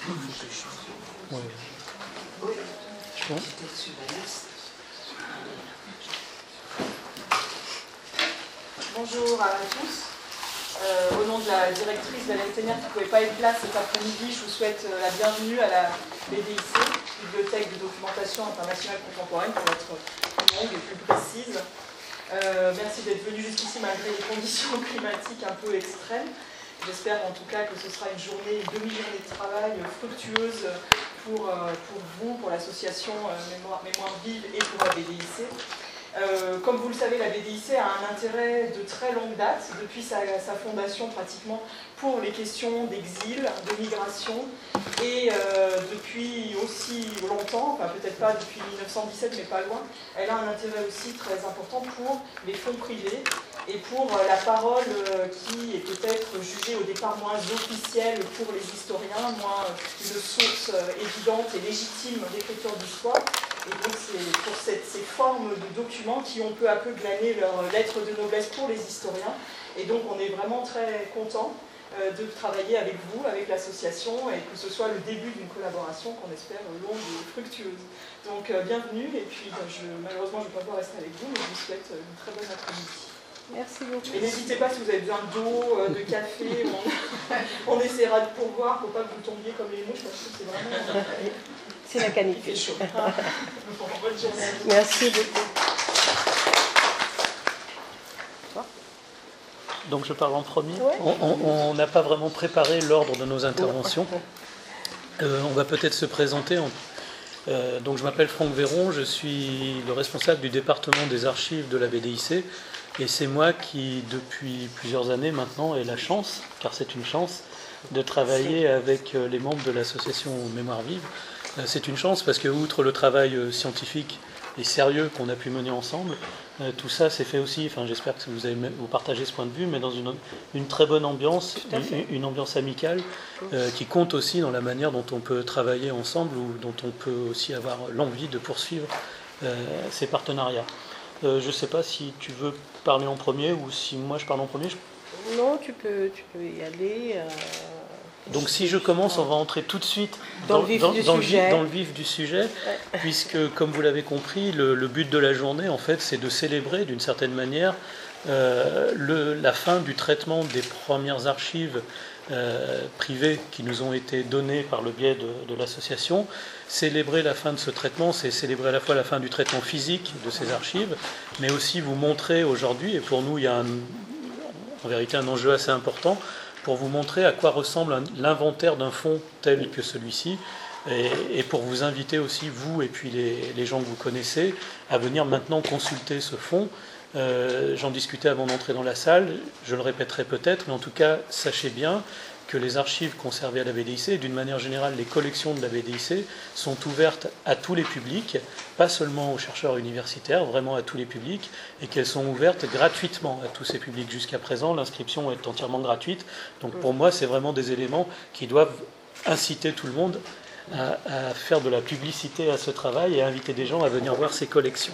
Ouais. Bonjour à tous. Au nom de la directrice Valérie Ténière qui ne pouvait pas être là cet après-midi, je vous souhaite la bienvenue à la BDIC, Bibliothèque de documentation internationale contemporaine, pour être plus longue et plus précise. Merci d'être venu jusqu'ici malgré les conditions climatiques un peu extrêmes. J'espère en tout cas que ce sera une demi-journée de travail fructueuse pour vous, pour l'association Mémoire Vive et pour la BDIC. Comme vous le savez, la BDIC a un intérêt de très longue date, depuis sa fondation pratiquement, pour les questions d'exil, de migration, et depuis aussi longtemps, enfin peut-être pas depuis 1917 mais pas loin, elle a un intérêt aussi très important pour les fonds privés et pour la parole qui est peut-être jugée au départ moins officielle pour les historiens, moins une source évidente et légitime d'écriture d'histoire. Et donc c'est pour ces formes de documents qui ont peu à peu glané leur lettre de noblesse pour les historiens. Et donc on est vraiment très content de travailler avec vous, avec l'association, et que ce soit le début d'une collaboration qu'on espère longue et fructueuse. Donc bienvenue, et puis malheureusement je ne peux pas rester avec vous, mais je vous souhaite une très bonne après-midi. Merci beaucoup. Et n'hésitez pas si vous avez besoin d'eau, de café, on essaiera de pourvoir pour pas que vous tombiez comme les mouches, parce que c'est vraiment... C'est la canicule. Il fait chaud. Bonne journée. Merci beaucoup. Donc je parle en premier. Ouais. On n'a pas vraiment préparé l'ordre de nos interventions. On va peut-être se présenter. Donc je m'appelle Franck Véron, je suis le responsable du département des archives de la BDIC. Et c'est moi qui, depuis plusieurs années maintenant, ai la chance, car c'est une chance, de travailler avec les membres de l'association Mémoire Vive. C'est une chance parce que, outre le travail scientifique et sérieux qu'on a pu mener ensemble, tout ça s'est fait aussi, enfin j'espère que vous partagez ce point de vue, mais dans une très bonne ambiance, une ambiance amicale, qui compte aussi dans la manière dont on peut travailler ensemble ou dont on peut aussi avoir l'envie de poursuivre ces partenariats. Je ne sais pas si tu veux parler en premier ou si moi je parle en premier. Non, tu peux y aller. Donc si je commence, on va entrer tout de suite dans le vif du sujet, puisque comme vous l'avez compris, le but de la journée, en fait, c'est de célébrer d'une certaine manière la fin du traitement des premières archives privées qui nous ont été données par le biais de l'association. Célébrer la fin de ce traitement, c'est célébrer à la fois la fin du traitement physique de ces archives, mais aussi vous montrer aujourd'hui, et pour nous il y a en vérité un enjeu assez important, pour vous montrer à quoi ressemble l'inventaire d'un fonds tel que celui-ci, et pour vous inviter aussi, vous et puis les gens que vous connaissez, à venir maintenant consulter ce fonds. J'en discutais avant d'entrer dans la salle, je le répéterai peut-être, mais en tout cas, sachez bien que les archives conservées à la BDIC, et d'une manière générale les collections de la BDIC, sont ouvertes à tous les publics, pas seulement aux chercheurs universitaires, vraiment à tous les publics, et qu'elles sont ouvertes gratuitement à tous ces publics. Jusqu'à présent, l'inscription est entièrement gratuite. Donc pour moi, c'est vraiment des éléments qui doivent inciter tout le monde à faire de la publicité à ce travail et à inviter des gens à venir voir ces collections.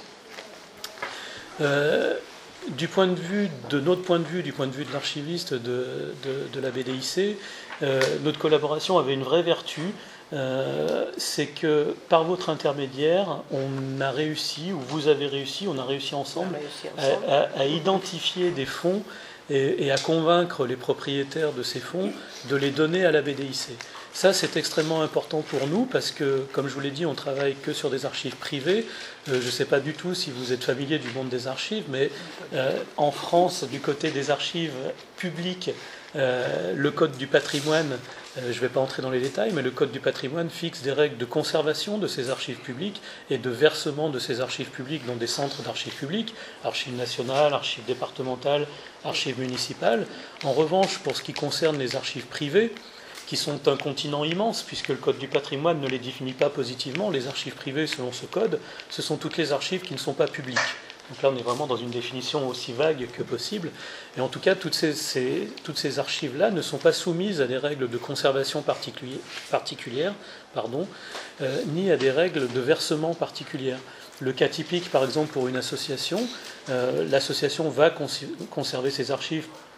Du point de vue de notre point de vue, du point de vue de l'archiviste de la BDIC, notre collaboration avait une vraie vertu, c'est que par votre intermédiaire, on a réussi, ou vous avez réussi, on a réussi ensemble à identifier des fonds et à convaincre les propriétaires de ces fonds de les donner à la BDIC. Ça, c'est extrêmement important pour nous parce que, comme je vous l'ai dit, on travaille que sur des archives privées. Je ne sais pas du tout si vous êtes familier du monde des archives, mais en France, du côté des archives publiques, le Code du patrimoine, je ne vais pas entrer dans les détails, mais le Code du patrimoine fixe des règles de conservation de ces archives publiques et de versement de ces archives publiques dans des centres d'archives publiques, archives nationales, archives départementales, archives municipales. En revanche, pour ce qui concerne les archives privées, qui sont un continent immense, puisque le Code du patrimoine ne les définit pas positivement. Les archives privées, selon ce code, ce sont toutes les archives qui ne sont pas publiques. Donc là, on est vraiment dans une définition aussi vague que possible. Et en tout cas, toutes ces archives-là ne sont pas soumises à des règles de conservation particulières, ni à des règles de versement particulières. Le cas typique, par exemple, pour une association, l'association va conserver ses archives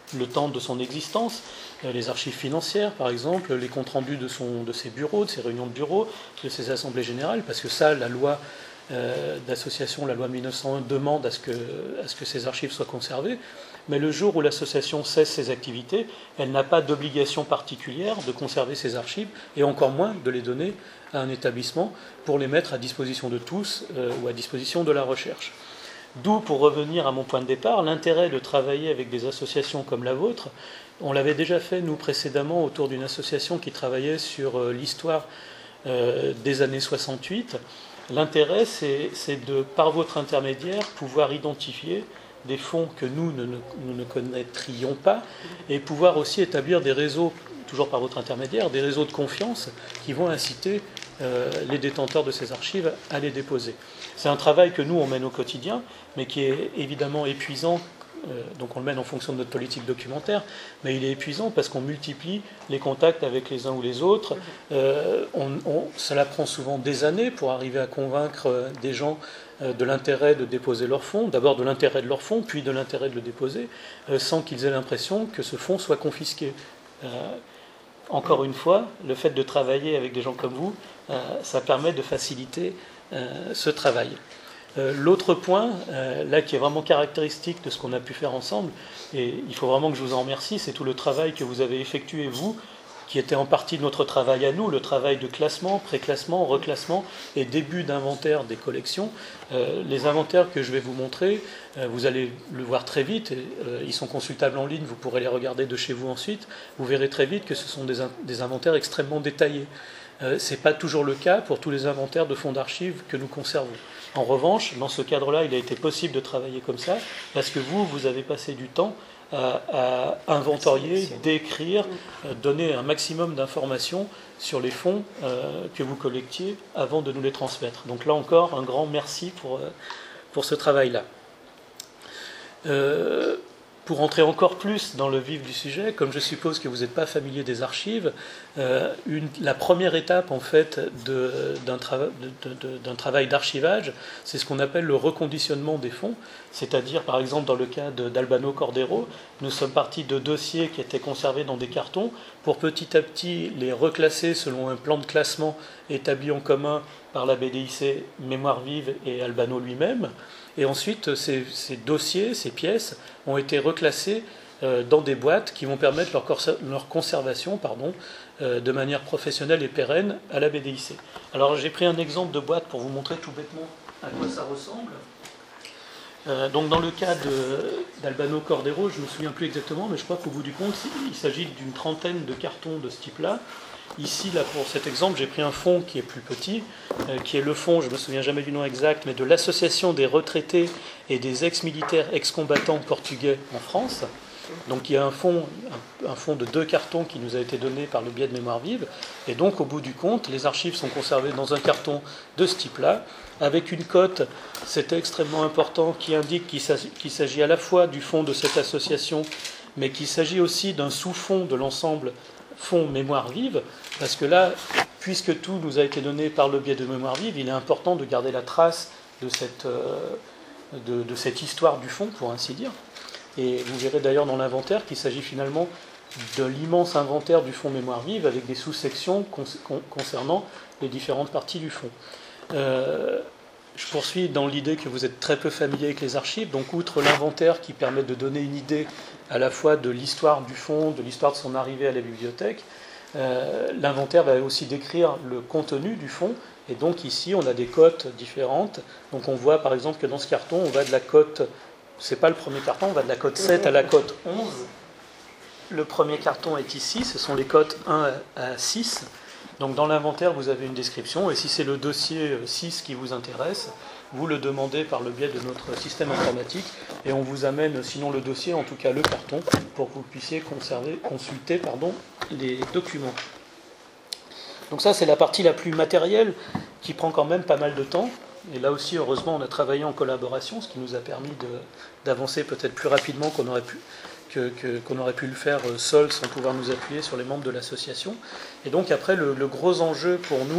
le temps de son existence, les archives financières par exemple, les comptes rendus de ses bureaux, de ses réunions de bureau, de ses assemblées générales, parce que ça, la loi d'association, la loi 1901 demande à ce que ces archives soient conservées. Mais le jour où l'association cesse ses activités, elle n'a pas d'obligation particulière de conserver ces archives, et encore moins de les donner à un établissement pour les mettre à disposition de tous ou à disposition de la recherche. D'où, pour revenir à mon point de départ, l'intérêt de travailler avec des associations comme la vôtre. On l'avait déjà fait, nous, précédemment, autour d'une association qui travaillait sur l'histoire des années 68. L'intérêt, c'est de, par votre intermédiaire, pouvoir identifier des fonds que nous ne connaîtrions pas et pouvoir aussi établir des réseaux, toujours par votre intermédiaire, des réseaux de confiance qui vont inciter les détenteurs de ces archives à les déposer. C'est un travail que nous, on mène au quotidien, mais qui est évidemment épuisant. Donc on le mène en fonction de notre politique documentaire, mais il est épuisant parce qu'on multiplie les contacts avec les uns ou les autres. Cela prend souvent des années pour arriver à convaincre des gens de l'intérêt de déposer leur fonds, d'abord de l'intérêt de leur fonds, puis de l'intérêt de le déposer, sans qu'ils aient l'impression que ce fonds soit confisqué. Encore une fois, le fait de travailler avec des gens comme vous, ça permet de faciliter ce travail. L'autre point, là qui est vraiment caractéristique de ce qu'on a pu faire ensemble, et il faut vraiment que je vous en remercie, c'est tout le travail que vous avez effectué, vous, qui était en partie de notre travail à nous, le travail de classement, pré-classement, reclassement et début d'inventaire des collections. Les inventaires que je vais vous montrer, vous allez le voir très vite, ils sont consultables en ligne, vous pourrez les regarder de chez vous ensuite, vous verrez très vite que ce sont des inventaires extrêmement détaillés. Ce n'est pas toujours le cas pour tous les inventaires de fonds d'archives que nous conservons. En revanche, dans ce cadre-là, il a été possible de travailler comme ça, parce que vous avez passé du temps à inventorier, décrire, donner un maximum d'informations sur les fonds que vous collectiez avant de nous les transmettre. Donc là encore, un grand merci pour ce travail-là. Pour entrer encore plus dans le vif du sujet, comme je suppose que vous n'êtes pas familier des archives, la première étape en fait d'un travail d'archivage, c'est ce qu'on appelle le reconditionnement des fonds. C'est-à-dire, par exemple, dans le cas d'Albano Cordero, nous sommes partis de dossiers qui étaient conservés dans des cartons pour petit à petit les reclasser selon un plan de classement établi en commun par la BDIC Mémoire Vive et Albano lui-même. Et ensuite, ces dossiers, ces pièces, ont été reclassées dans des boîtes qui vont permettre leur conservation de manière professionnelle et pérenne à la BDIC. Alors j'ai pris un exemple de boîte pour vous montrer tout bêtement à quoi ça ressemble. Donc dans le cas d'Albano Cordero, je ne me souviens plus exactement, mais je crois qu'au bout du compte, il s'agit d'une trentaine de cartons de ce type-là. Ici, là, pour cet exemple, j'ai pris un fonds qui est plus petit, qui est le fonds, je ne me souviens jamais du nom exact, mais de l'Association des retraités et des ex-militaires, ex-combattants portugais en France. Donc il y a un fonds de 2 cartons qui nous a été donné par le biais de Mémoire Vive. Et donc, au bout du compte, les archives sont conservées dans un carton de ce type-là, avec une cote, c'est extrêmement important, qui indique qu'il s'agit à la fois du fonds de cette association, mais qu'il s'agit aussi d'un sous-fonds de l'ensemble fonds Mémoire Vive, parce que là, puisque tout nous a été donné par le biais de Mémoire Vive, il est important de garder la trace de cette histoire du fonds, pour ainsi dire. Et vous verrez d'ailleurs dans l'inventaire qu'il s'agit finalement de l'immense inventaire du fonds Mémoire Vive avec des sous-sections concernant les différentes parties du fonds. Je poursuis dans l'idée que vous êtes très peu familier avec les archives, donc outre l'inventaire qui permet de donner une idée à la fois de l'histoire du fonds, de l'histoire de son arrivée à la bibliothèque, l'inventaire va aussi décrire le contenu du fonds, et donc ici on a des cotes différentes. Donc on voit par exemple que dans ce carton, on va de la cote, c'est pas le premier carton, on va de la cote 7 à la cote 11. Le premier carton est ici, ce sont les cotes 1 à 6. Donc dans l'inventaire, vous avez une description, et si c'est le dossier 6 qui vous intéresse, vous le demandez par le biais de notre système informatique, et on vous amène, sinon le dossier, en tout cas le carton, pour que vous puissiez consulter les documents. Donc ça, c'est la partie la plus matérielle, qui prend quand même pas mal de temps, et là aussi, heureusement, on a travaillé en collaboration, ce qui nous a permis d'avancer peut-être plus rapidement qu'on aurait pu le faire seul sans pouvoir nous appuyer sur les membres de l'association. Et donc après, le gros enjeu pour nous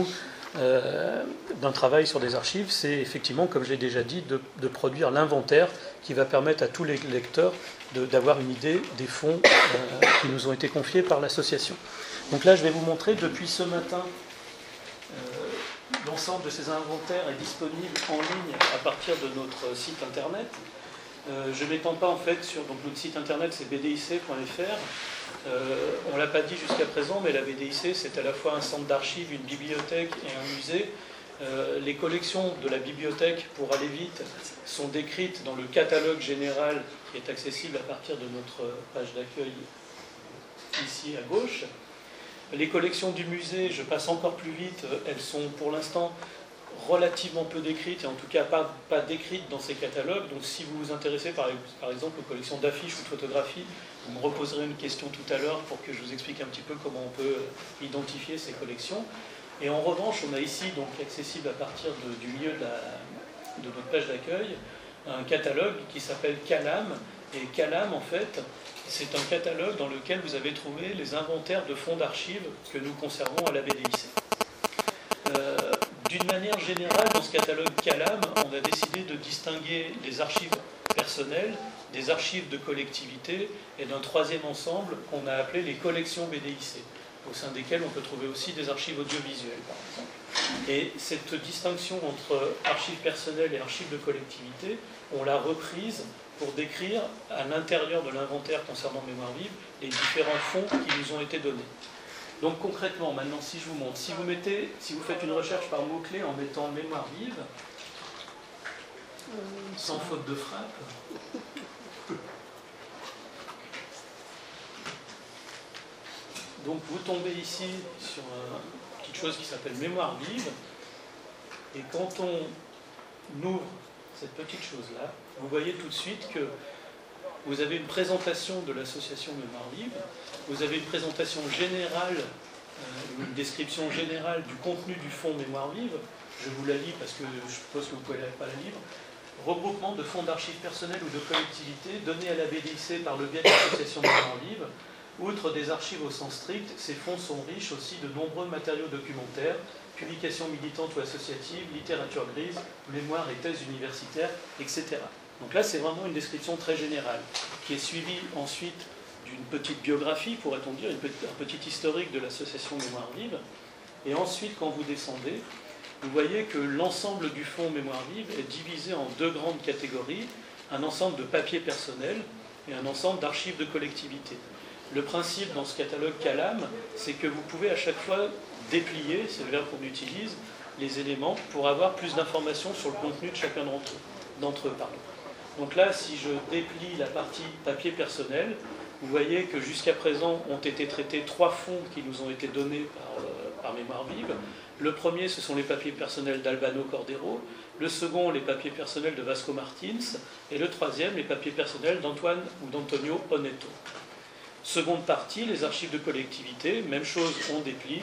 d'un travail sur des archives, c'est effectivement, comme je l'ai déjà dit, de produire l'inventaire qui va permettre à tous les lecteurs d'avoir une idée des fonds qui nous ont été confiés par l'association. Donc là, je vais vous montrer, depuis ce matin, l'ensemble de ces inventaires est disponible en ligne à partir de notre site internet. Je ne m'étends pas en fait sur donc notre site internet, c'est bdic.fr. On ne l'a pas dit jusqu'à présent, mais la BDIC, c'est à la fois un centre d'archives, une bibliothèque et un musée. Les collections de la bibliothèque, pour aller vite, sont décrites dans le catalogue général qui est accessible à partir de notre page d'accueil ici à gauche. Les collections du musée, je passe encore plus vite, elles sont pour l'instant relativement peu décrites, et en tout cas pas décrites dans ces catalogues. Donc si vous vous intéressez par exemple aux collections d'affiches ou de photographies, vous me reposerez une question tout à l'heure pour que je vous explique un petit peu comment on peut identifier ces collections. Et en revanche, on a ici, donc accessible à partir du milieu de notre page d'accueil, un catalogue qui s'appelle Calam. Et Calam, en fait, c'est un catalogue dans lequel vous avez trouvé les inventaires de fonds d'archives que nous conservons à la BDIC. D'une manière générale, dans ce catalogue Calam, on a décidé de distinguer les archives personnelles, des archives de collectivité et d'un troisième ensemble qu'on a appelé les collections BDIC, au sein desquelles on peut trouver aussi des archives audiovisuelles, par exemple. Et cette distinction entre archives personnelles et archives de collectivité, on l'a reprise pour décrire à l'intérieur de l'inventaire concernant Mémoire Vive les différents fonds qui nous ont été donnés. Donc concrètement, maintenant, si je vous montre, si vous faites une recherche par mots-clés en mettant Mémoire Vive, sans faute de frappe, donc vous tombez ici sur une petite chose qui s'appelle Mémoire Vive, et quand on ouvre cette petite chose-là, vous voyez tout de suite que vous avez une présentation de l'association Mémoire Vive, vous avez une présentation générale, une description générale du contenu du fonds Mémoire Vive. Je vous la lis parce que je suppose que vous ne pouvez pas la lire. Regroupement de fonds d'archives personnelles ou de collectivités donnés à la BDIC par le biais de l'association Mémoire Vive. Outre des archives au sens strict, ces fonds sont riches aussi de nombreux matériaux documentaires, publications militantes ou associatives, littérature grise, mémoires et thèses universitaires, etc. Donc là, c'est vraiment une description très générale, qui est suivie ensuite d'une petite biographie, pourrait-on dire, un petit historique de l'association Mémoire Vive. Et ensuite, quand vous descendez, vous voyez que l'ensemble du fonds Mémoire Vive est divisé en deux grandes catégories, un ensemble de papiers personnels et un ensemble d'archives de collectivité. Le principe dans ce catalogue Calam, c'est que vous pouvez à chaque fois déplier, c'est le verbe qu'on utilise, les éléments pour avoir plus d'informations sur le contenu de chacun d'entre eux. Donc là, si je déplie la partie papier personnel, vous voyez que jusqu'à présent ont été traités 3 fonds qui nous ont été donnés par Mémoire Vive. Le premier, ce sont les papiers personnels d'Albano Cordero. Le second, les papiers personnels de Vasco Martins. Et le troisième, les papiers personnels d'Antoine ou d'Antonio Oneto. Seconde partie, les archives de collectivité. Même chose, on déplie.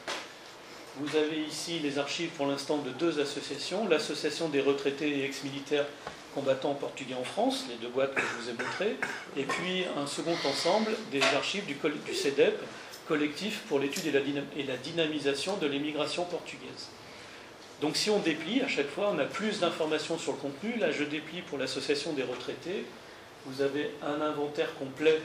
Vous avez ici les archives pour l'instant de 2 associations. L'Association des retraités et ex-militaires combattants portugais en France, les 2 boîtes que je vous ai montrées, et puis un second ensemble des archives du CEDEP, collectif pour l'étude et la dynamisation de l'émigration portugaise. Donc si on déplie, à chaque fois, on a plus d'informations sur le contenu. Là, je déplie pour l'association des retraités. Vous avez un inventaire complet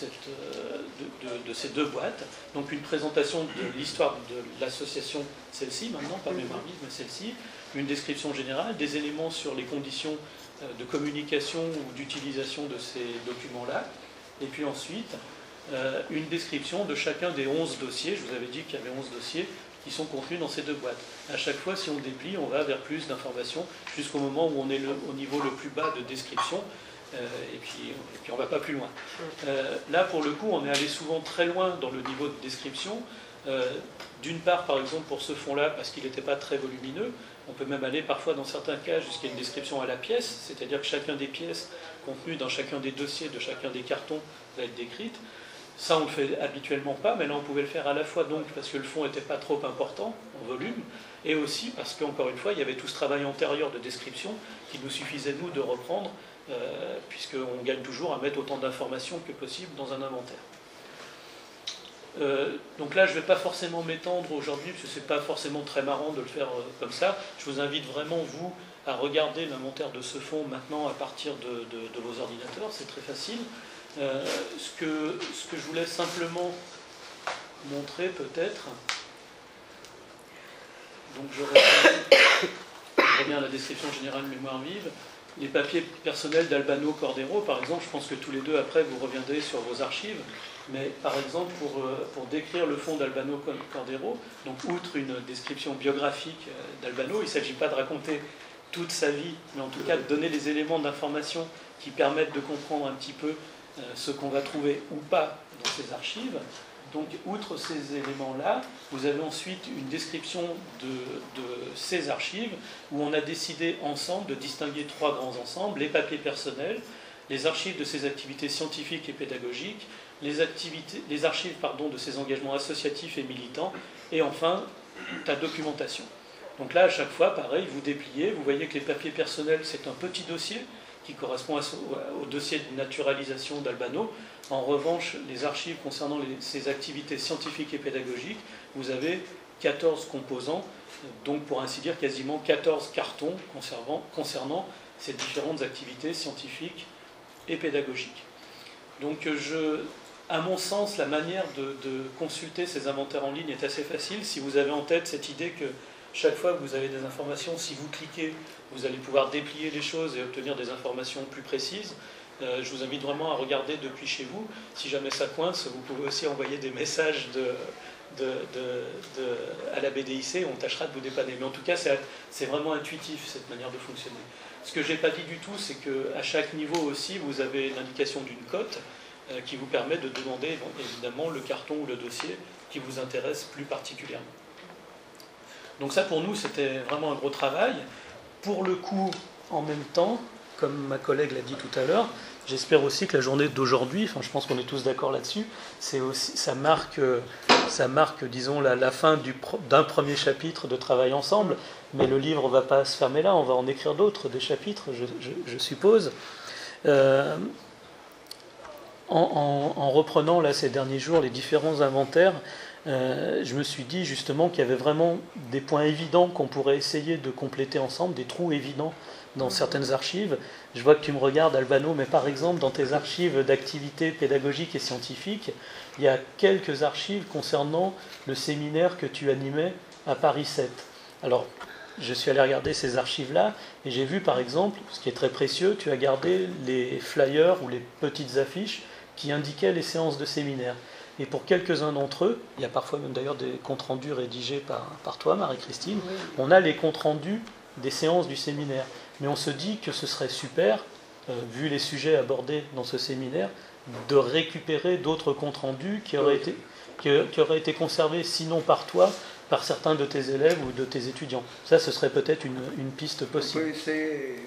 de ces 2 boîtes. Donc une présentation de l'histoire de l'association, celle-ci maintenant, pas Mémoire Vive, mais celle-ci. Une description générale, des éléments sur les conditions de communication ou d'utilisation de ces documents-là. Et puis ensuite, une description de chacun des 11 dossiers. Je vous avais dit qu'il y avait 11 dossiers qui sont contenus dans ces 2 boîtes. À chaque fois, si on déplie, on va vers plus d'informations jusqu'au moment où on est au niveau le plus bas de description. Et puis on ne va pas plus loin. Là, pour le coup, on est allé souvent très loin dans le niveau de description. D'une part, par exemple, pour ce fonds-là, parce qu'il n'était pas très volumineux, on peut même aller parfois, dans certains cas, jusqu'à une description à la pièce, c'est-à-dire que chacun des pièces contenues dans chacun des dossiers de chacun des cartons va être décrite. Ça, on ne le fait habituellement pas, mais là, on pouvait le faire à la fois donc parce que le fonds n'était pas trop important en volume, et aussi parce qu'encore une fois, il y avait tout ce travail antérieur de description qui nous suffisait, nous, de reprendre, puisqu'on gagne toujours à mettre autant d'informations que possible dans un inventaire. Donc là, je ne vais pas forcément m'étendre aujourd'hui, parce que ce n'est pas forcément très marrant de le faire comme ça. Je vous invite vraiment, vous, à regarder l'inventaire de ce fonds maintenant à partir de vos ordinateurs, c'est très facile. Ce que je voulais simplement montrer peut-être, donc je reviens à la description générale mémoire vive, les papiers personnels d'Albano Cordero, par exemple, je pense que tous les deux après vous reviendrez sur vos archives, mais par exemple pour décrire le fond d'Albano Cordero, donc outre une description biographique d'Albano, il ne s'agit pas de raconter toute sa vie, mais en tout cas de donner les éléments d'information qui permettent de comprendre un petit peu ce qu'on va trouver ou pas dans ces archives. Donc, outre ces éléments-là, vous avez ensuite une description de ces archives où on a décidé ensemble de distinguer trois grands ensembles, les papiers personnels, les archives de ses activités scientifiques et pédagogiques, les archives de ses engagements associatifs et militants, et enfin, ta documentation. Donc là, à chaque fois, pareil, vous dépliez, vous voyez que les papiers personnels, c'est un petit dossier qui correspond au dossier de naturalisation d'Albano. En revanche, les archives concernant ses activités scientifiques et pédagogiques, vous avez 14 composants, donc pour ainsi dire quasiment 14 cartons concernant ces différentes activités scientifiques et pédagogiques. Donc à mon sens, la manière de consulter ces inventaires en ligne est assez facile. Si vous avez en tête cette idée que chaque fois que vous avez des informations, si vous cliquez, vous allez pouvoir déplier les choses et obtenir des informations plus précises. Je vous invite vraiment à regarder depuis chez vous. Si jamais ça coince, vous pouvez aussi envoyer des messages à la BDIC, on tâchera de vous dépanner. Mais en tout cas, c'est vraiment intuitif, cette manière de fonctionner. Ce que je n'ai pas dit du tout, c'est qu'à chaque niveau aussi, vous avez l'indication d'une cote qui vous permet de demander évidemment le carton ou le dossier qui vous intéresse plus particulièrement. Donc ça, pour nous, c'était vraiment un gros travail. Pour le coup, en même temps, comme ma collègue l'a dit tout à l'heure, j'espère aussi que la journée d'aujourd'hui, enfin je pense qu'on est tous d'accord là-dessus, ça marque, disons, la fin d'un premier chapitre de travail ensemble, mais le livre ne va pas se fermer là, on va en écrire d'autres, des chapitres, je suppose. En reprenant là, ces derniers jours les différents inventaires, je me suis dit justement qu'il y avait vraiment des points évidents qu'on pourrait essayer de compléter ensemble, des trous évidents dans certaines archives. Je vois que tu me regardes, Albano, mais par exemple, dans tes archives d'activités pédagogiques et scientifiques, il y a quelques archives concernant le séminaire que tu animais à Paris 7. Alors, je suis allé regarder ces archives-là, et j'ai vu, par exemple, ce qui est très précieux, tu as gardé les flyers ou les petites affiches qui indiquaient les séances de séminaire. Et pour quelques-uns d'entre eux, il y a parfois même d'ailleurs des comptes rendus rédigés par toi, Marie-Christine, oui. On a les comptes rendus des séances du séminaire. Mais on se dit que ce serait super, vu les sujets abordés dans ce séminaire, de récupérer d'autres comptes rendus qui auraient été conservés, sinon par toi, par certains de tes élèves ou de tes étudiants. Ça, ce serait peut-être une piste possible. On peut essayer.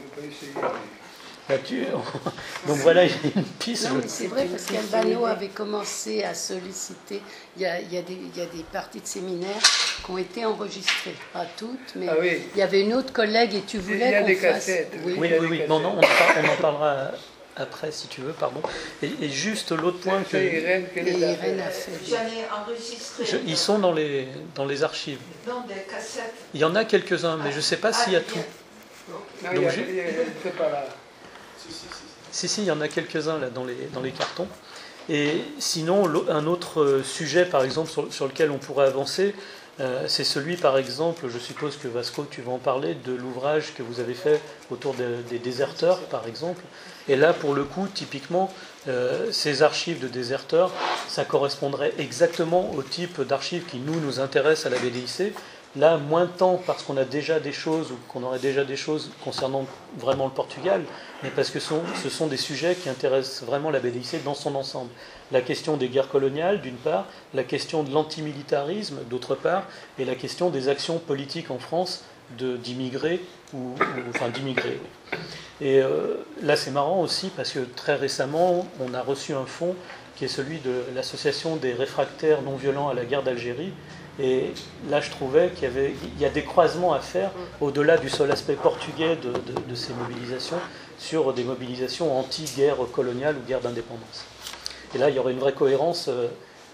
Donc voilà, il y a une piste. Non, mais c'est vrai, parce qu'Albano avait commencé à solliciter. Il y a des parties de séminaire qui ont été enregistrées, pas toutes, mais oui. Il y avait une autre collègue et tu voulais qu'on fasse. Cassettes. Oui. Non, on en parlera après si tu veux, pardon. Et juste l'autre point que Irène a fait. J'en ai enregistré. Ils sont dans les archives. Dans des cassettes. Il y en a quelques-uns, mais je ne sais pas s'il y a tout. Non, donc c'est pas là. Si, il y en a quelques-uns là dans les cartons. Et sinon, un autre sujet, par exemple, sur lequel on pourrait avancer, c'est celui, par exemple, je suppose que Vasco, tu vas en parler, de l'ouvrage que vous avez fait autour des déserteurs, par exemple. Et là, pour le coup, typiquement, ces archives de déserteurs, ça correspondrait exactement au type d'archives qui nous intéressent à la BDIC. Là, moins tant parce qu'on a déjà des choses ou qu'on aurait déjà des choses concernant vraiment le Portugal, mais parce que ce sont des sujets qui intéressent vraiment la BDIC dans son ensemble. La question des guerres coloniales, d'une part, la question de l'antimilitarisme, d'autre part, et la question des actions politiques en France d'immigrés, d'immigrés. Et là, c'est marrant aussi parce que très récemment, on a reçu un fonds qui est celui de l'Association des réfractaires non violents à la guerre d'Algérie. Et là, je trouvais qu'il y a des croisements à faire au-delà du seul aspect portugais de ces mobilisations sur des mobilisations anti-guerre coloniale ou guerre d'indépendance. Et là, il y aurait une vraie cohérence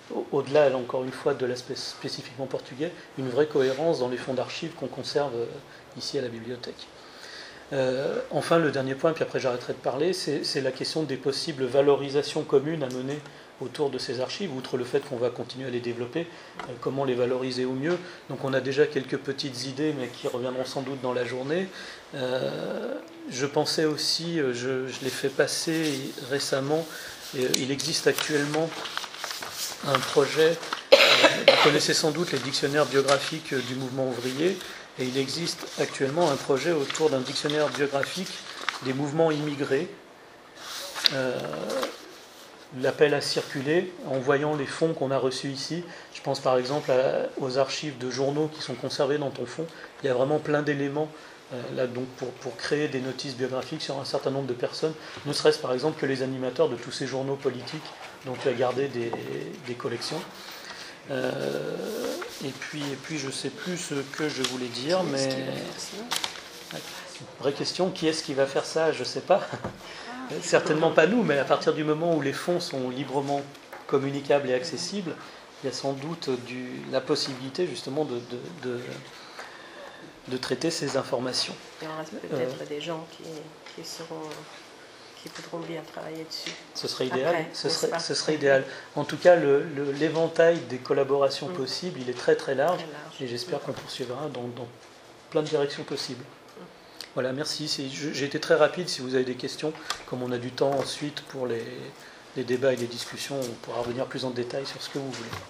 au-delà, encore une fois, de l'aspect spécifiquement portugais, une vraie cohérence dans les fonds d'archives qu'on conserve ici à la bibliothèque. Enfin, le dernier point, puis après j'arrêterai de parler, c'est la question des possibles valorisations communes à mener autour de ces archives, outre le fait qu'on va continuer à les développer, comment les valoriser au mieux. Donc on a déjà quelques petites idées, mais qui reviendront sans doute dans la journée. Je pensais aussi, je l'ai fait passer récemment, il existe actuellement un projet, vous connaissez sans doute les dictionnaires biographiques du mouvement ouvrier, et il existe actuellement un projet autour d'un dictionnaire biographique des mouvements immigrés. L'appel a circulé en voyant les fonds qu'on a reçus ici. Je pense par exemple aux archives de journaux qui sont conservés dans ton fonds. Il y a vraiment plein d'éléments là, donc pour créer des notices biographiques sur un certain nombre de personnes, ne serait-ce par exemple que les animateurs de tous ces journaux politiques dont tu as gardé des collections. Et puis je ne sais plus ce que je voulais dire, mais vraie question, qui est-ce qui va faire ça? Je ne sais pas. Certainement pas nous, mais à partir du moment où les fonds sont librement communicables et accessibles, il y a sans doute la possibilité justement de traiter ces informations. Il y aura peut-être des gens qui voudront bien travailler dessus. Ce serait idéal. Après, ce serait idéal. En tout cas, l'éventail des collaborations possibles, il est très très large, et j'espère qu'on poursuivra dans plein de directions possibles. Voilà, merci. J'ai été très rapide. Si vous avez des questions, comme on a du temps ensuite pour les débats et les discussions, on pourra revenir plus en détail sur ce que vous voulez.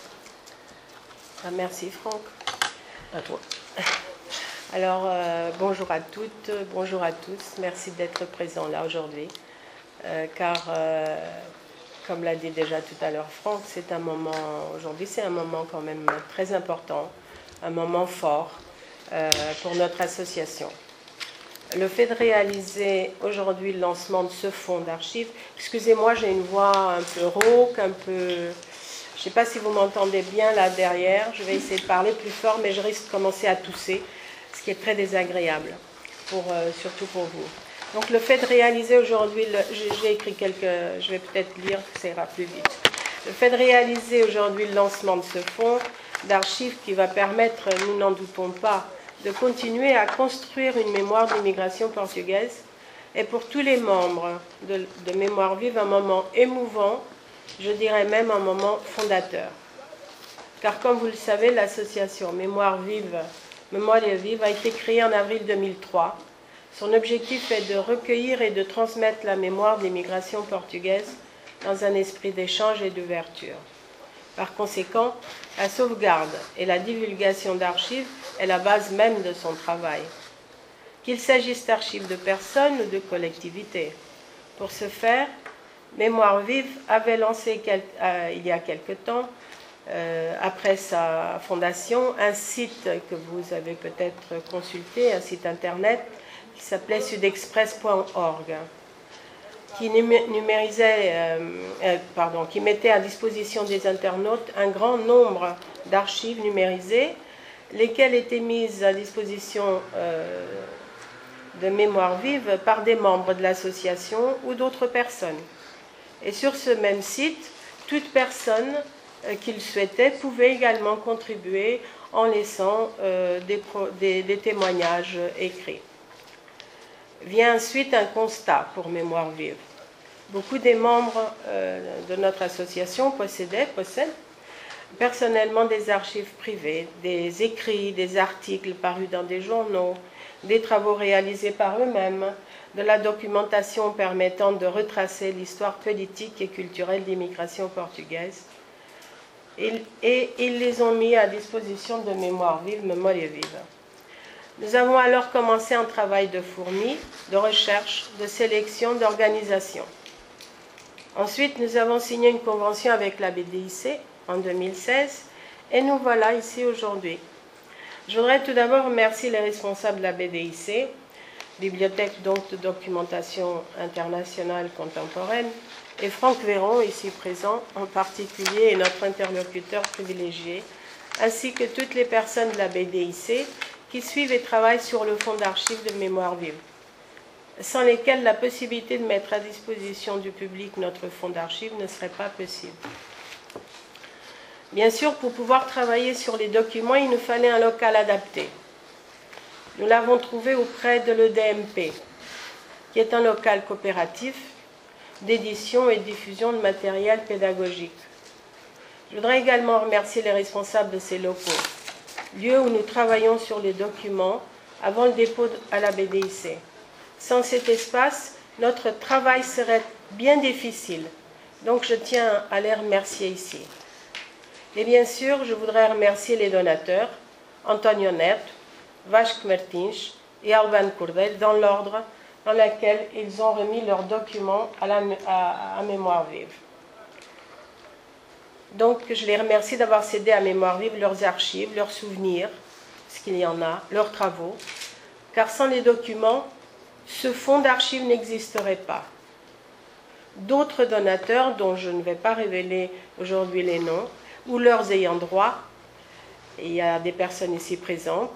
Merci Franck. À toi. Alors, bonjour à toutes, bonjour à tous. Merci d'être présents là aujourd'hui. Car, comme l'a dit déjà tout à l'heure Franck, aujourd'hui c'est un moment quand même très important, un moment fort pour notre association. Le fait de réaliser aujourd'hui le lancement de ce fonds d'archives, excusez-moi, j'ai une voix un peu rauque, un peu... Je ne sais pas si vous m'entendez bien là derrière, je vais essayer de parler plus fort, mais je risque de commencer à tousser, ce qui est très désagréable, surtout pour vous. Donc le fait de réaliser aujourd'hui, j'ai écrit je vais peut-être lire, ça ira plus vite. Le fait de réaliser aujourd'hui le lancement de ce fonds d'archives qui va permettre, nous n'en doutons pas, de continuer à construire une mémoire d'immigration portugaise est pour tous les membres de Mémoire Vive un moment émouvant, je dirais même un moment fondateur. Car comme vous le savez, l'association Mémoire Vive a été créée en avril 2003. Son objectif est de recueillir et de transmettre la mémoire de l'immigration portugaise dans un esprit d'échange et d'ouverture. Par conséquent, la sauvegarde et la divulgation d'archives est la base même de son travail. Qu'il s'agisse d'archives de personnes ou de collectivités. Pour ce faire, Mémoire Vive avait lancé il y a quelque temps, après sa fondation, un site que vous avez peut-être consulté, un site internet qui s'appelait sudexpress.org. Qui mettait à disposition des internautes un grand nombre d'archives numérisées, lesquelles étaient mises à disposition de Mémoire Vive par des membres de l'association ou d'autres personnes. Et sur ce même site, toute personne qui le souhaitait pouvait également contribuer en laissant des témoignages écrits. Vient ensuite un constat pour Mémoire Vive. Beaucoup des membres de notre association possèdent personnellement des archives privées, des écrits, des articles parus dans des journaux, des travaux réalisés par eux-mêmes, de la documentation permettant de retracer l'histoire politique et culturelle de l'immigration portugaise. Et ils les ont mis à disposition de Mémoire Vive, Nous avons alors commencé un travail de fourmi, de recherche, de sélection, d'organisation. Ensuite, nous avons signé une convention avec la BDIC en 2016 et nous voilà ici aujourd'hui. Je voudrais tout d'abord remercier les responsables de la BDIC, Bibliothèque donc de documentation internationale contemporaine, et Franck Véron, ici présent, en particulier, est notre interlocuteur privilégié, ainsi que toutes les personnes de la BDIC qui suivent et travaillent sur le fonds d'archives de Mémoire Vive, sans lesquelles la possibilité de mettre à disposition du public notre fonds d'archives ne serait pas possible. Bien sûr, pour pouvoir travailler sur les documents, il nous fallait un local adapté. Nous l'avons trouvé auprès de l'EDMP, qui est un local coopératif d'édition et de diffusion de matériel pédagogique. Je voudrais également remercier les responsables de ces locaux, lieu où nous travaillons sur les documents avant le dépôt à la BDIC. Sans cet espace, notre travail serait bien difficile, donc je tiens à les remercier ici. Et bien sûr, je voudrais remercier les donateurs, Antonio Neto, Vasco Martins et Alban Cordeiro, dans l'ordre dans lequel ils ont remis leurs documents à Mémoire Vive. Donc, je les remercie d'avoir cédé à Mémoire Vive leurs archives, leurs souvenirs, parce qu'il y en a, leurs travaux, car sans les documents, ce fonds d'archives n'existerait pas. D'autres donateurs, dont je ne vais pas révéler aujourd'hui les noms, ou leurs ayants droit, et il y a des personnes ici présentes,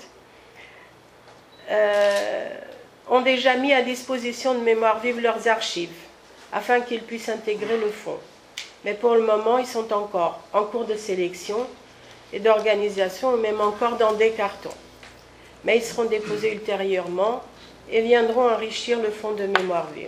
ont déjà mis à disposition de Mémoire Vive leurs archives, afin qu'ils puissent intégrer le fonds. Mais pour le moment, ils sont encore en cours de sélection et d'organisation, ou même encore dans des cartons. Mais ils seront déposés ultérieurement et viendront enrichir le fonds de Mémoire Vive.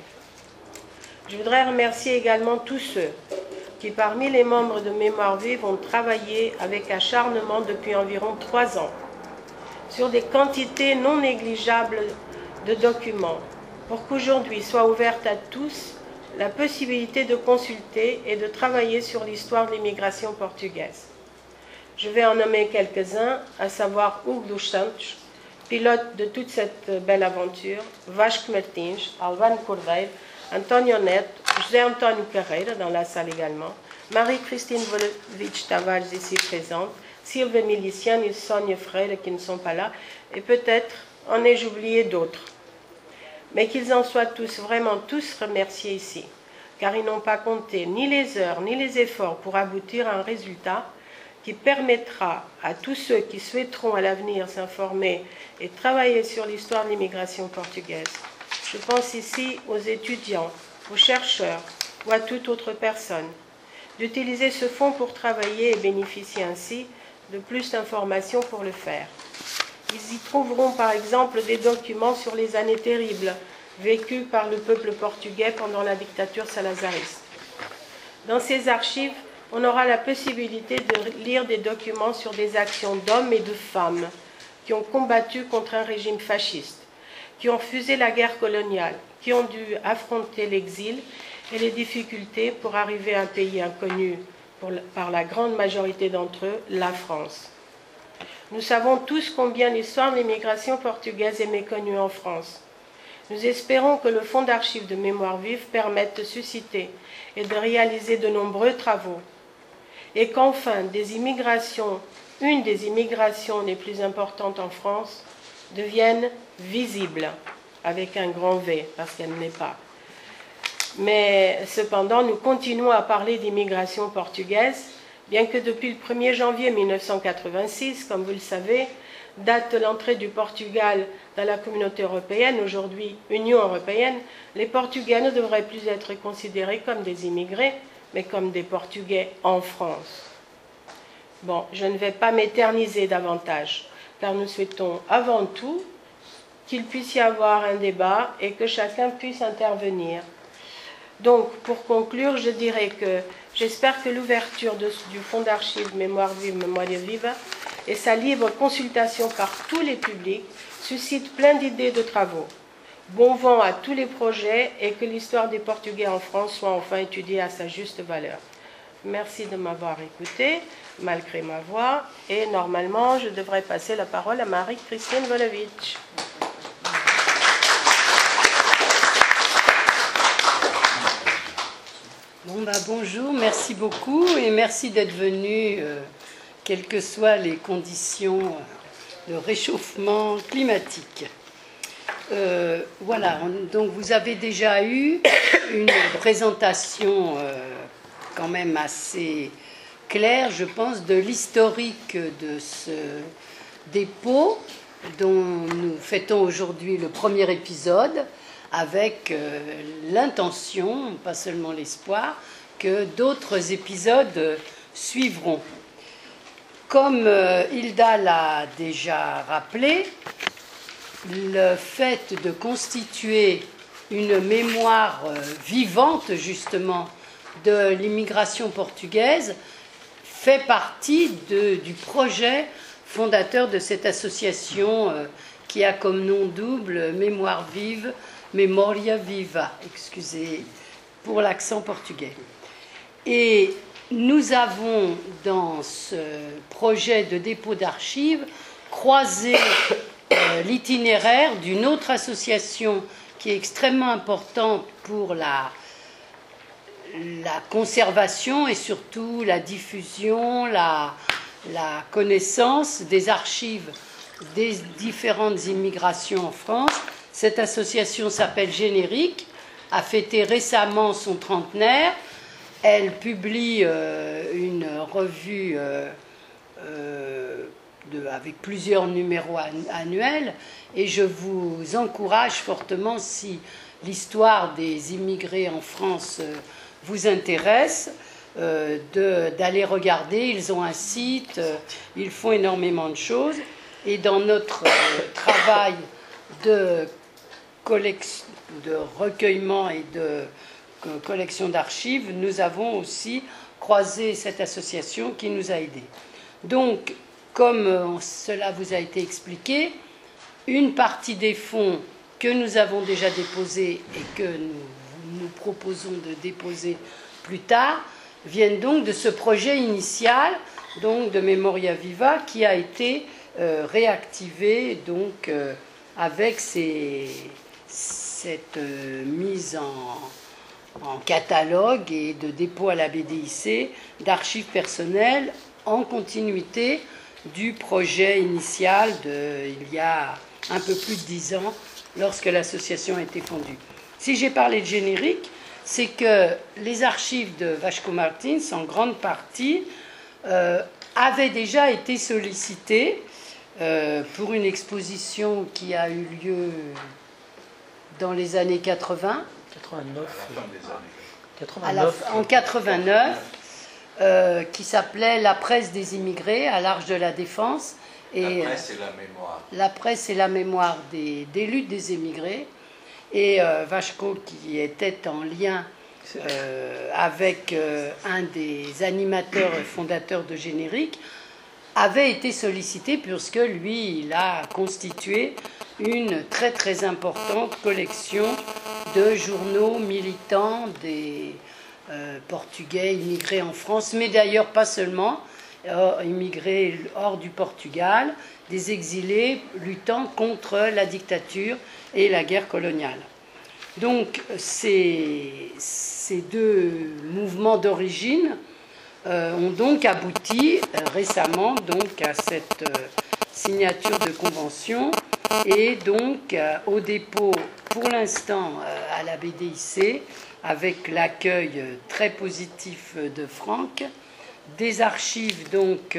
Je voudrais remercier également tous ceux qui, parmi les membres de Mémoire Vive, ont travaillé avec acharnement depuis environ 3 ans sur des quantités non négligeables de documents, pour qu'aujourd'hui soit ouverte à tous la possibilité de consulter et de travailler sur l'histoire de l'immigration portugaise. Je vais en nommer quelques-uns, à savoir Hugo dos Santos, pilote de toute cette belle aventure, Vasco Martins, Alban Cordeiro, Antonio Neto, José Antonio Carreira, dans la salle également, Marie-Christine Volovich Tavares, ici présente, Silvia Miliciano et Sonia Freire, qui ne sont pas là, et peut-être en ai-je oublié d'autres. Mais qu'ils en soient tous, vraiment tous remerciés ici, car ils n'ont pas compté ni les heures ni les efforts pour aboutir à un résultat qui permettra à tous ceux qui souhaiteront à l'avenir s'informer et travailler sur l'histoire de l'immigration portugaise. Je pense ici aux étudiants, aux chercheurs ou à toute autre personne, d'utiliser ce fonds pour travailler et bénéficier ainsi de plus d'informations pour le faire. Ils y trouveront par exemple des documents sur les années terribles vécues par le peuple portugais pendant la dictature salazariste. Dans ces archives, on aura la possibilité de lire des documents sur des actions d'hommes et de femmes qui ont combattu contre un régime fasciste, qui ont refusé la guerre coloniale, qui ont dû affronter l'exil et les difficultés pour arriver à un pays inconnu par la grande majorité d'entre eux, la France. Nous savons tous combien l'histoire de l'immigration portugaise est méconnue en France. Nous espérons que le Fonds d'archives de Mémoire Vive permette de susciter et de réaliser de nombreux travaux, et qu'enfin une des immigrations les plus importantes en France devienne visible, avec un grand V, parce qu'elle ne l'est pas. Mais cependant, nous continuons à parler d'immigration portugaise, bien que depuis le 1er janvier 1986, comme vous le savez, date de l'entrée du Portugal dans la communauté européenne, aujourd'hui Union européenne, les Portugais ne devraient plus être considérés comme des immigrés, mais comme des Portugais en France. Bon, je ne vais pas m'éterniser davantage, car nous souhaitons avant tout qu'il puisse y avoir un débat et que chacun puisse intervenir. Donc, pour conclure, je dirais que j'espère que l'ouverture du Fonds d'archives Mémoire Vive, Mémoire Vive et sa libre consultation par tous les publics suscite plein d'idées de travaux. Bon vent à tous les projets et que l'histoire des Portugais en France soit enfin étudiée à sa juste valeur. Merci de m'avoir écouté, malgré ma voix, et normalement, je devrais passer la parole à Marie-Christine Volovich. Bonjour, merci beaucoup et merci d'être venu, quelles que soient les conditions de réchauffement climatique. Voilà, donc vous avez déjà eu une présentation quand même assez claire, je pense, de l'historique de ce dépôt dont nous fêtons aujourd'hui le premier épisode, avec l'intention, pas seulement l'espoir, que d'autres épisodes suivront. Comme Hilda l'a déjà rappelé, le fait de constituer une mémoire vivante justement de l'immigration portugaise fait partie du projet fondateur de cette association qui a comme nom double Mémoire vive, Memoria Viva, excusez pour l'accent portugais. Et nous avons dans ce projet de dépôt d'archives croisé l'itinéraire d'une autre association qui est extrêmement importante pour la conservation et surtout la diffusion, la connaissance des archives des différentes immigrations en France. Cette association s'appelle Générique, a fêté récemment son trentenaire. Elle publie une revue avec plusieurs numéros annuels et je vous encourage fortement, si l'histoire des immigrés en France vous intéresse, d'aller regarder. Ils ont un site, ils font énormément de choses. Et dans notre travail de recueillement et de collection d'archives, nous avons aussi croisé cette association qui nous a aidés. Donc, comme cela vous a été expliqué, une partie des fonds que nous avons déjà déposés et que nous proposons de déposer plus tard viennent donc de ce projet initial, donc de Memoria Viva, qui a été réactivé donc avec cette mise en catalogue et de dépôt à la BDIC d'archives personnelles en continuité du projet initial il y a un peu plus de 10 ans lorsque l'association a été fondue. Si j'ai parlé de Générique, c'est que les archives de Vasco Martins, en grande partie, avaient déjà été sollicitées pour une exposition qui a eu lieu dans les années 80. 89. En 89, qui s'appelait La presse des immigrés à l'Arche de la Défense. Et, la presse et la mémoire. La presse et la mémoire des luttes des émigrés. Et Vasco, qui était en lien avec un des animateurs fondateurs de Générique, avait été sollicité puisque lui, il a constitué une très très importante collection de journaux militants des Portugais immigrés en France, mais d'ailleurs pas seulement, immigrés hors du Portugal, des exilés luttant contre la dictature et la guerre coloniale. Donc ces deux mouvements d'origine ont donc abouti récemment donc à cette signature de convention et donc au dépôt pour l'instant à la BDIC avec l'accueil très positif de Franck, des archives donc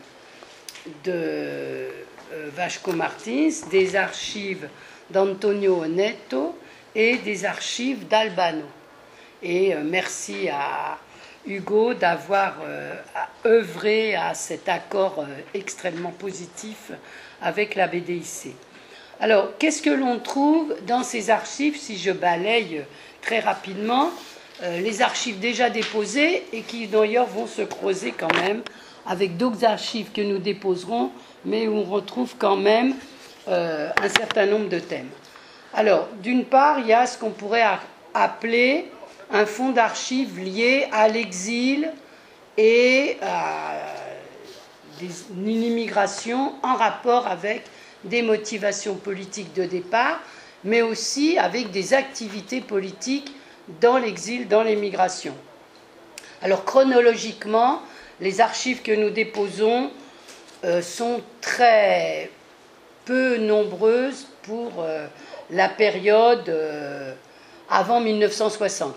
de Vasco Martins, des archives d'Antonio Neto et des archives d'Albano. Et merci à Hugo d'avoir œuvré à cet accord extrêmement positif avec la BDIC. Alors, qu'est-ce que l'on trouve dans ces archives, si je balaye très rapidement, les archives déjà déposées et qui d'ailleurs vont se creuser quand même avec d'autres archives que nous déposerons, mais où on retrouve quand même un certain nombre de thèmes. Alors, d'une part, il y a ce qu'on pourrait appeler un fonds d'archives lié à l'exil et à une immigration en rapport avec des motivations politiques de départ, mais aussi avec des activités politiques dans l'exil, dans l'émigration. Alors, chronologiquement, les archives que nous déposons sont très peu nombreuses pour la période avant 1960.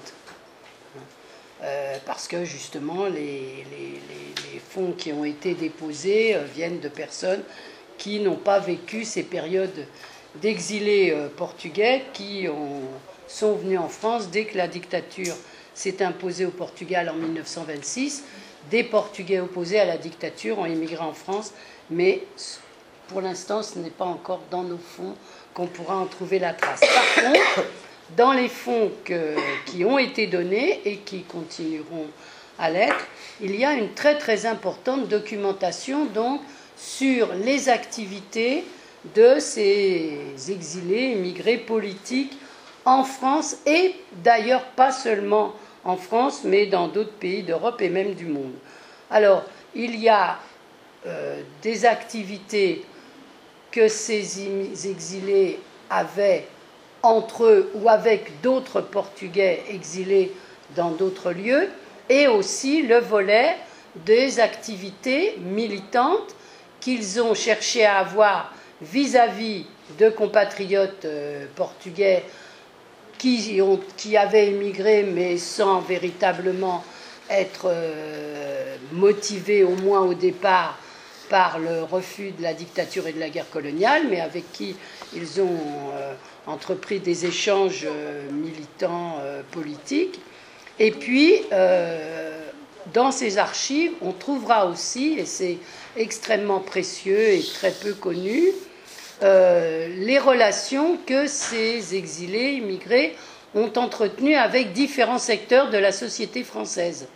Parce que justement les fonds qui ont été déposés viennent de personnes qui n'ont pas vécu ces périodes d'exilés portugais qui sont venus en France dès que la dictature s'est imposée au Portugal en 1926. des Portugais opposés à la dictature ont immigré en France, mais pour l'instant, ce n'est pas encore dans nos fonds qu'on pourra en trouver la trace. Par contre, dans les fonds qui ont été donnés et qui continueront à l'être, il y a une très très importante documentation donc sur les activités de ces exilés, immigrés politiques en France et d'ailleurs pas seulement en France, mais dans d'autres pays d'Europe et même du monde. Alors, il y a des activités que ces exilés avaient entre eux ou avec d'autres Portugais exilés dans d'autres lieux, et aussi le volet des activités militantes qu'ils ont cherché à avoir vis-à-vis de compatriotes portugais qui avaient émigré mais sans véritablement être motivés au moins au départ par le refus de la dictature et de la guerre coloniale, mais avec qui ils ont entrepris des échanges militants politiques. Et puis, dans ces archives, on trouvera aussi, et c'est extrêmement précieux et très peu connu, les relations que ces exilés, immigrés, ont entretenues avec différents secteurs de la société française.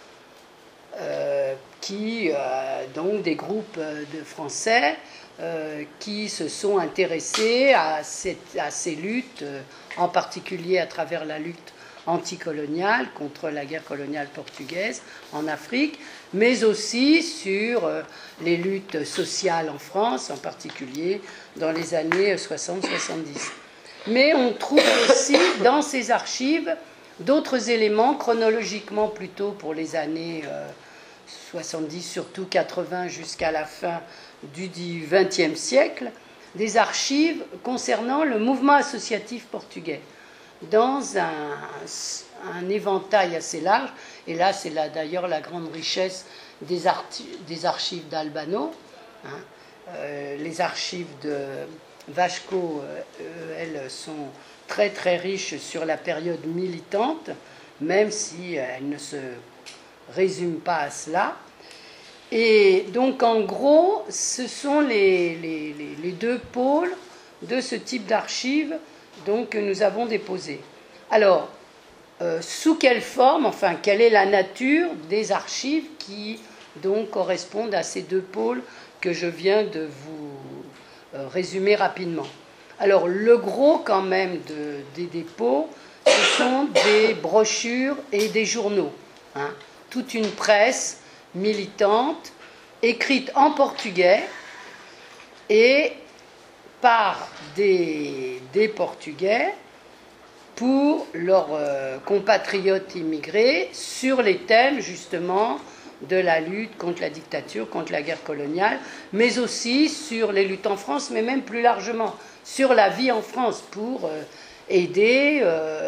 Donc des groupes de Français qui se sont intéressés à ces luttes, en particulier à travers la lutte anticoloniale contre la guerre coloniale portugaise en Afrique, mais aussi sur les luttes sociales en France, en particulier dans les années 60-70. Mais on trouve aussi dans ces archives d'autres éléments, chronologiquement plutôt pour les années 70, surtout 80 jusqu'à la fin du XXe siècle, des archives concernant le mouvement associatif portugais, dans un éventail assez large, et là c'est d'ailleurs la grande richesse des archives d'Albano. Les archives de Vasco, elles sont très très riches sur la période militante, même si elles ne se résument pas à cela. Et donc en gros, ce sont les deux pôles de ce type d'archives donc, que nous avons déposées. Alors, sous quelle forme, enfin, quelle est la nature des archives qui donc correspondent à ces deux pôles que je viens de vous résumer rapidement. Alors, le gros quand même des dépôts, ce sont des brochures et des journaux. Toute une presse militante, écrite en portugais et par des Portugais pour leurs compatriotes immigrés sur les thèmes justement de la lutte contre la dictature, contre la guerre coloniale, mais aussi sur les luttes en France, mais même plus largement sur la vie en France pour aider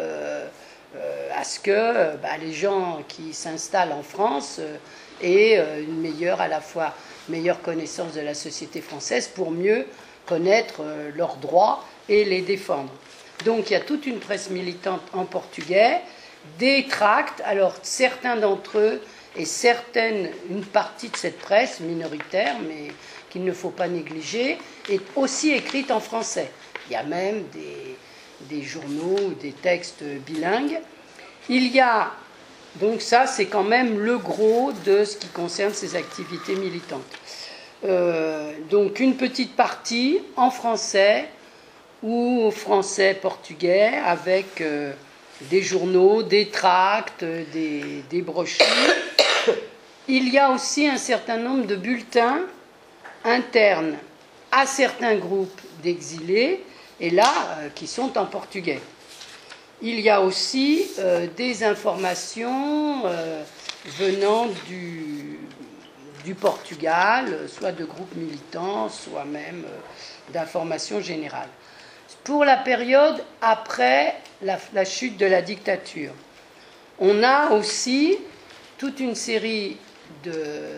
à ce que les gens qui s'installent en France aient une meilleure, à la fois meilleure connaissance de la société française pour mieux connaître leurs droits et les défendre. Donc il y a toute une presse militante en portugais, des tracts, alors certains d'entre eux et une partie de cette presse minoritaire, mais qu'il ne faut pas négliger, est aussi écrite en français. Il y a même des journaux ou des textes bilingues. Il y a, donc ça c'est quand même le gros de ce qui concerne ces activités militantes. Donc une petite partie en français ou français-portugais avec des journaux, des tracts, des brochures. Il y a aussi un certain nombre de bulletins internes à certains groupes d'exilés, et là, qui sont en portugais. Il y a aussi des informations venant du Portugal, soit de groupes militants, soit même d'informations générales. Pour la période après la chute de la dictature, on a aussi toute une série de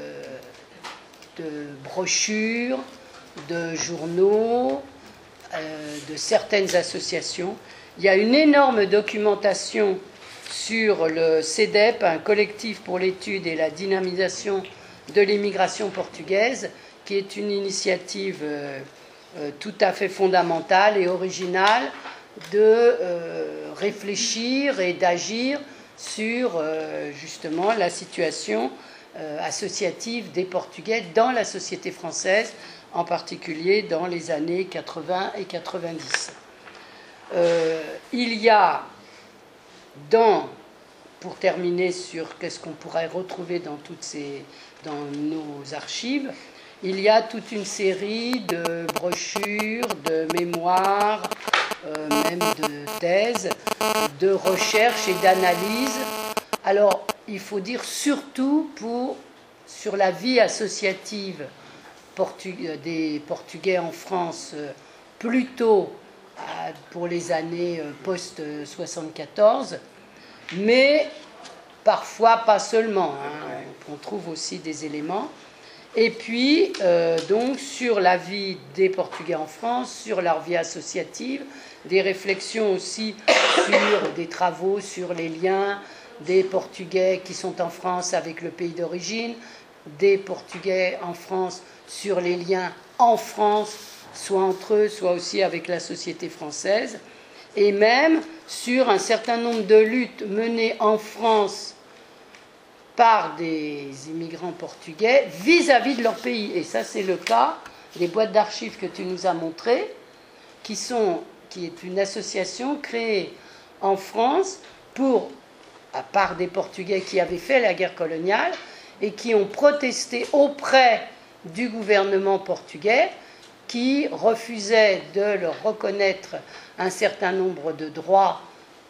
brochures, de journaux, de certaines associations. Il y a une énorme documentation sur le CEDEP, un collectif pour l'étude et la dynamisation de l'immigration portugaise, qui est une initiative tout à fait fondamentale et originale de réfléchir et d'agir sur justement la situation associative des Portugais dans la société française, en particulier dans les années 80 et 90. Il y a pour terminer sur qu'est-ce qu'on pourrait retrouver dans nos archives, il y a toute une série de brochures, de mémoires, même de thèses, de recherches et d'analyses. Alors, il faut dire surtout sur la vie associative des Portugais en France, plutôt pour les années post-74, mais parfois pas seulement, hein, on trouve aussi des éléments. Et puis, donc, sur la vie des Portugais en France, sur leur vie associative, des réflexions aussi sur des travaux sur les liens des Portugais qui sont en France avec le pays d'origine, des Portugais en France sur les liens en France, soit entre eux, soit aussi avec la société française, et même sur un certain nombre de luttes menées en France par des immigrants portugais vis-à-vis de leur pays. Et ça, c'est le cas des boîtes d'archives que tu nous as montrées, qui est une association créée en France à part des Portugais qui avaient fait la guerre coloniale et qui ont protesté auprès du gouvernement portugais qui refusait de leur reconnaître un certain nombre de droits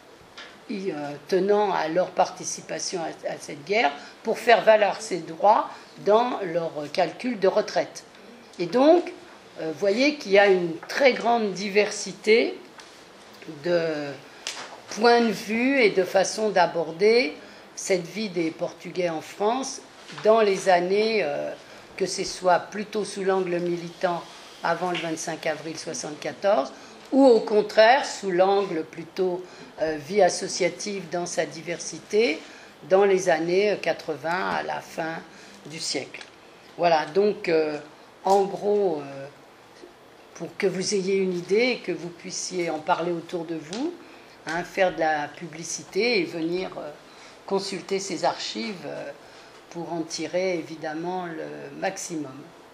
tenant à leur participation à cette guerre pour faire valoir ces droits dans leur calcul de retraite. Et donc, vous voyez qu'il y a une très grande diversité de points de vue et de façons d'aborder cette vie des Portugais en France dans les années, que ce soit plutôt sous l'angle militant avant le 25 avril 1974, ou au contraire sous l'angle plutôt vie associative dans sa diversité dans les années 80 à la fin du siècle. Voilà, donc en gros, pour que vous ayez une idée et que vous puissiez en parler autour de vous, hein, faire de la publicité et venir consulter ces archives pour en tirer évidemment le maximum.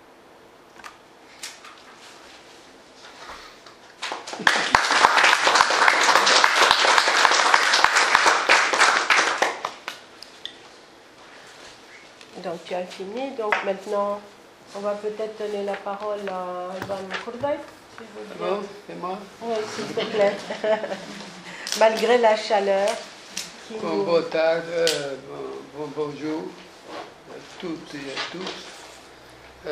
Donc tu as fini, donc maintenant on va peut-être donner la parole à Ivan Corday, si vous voulez. Bon, c'est moi. Oui, s'il te plaît. Malgré la chaleur. Bon tard, bonjour à toutes et à tous.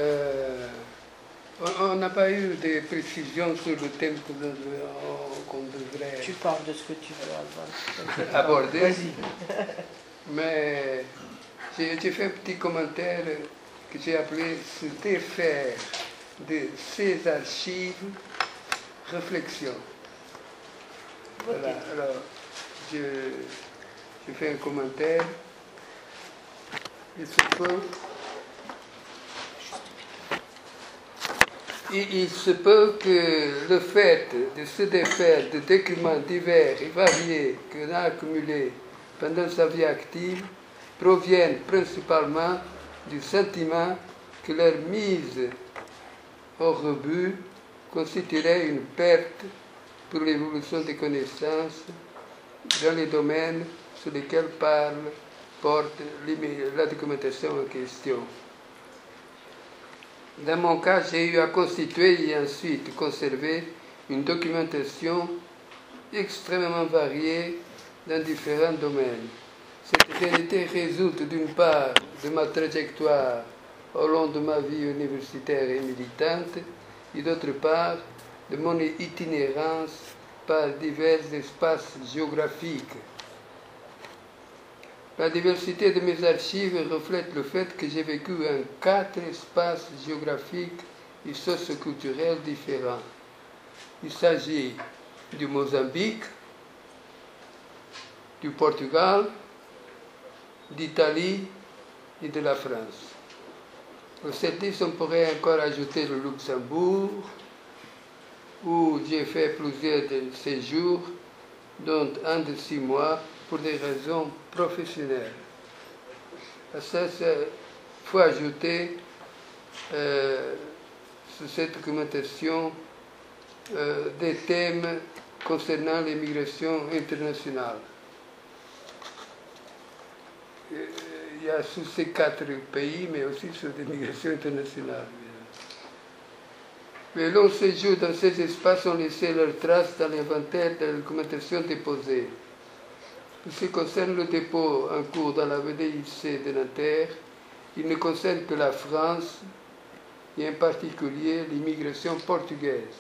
On n'a pas eu de précisions sur le thème qu'on devrait Tu parles de ce que tu veux, Ivan. aborder. Vas-y. Mais j'ai fait un petit commentaire que j'ai appelé « Se défaire de ces archives, réflexion ». Voilà, alors je fais un commentaire. Il se peut que le fait de se défaire de documents divers et variés qu'on a accumulés pendant sa vie active proviennent principalement du sentiment que leur mise au rebut constituerait une perte pour l'évolution des connaissances dans les domaines sur lesquels porte la documentation en question. Dans mon cas, j'ai eu à constituer et ensuite conserver une documentation extrêmement variée dans différents domaines. Cette réalité résulte d'une part de ma trajectoire au long de ma vie universitaire et militante, et d'autre part de mon itinérance par divers espaces géographiques. La diversité de mes archives reflète le fait que j'ai vécu en 4 espaces géographiques et socioculturels différents. Il s'agit du Mozambique, du Portugal, d'Italie et de la France. Au cette liste, on pourrait encore ajouter le Luxembourg, où j'ai fait plusieurs séjours, dont un de 6 mois, pour des raisons professionnelles. À ça, il faut ajouter sur cette documentation des thèmes concernant l'immigration internationale. Il y a sous ces 4 pays, mais aussi sur l'immigration internationale. Les longs séjours dans ces espaces ont laissé leurs traces dans l'inventaire de la documentation déposée. Pour ce qui concerne le dépôt en cours dans la VDIC de Nanterre, il ne concerne que la France et en particulier l'immigration portugaise.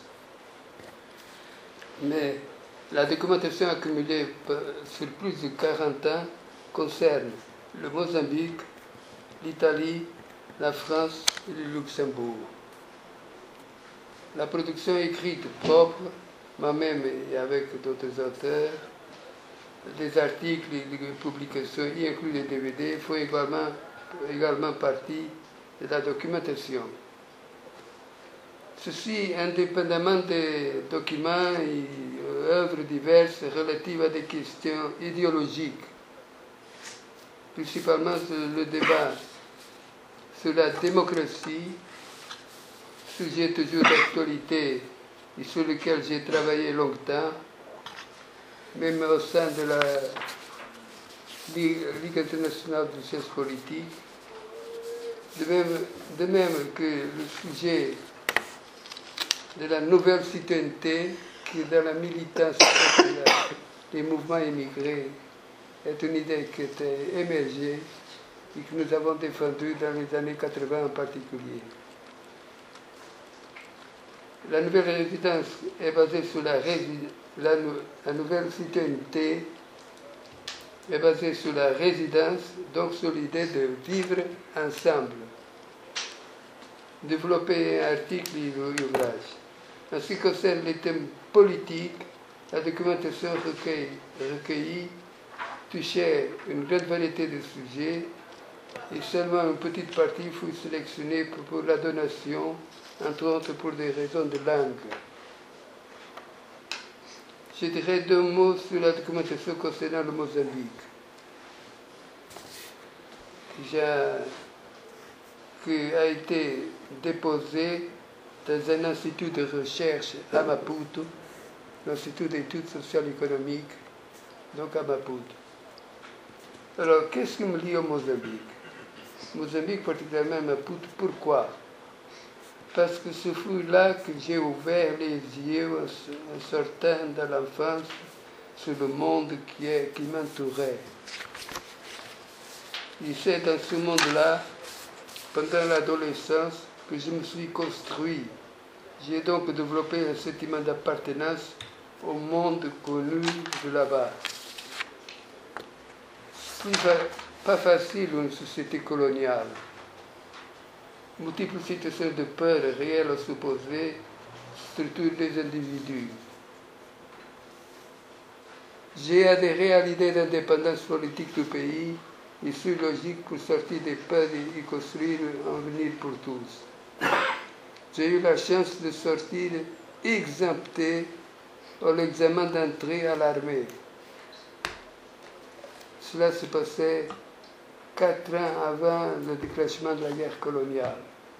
Mais la documentation accumulée sur plus de 40 ans concerne le Mozambique, l'Italie, la France et le Luxembourg. La production écrite propre, moi-même et avec d'autres auteurs, des articles, des publications, y inclus les DVD, font également partie de la documentation. Ceci indépendamment des documents et œuvres diverses relatives à des questions idéologiques, principalement le débat sur la démocratie, sujet toujours d'actualité et sur lequel j'ai travaillé longtemps, même au sein de la Ligue internationale de sciences politiques, de même que le sujet de la nouvelle citoyenneté qui est dans la militance des mouvements immigrés est une idée qui était émergée et que nous avons défendue dans les années 80 en particulier. La nouvelle résidence est basée sur la nouvelle citoyenneté est basée sur la résidence, donc sur l'idée de vivre ensemble. Développer un article et ouvrage. En ce qui concerne les thèmes politiques, la documentation recueillie touchait une grande variété de sujets et seulement une petite partie fut sélectionnée pour la donation, entre autres pour des raisons de langue. Je dirais 2 mots sur la documentation concernant le Mozambique, qui a été déposée dans un institut de recherche à Maputo, l'Institut d'études sociales et économiques, donc à Maputo. Alors, qu'est-ce qui me lie au Mozambique? Mozambique, particulièrement à Maputo, pourquoi? Parce que ce fut là que j'ai ouvert les yeux en sortant de l'enfance sur le monde qui m'entourait. Et c'est dans ce monde-là, pendant l'adolescence, que je me suis construit. J'ai donc développé un sentiment d'appartenance au monde connu de là-bas. Pas facile une société coloniale. Multiples situations de peur réelles à s'opposer, structure des individus. J'ai adhéré à l'idée d'indépendance politique du pays et suis logique pour sortir des peurs et construire un avenir pour tous. J'ai eu la chance de sortir exempté à l'examen d'entrée à l'armée. Cela se passait 4 ans avant le déclenchement de la guerre coloniale.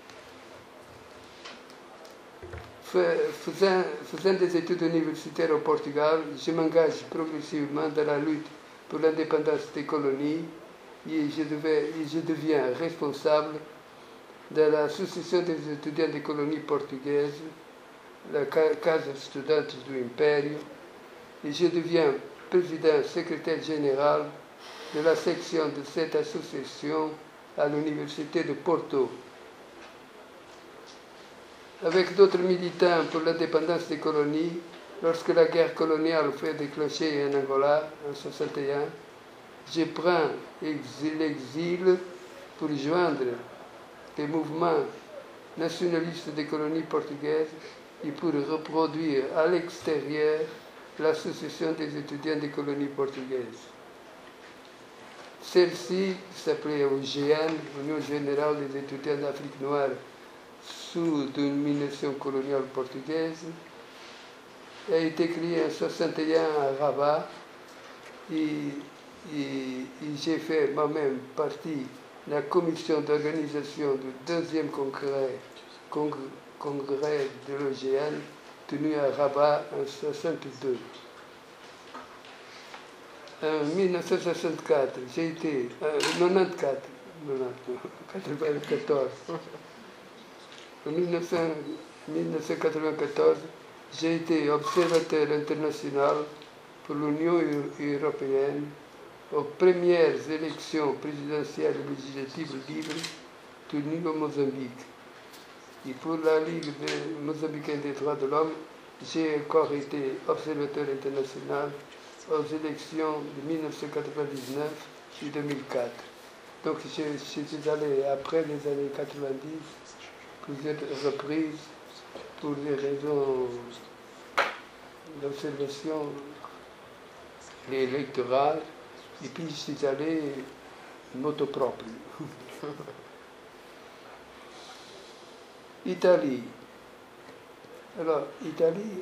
Faisant des études universitaires au Portugal, je m'engage progressivement dans la lutte pour l'indépendance des colonies et je deviens responsable de l'association des étudiants des colonies portugaises, la Casa Estudantes do Império, et je deviens président secrétaire général de la section de cette association à l'université de Porto. Avec d'autres militants pour l'indépendance des colonies, lorsque la guerre coloniale fut déclenchée en Angola en 1961, je prends l'exil pour joindre les mouvements nationalistes des colonies portugaises et pour reproduire à l'extérieur l'association des étudiants des colonies portugaises. Celle-ci, qui s'appelait OGN, Union Générale des étudiants d'Afrique noire, sous domination coloniale portugaise, a été créée en 1961 à Rabat. Et j'ai fait moi-même partie de la commission d'organisation du deuxième congrès de l'OGN tenu à Rabat en 1962. En 1964, j'ai été, 1994, en 1994, j'ai été observateur international pour l'Union européenne aux premières élections présidentielles et législatives libres tenues au Mozambique. Et pour la Ligue mozambicaine des droits de l'homme, j'ai encore été observateur international aux élections de 1999 et 2004. Donc je suis allé après les années 90, plusieurs reprises, pour des raisons d'observation électorale, et puis je suis allé moto propre. Italie. Alors, Italie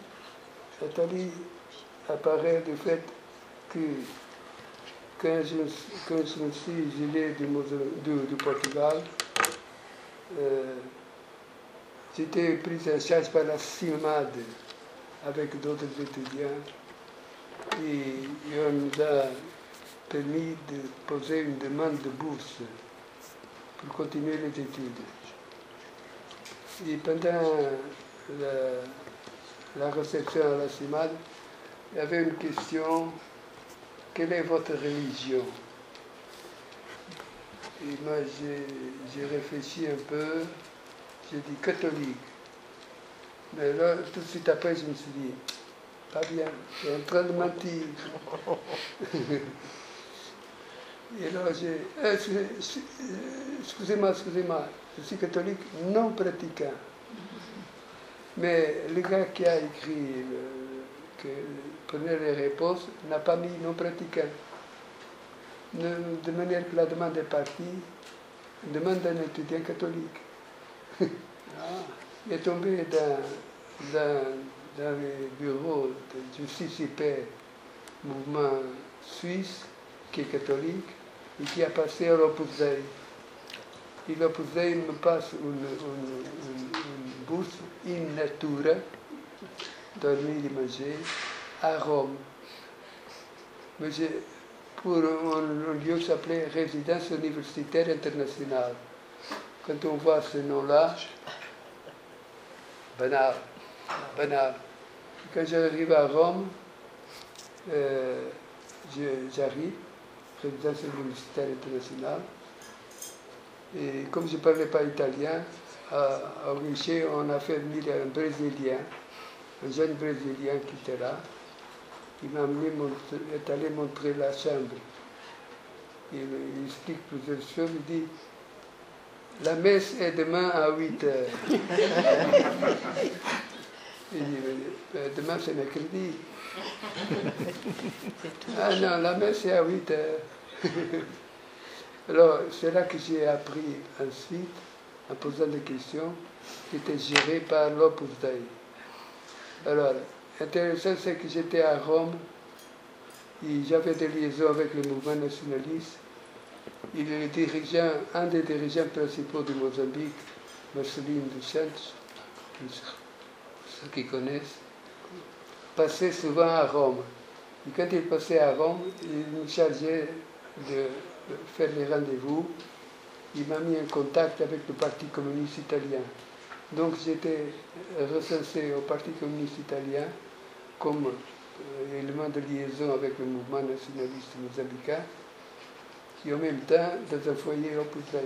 apparaît du fait que quand je me suis exilé du Portugal, j'étais pris en charge par la CIMAD avec d'autres étudiants et on nous a permis de poser une demande de bourse pour continuer les études. Et pendant la réception à la CIMAD, il y avait une question: quelle est votre religion? Et moi j'ai réfléchi un peu, j'ai dit catholique. Mais là, tout de suite après, je me suis dit, pas bien, tu es en train de mentir. Et là, excusez-moi, je suis catholique non pratiquant. Mais le gars qui a écrit, qui prenait les réponses, n'a pas mis non pratiquant. De manière que la demande est partie, demande d'un étudiant catholique. Il est tombé dans les bureaux du CCP, mouvement suisse, qui est catholique, et qui a passé à l'Opus Dei. Et l'Opus Dei me passe une bourse in natura, dormir et manger, à Rome. Mais pour un lieu qui s'appelait Résidence universitaire internationale. Quand on voit ce nom-là, banal. Quand j'arrive à Rome, j'arrive, Résidence universitaire internationale, et comme je ne parlais pas italien, au guichet, on a fait venir un Brésilien, un jeune Brésilien qui était là. Il est allé montrer la chambre. Il explique plusieurs choses, il dit: la messe est demain à 8h. Il dit: demain c'est mercredi. Ah non, la messe est à 8h. Alors, c'est là que j'ai appris ensuite, en posant des questions, qui étaient gérées par l'Opus Dei. Alors, intéressant, c'est que j'étais à Rome, et j'avais des liaisons avec le mouvement nationaliste. Il est un des dirigeants principaux du Mozambique, Marcelino dos Santos, ceux qui connaissent, passait souvent à Rome. Et quand il passait à Rome, il me chargeait de faire les rendez-vous. Il m'a mis en contact avec le Parti communiste italien. Donc j'étais recensé au Parti communiste italien comme élément de liaison avec le mouvement nationaliste mozambicain, qui en même temps dans un foyer Opus Dei.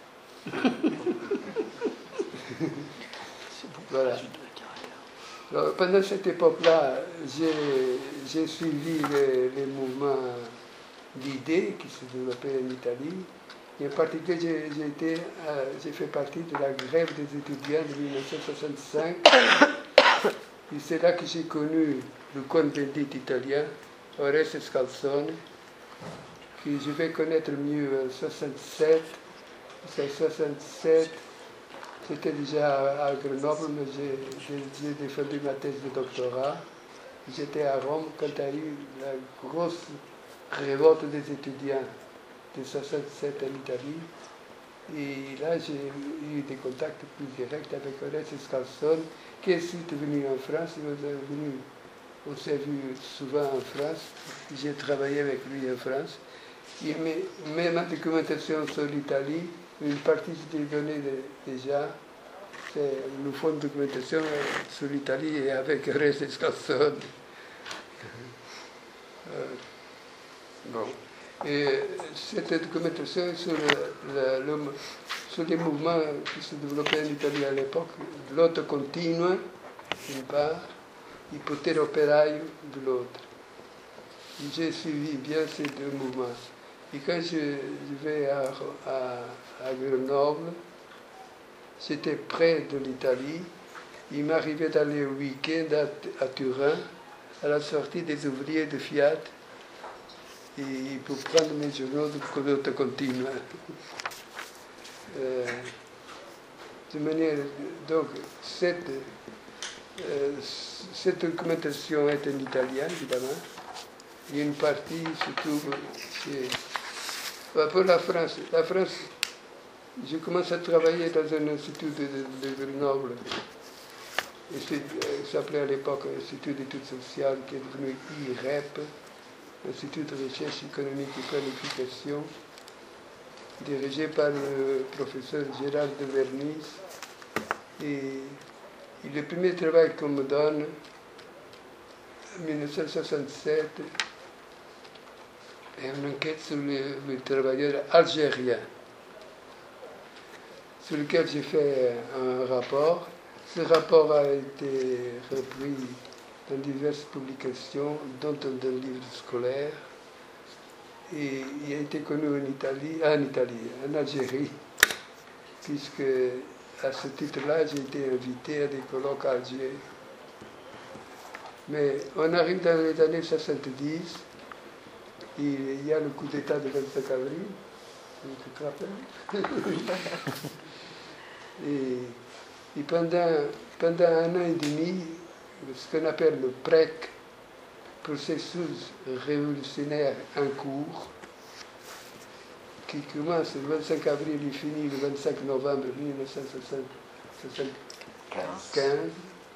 Voilà. Alors, pendant cette époque-là, j'ai suivi les mouvements d'idées qui se développaient en Italie. Et en particulier, j'ai fait partie de la grève des étudiants de 1965. Et c'est là que j'ai connu le convendit italien, Oreste Scalzone, que je vais connaître mieux en 67. C'est 67. J'étais déjà à Grenoble, mais j'ai défendu ma thèse de doctorat. J'étais à Rome quand il y a eu la grosse révolte des étudiants de 67 en Italie. Et là, j'ai eu des contacts plus directs avec Orestes Scalzone, qui est ensuite venu en France. On s'est vu souvent en France. J'ai travaillé avec lui en France. Et mais ma documentation sur l'Italie, une partie je t'ai donnée déjà. C'est le fond de documentation sur l'Italie et avec Orestes Scalzone. Bon. Et cette documentation sur, sur les mouvements qui se développaient en Italie à l'époque, l'autre continua d'une part, et potere operaio de l'autre. J'ai suivi bien ces deux mouvements. Et quand je vais à Grenoble, j'étais près de l'Italie. Il m'arrivait d'aller au week-end à Turin, à la sortie des ouvriers de Fiat, et pour prendre mes journaux de conduite continue. De manière, donc, cette documentation est en italien, évidemment. Il y a une partie se trouve chez... Pour la France, je commence à travailler dans un institut de Grenoble. Ça s'appelait à l'époque Institut d'études sociales, qui est devenu IREP, Institut de recherche économique et planification, dirigé par le professeur Gérard de Vernis. Et le premier travail qu'on me donne, en 1967, est une enquête sur les travailleurs algériens, sur lequel j'ai fait un rapport. Ce rapport a été repris dans diverses publications, dont un livre scolaire, et il a été connu en Algérie, puisque à ce titre-là, j'ai été invité à des colloques à Alger. Mais on arrive dans les années 70, il y a le coup d'État de 25 avril, tu te rappelles? Et pendant un an et demi, ce qu'on appelle le PREC, processus révolutionnaire en cours, qui commence le 25 avril et finit le 25 novembre 1975,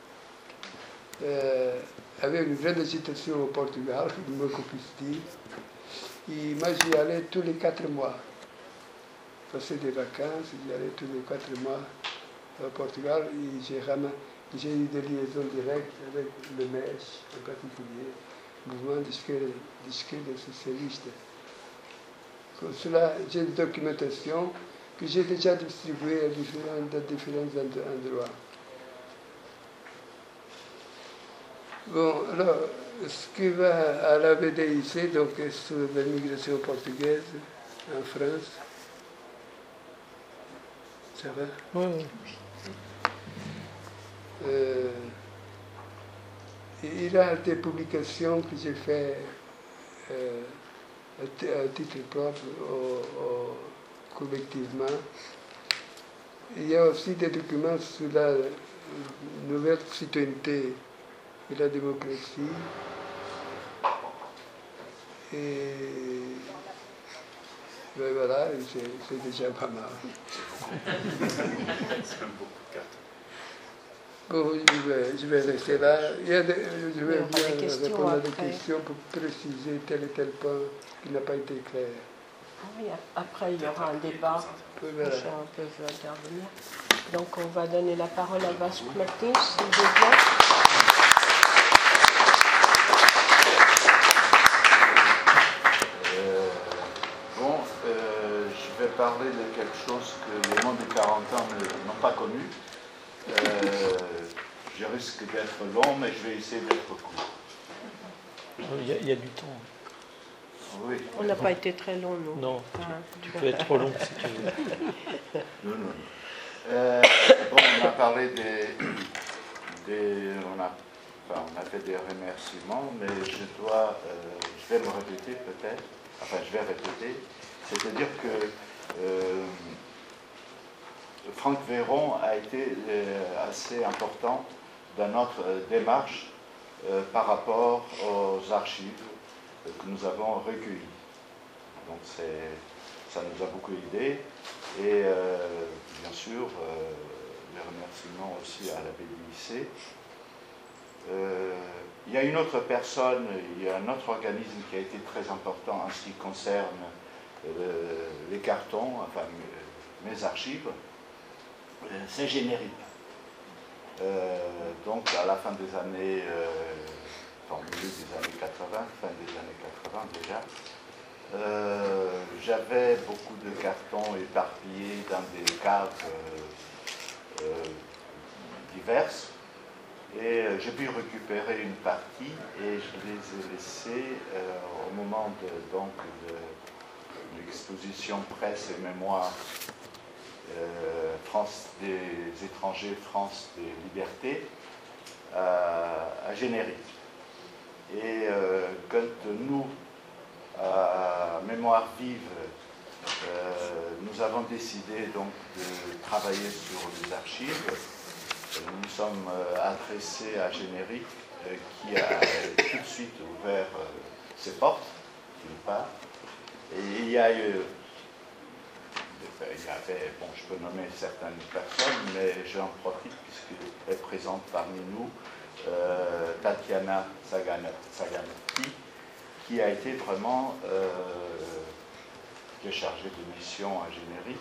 avec une grande agitation au Portugal, du moins qu'on puisse dire. Et moi, j'y allais tous les 4 mois. Passer des vacances, j'y allais tous les 4 mois au Portugal, et j'ai eu des liaisons directes avec le MES en particulier, le mouvement d'esquerda socialiste. Comme cela, j'ai une documentation que j'ai déjà distribuée à différents endroits. Bon, alors, ce qui va à la VDIC, donc sur la migration portugaise en France, ça va? Oui. Il y a des publications que j'ai faites à titre propre collectivement. Il y a aussi des documents sur la nouvelle citoyenneté et la démocratie. Et ben voilà, c'est déjà pas mal. Bon, je vais rester là. Je vais bien répondre à des questions pour préciser tel et tel point qui n'a pas été clair. Oui, après, il y aura un débat. Les gens peuvent intervenir. Donc, on va donner la parole à Vasco Martins, s'il vous plaît. Je vais parler de quelque chose que les moins de 40 ans n'ont pas connu. Je risque d'être long, mais je vais essayer d'être court. Il y a du temps. Oui. On n'a pas été très long, non? Non, tu peux être trop long si tu veux. Non. Bon, on a parlé on a fait des remerciements, mais je vais me répéter peut-être. enfin je vais répéter, c'est-à-dire que Franck Véron a été assez important dans notre démarche par rapport aux archives que nous avons recueillies. Donc ça nous a beaucoup aidé et bien sûr les remerciements aussi à la BDIC. Il y a une autre personne, il y a un autre organisme qui a été très important en ce qui concerne les cartons, enfin mes archives, c'est Générique. Donc à la fin des années, au milieu des années 80, fin des années 80 déjà, j'avais beaucoup de cartons éparpillés dans des caves diverses et j'ai pu récupérer une partie et je les ai laissés au moment de l'exposition presse et mémoire France des étrangers, France des libertés à Générique. Et quand nous, à Mémoire vive, nous avons décidé donc de travailler sur les archives, nous sommes adressés à Générique qui a tout de suite ouvert ses portes, d'une part, et il y a eu bon, je peux nommer certaines personnes, mais j'en profite puisqu'elle est présente parmi nous, Tatiana Saganotti, qui a été vraiment qui est chargée de mission à Générique,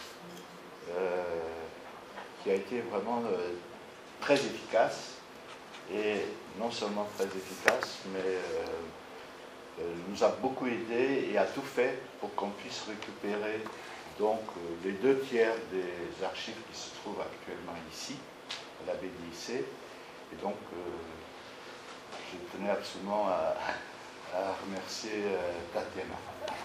qui a été vraiment très efficace, et non seulement très efficace, mais nous a beaucoup aidé et a tout fait pour qu'on puisse récupérer donc les 2 tiers des archives qui se trouvent actuellement ici, à la BDIC. Et donc, je tenais absolument à remercier Tatiana.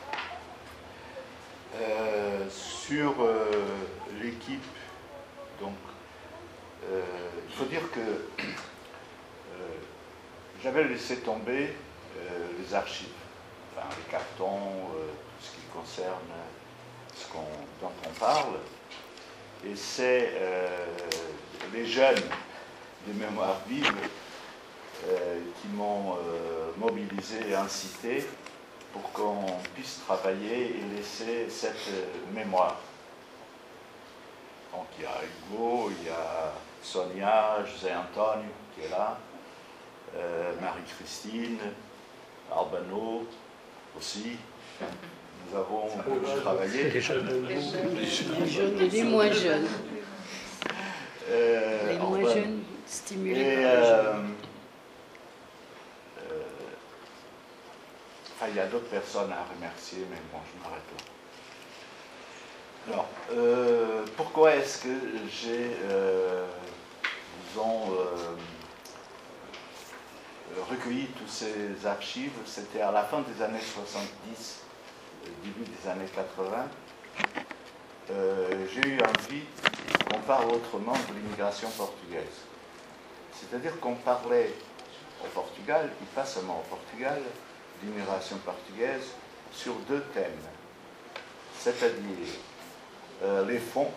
Sur l'équipe, donc, il faut dire que j'avais laissé tomber les archives, enfin, les cartons, tout ce qui concerne dont on parle, et c'est les jeunes de Mémoire vive qui m'ont mobilisé et incité pour qu'on puisse travailler et laisser cette mémoire. Donc il y a Hugo, il y a Sonia, José Antonio qui est là, Marie-Christine, Albano aussi. Nous avons travaillé. Les jeunes et les moins jeunes. Les moins jeunes stimulés par les jeunes. Enfin, il y a d'autres personnes à remercier, mais bon, je m'arrête là. Alors, pourquoi est-ce que j'ai, disons, recueilli toutes ces archives? C'était à la fin des années 70, début des années 80. J'ai eu envie qu'on parle autrement de l'immigration portugaise. C'est-à-dire qu'on parlait au Portugal, et pas seulement au Portugal, l'immigration portugaise sur 2 thèmes. C'est-à-dire les fonds,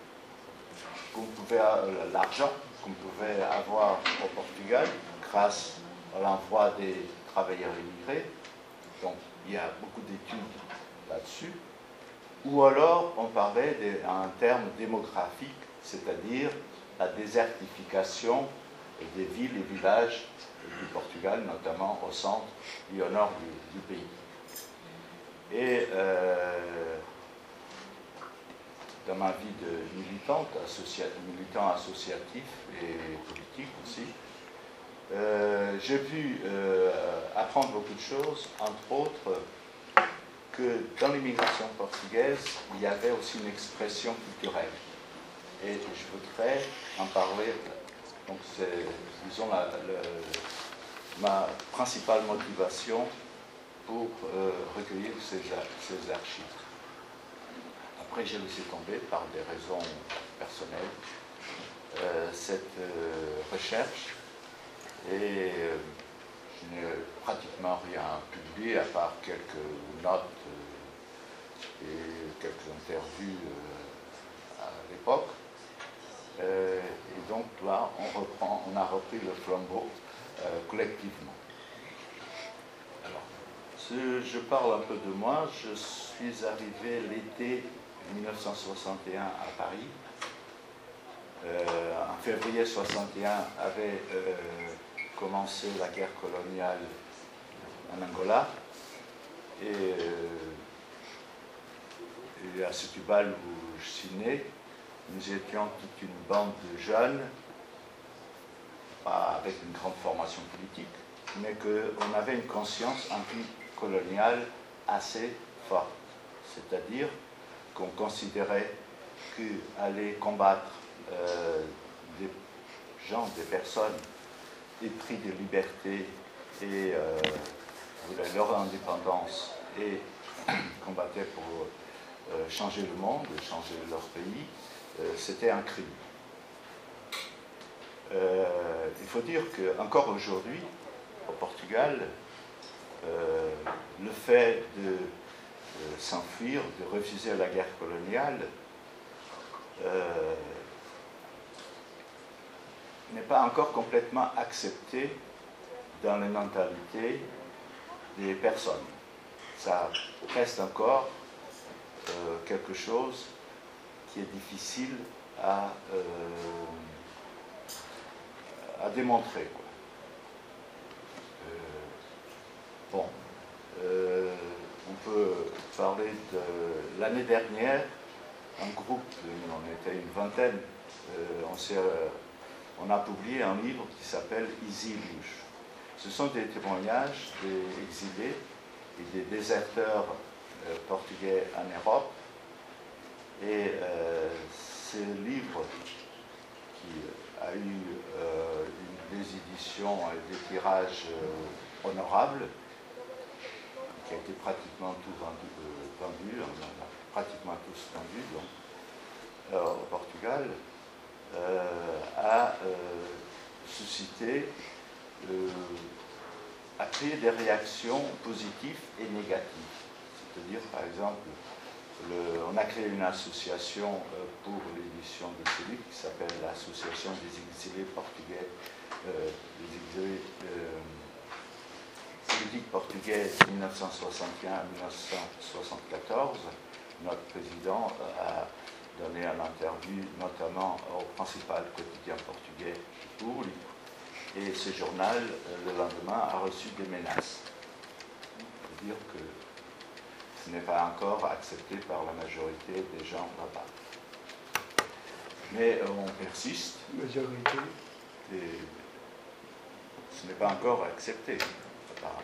l'argent qu'on pouvait avoir au Portugal grâce à l'envoi des travailleurs immigrés. Donc il y a beaucoup d'études là-dessus. Ou alors on parlait en termes démographiques, c'est-à-dire la désertification des villes et villages du Portugal, notamment au centre et au nord du pays. Et dans ma vie de militant associatif et politique aussi, j'ai pu apprendre beaucoup de choses, entre autres que dans l'immigration portugaise, il y avait aussi une expression culturelle. Et je voudrais en parler. Donc c'est, disons, ma principale motivation pour recueillir ces archives. Après, j'ai laissé tomber, par des raisons personnelles, cette recherche, et je n'ai pratiquement rien publié à part quelques notes et quelques interviews à l'époque. Et donc là, on a repris le flambeau collectivement. Alors, je parle un peu de moi. Je suis arrivé l'été 1961 à Paris. En février 61 avait commencé la guerre coloniale en Angola. Et à Setúbal, où je suis né, nous étions toute une bande de jeunes, pas avec une grande formation politique, mais qu'on avait une conscience anticoloniale assez forte. C'est-à-dire qu'on considérait qu'aller combattre des gens, des personnes épris de liberté et voulaient leur indépendance et combattaient pour changer le monde, changer leur pays, c'était un crime. Il faut dire qu'encore aujourd'hui, au Portugal, le fait de s'enfuir, de refuser la guerre coloniale, n'est pas encore complètement accepté dans les mentalités des personnes. Ça reste encore quelque chose qui est difficile à démontrer, quoi. On peut parler de l'année dernière, un groupe, on était une vingtaine, on a publié un livre qui s'appelle Exílios. Ce sont des témoignages des exilés et des déserteurs portugais en Europe. Et ce livre, qui a eu des éditions et des tirages honorables, qui a été pratiquement tout vendu, on a pratiquement tous vendu donc, au Portugal, a suscité, a créé des réactions positives et négatives. C'est-à-dire, par exemple, on a créé une association pour l'édition de ce livre qui s'appelle l'Association des exilés portugais, des exilés politiques portugais 1961 à 1974. Notre président a donné une interview notamment au principal quotidien portugais pour lui. Et ce journal, le lendemain, a reçu des menaces. C'est-à-dire que ce n'est pas encore accepté par la majorité des gens là-bas. Mais on persiste. Majorité. Et ce n'est pas encore accepté, apparemment.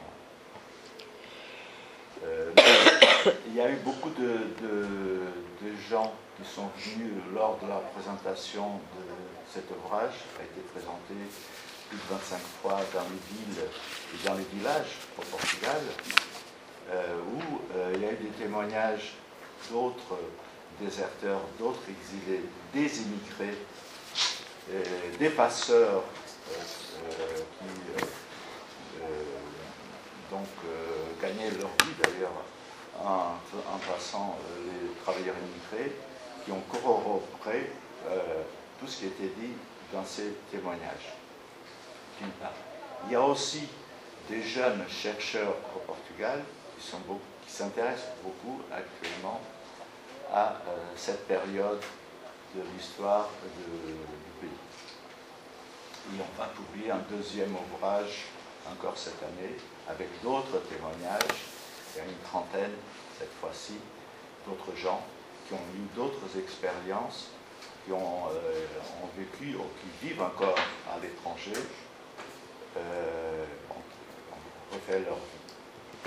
Il y a eu beaucoup de gens qui sont venus lors de la présentation de cet ouvrage, qui a été présenté plus de 25 fois dans les villes et dans les villages au Portugal, où il y a eu des témoignages d'autres déserteurs, d'autres exilés, des immigrés, des passeurs qui gagnaient leur vie d'ailleurs en passant les travailleurs immigrés, qui ont corroboré tout ce qui a été dit dans ces témoignages. Il y a aussi des jeunes chercheurs au Portugal qui s'intéressent beaucoup actuellement à cette période de l'histoire du pays. Et on va publier un deuxième ouvrage encore cette année avec d'autres témoignages. Il y a une trentaine cette fois-ci d'autres gens qui ont eu d'autres expériences, qui ont vécu ou qui vivent encore à l'étranger, on refait leur vie.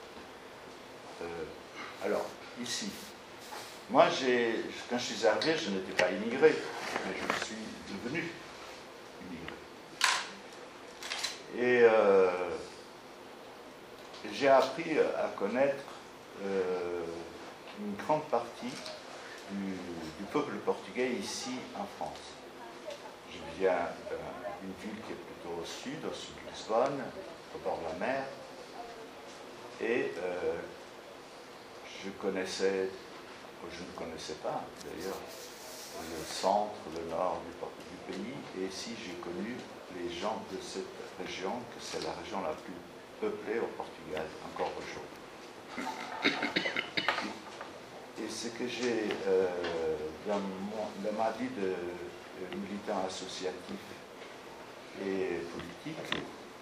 Alors, ici, moi, quand je suis arrivé, je n'étais pas immigré, mais je suis devenu immigré. Et j'ai appris à connaître une grande partie du peuple portugais ici en France. Je viens d'une ville qui est plutôt au sud de Lisbonne, au bord de la mer. Et je ne connaissais pas d'ailleurs le centre, le nord du pays. Et si j'ai connu les gens de cette région, que c'est la région la plus peuplée au Portugal, encore aujourd'hui. Et ce que j'ai dans ma vie de militant associatif et politique,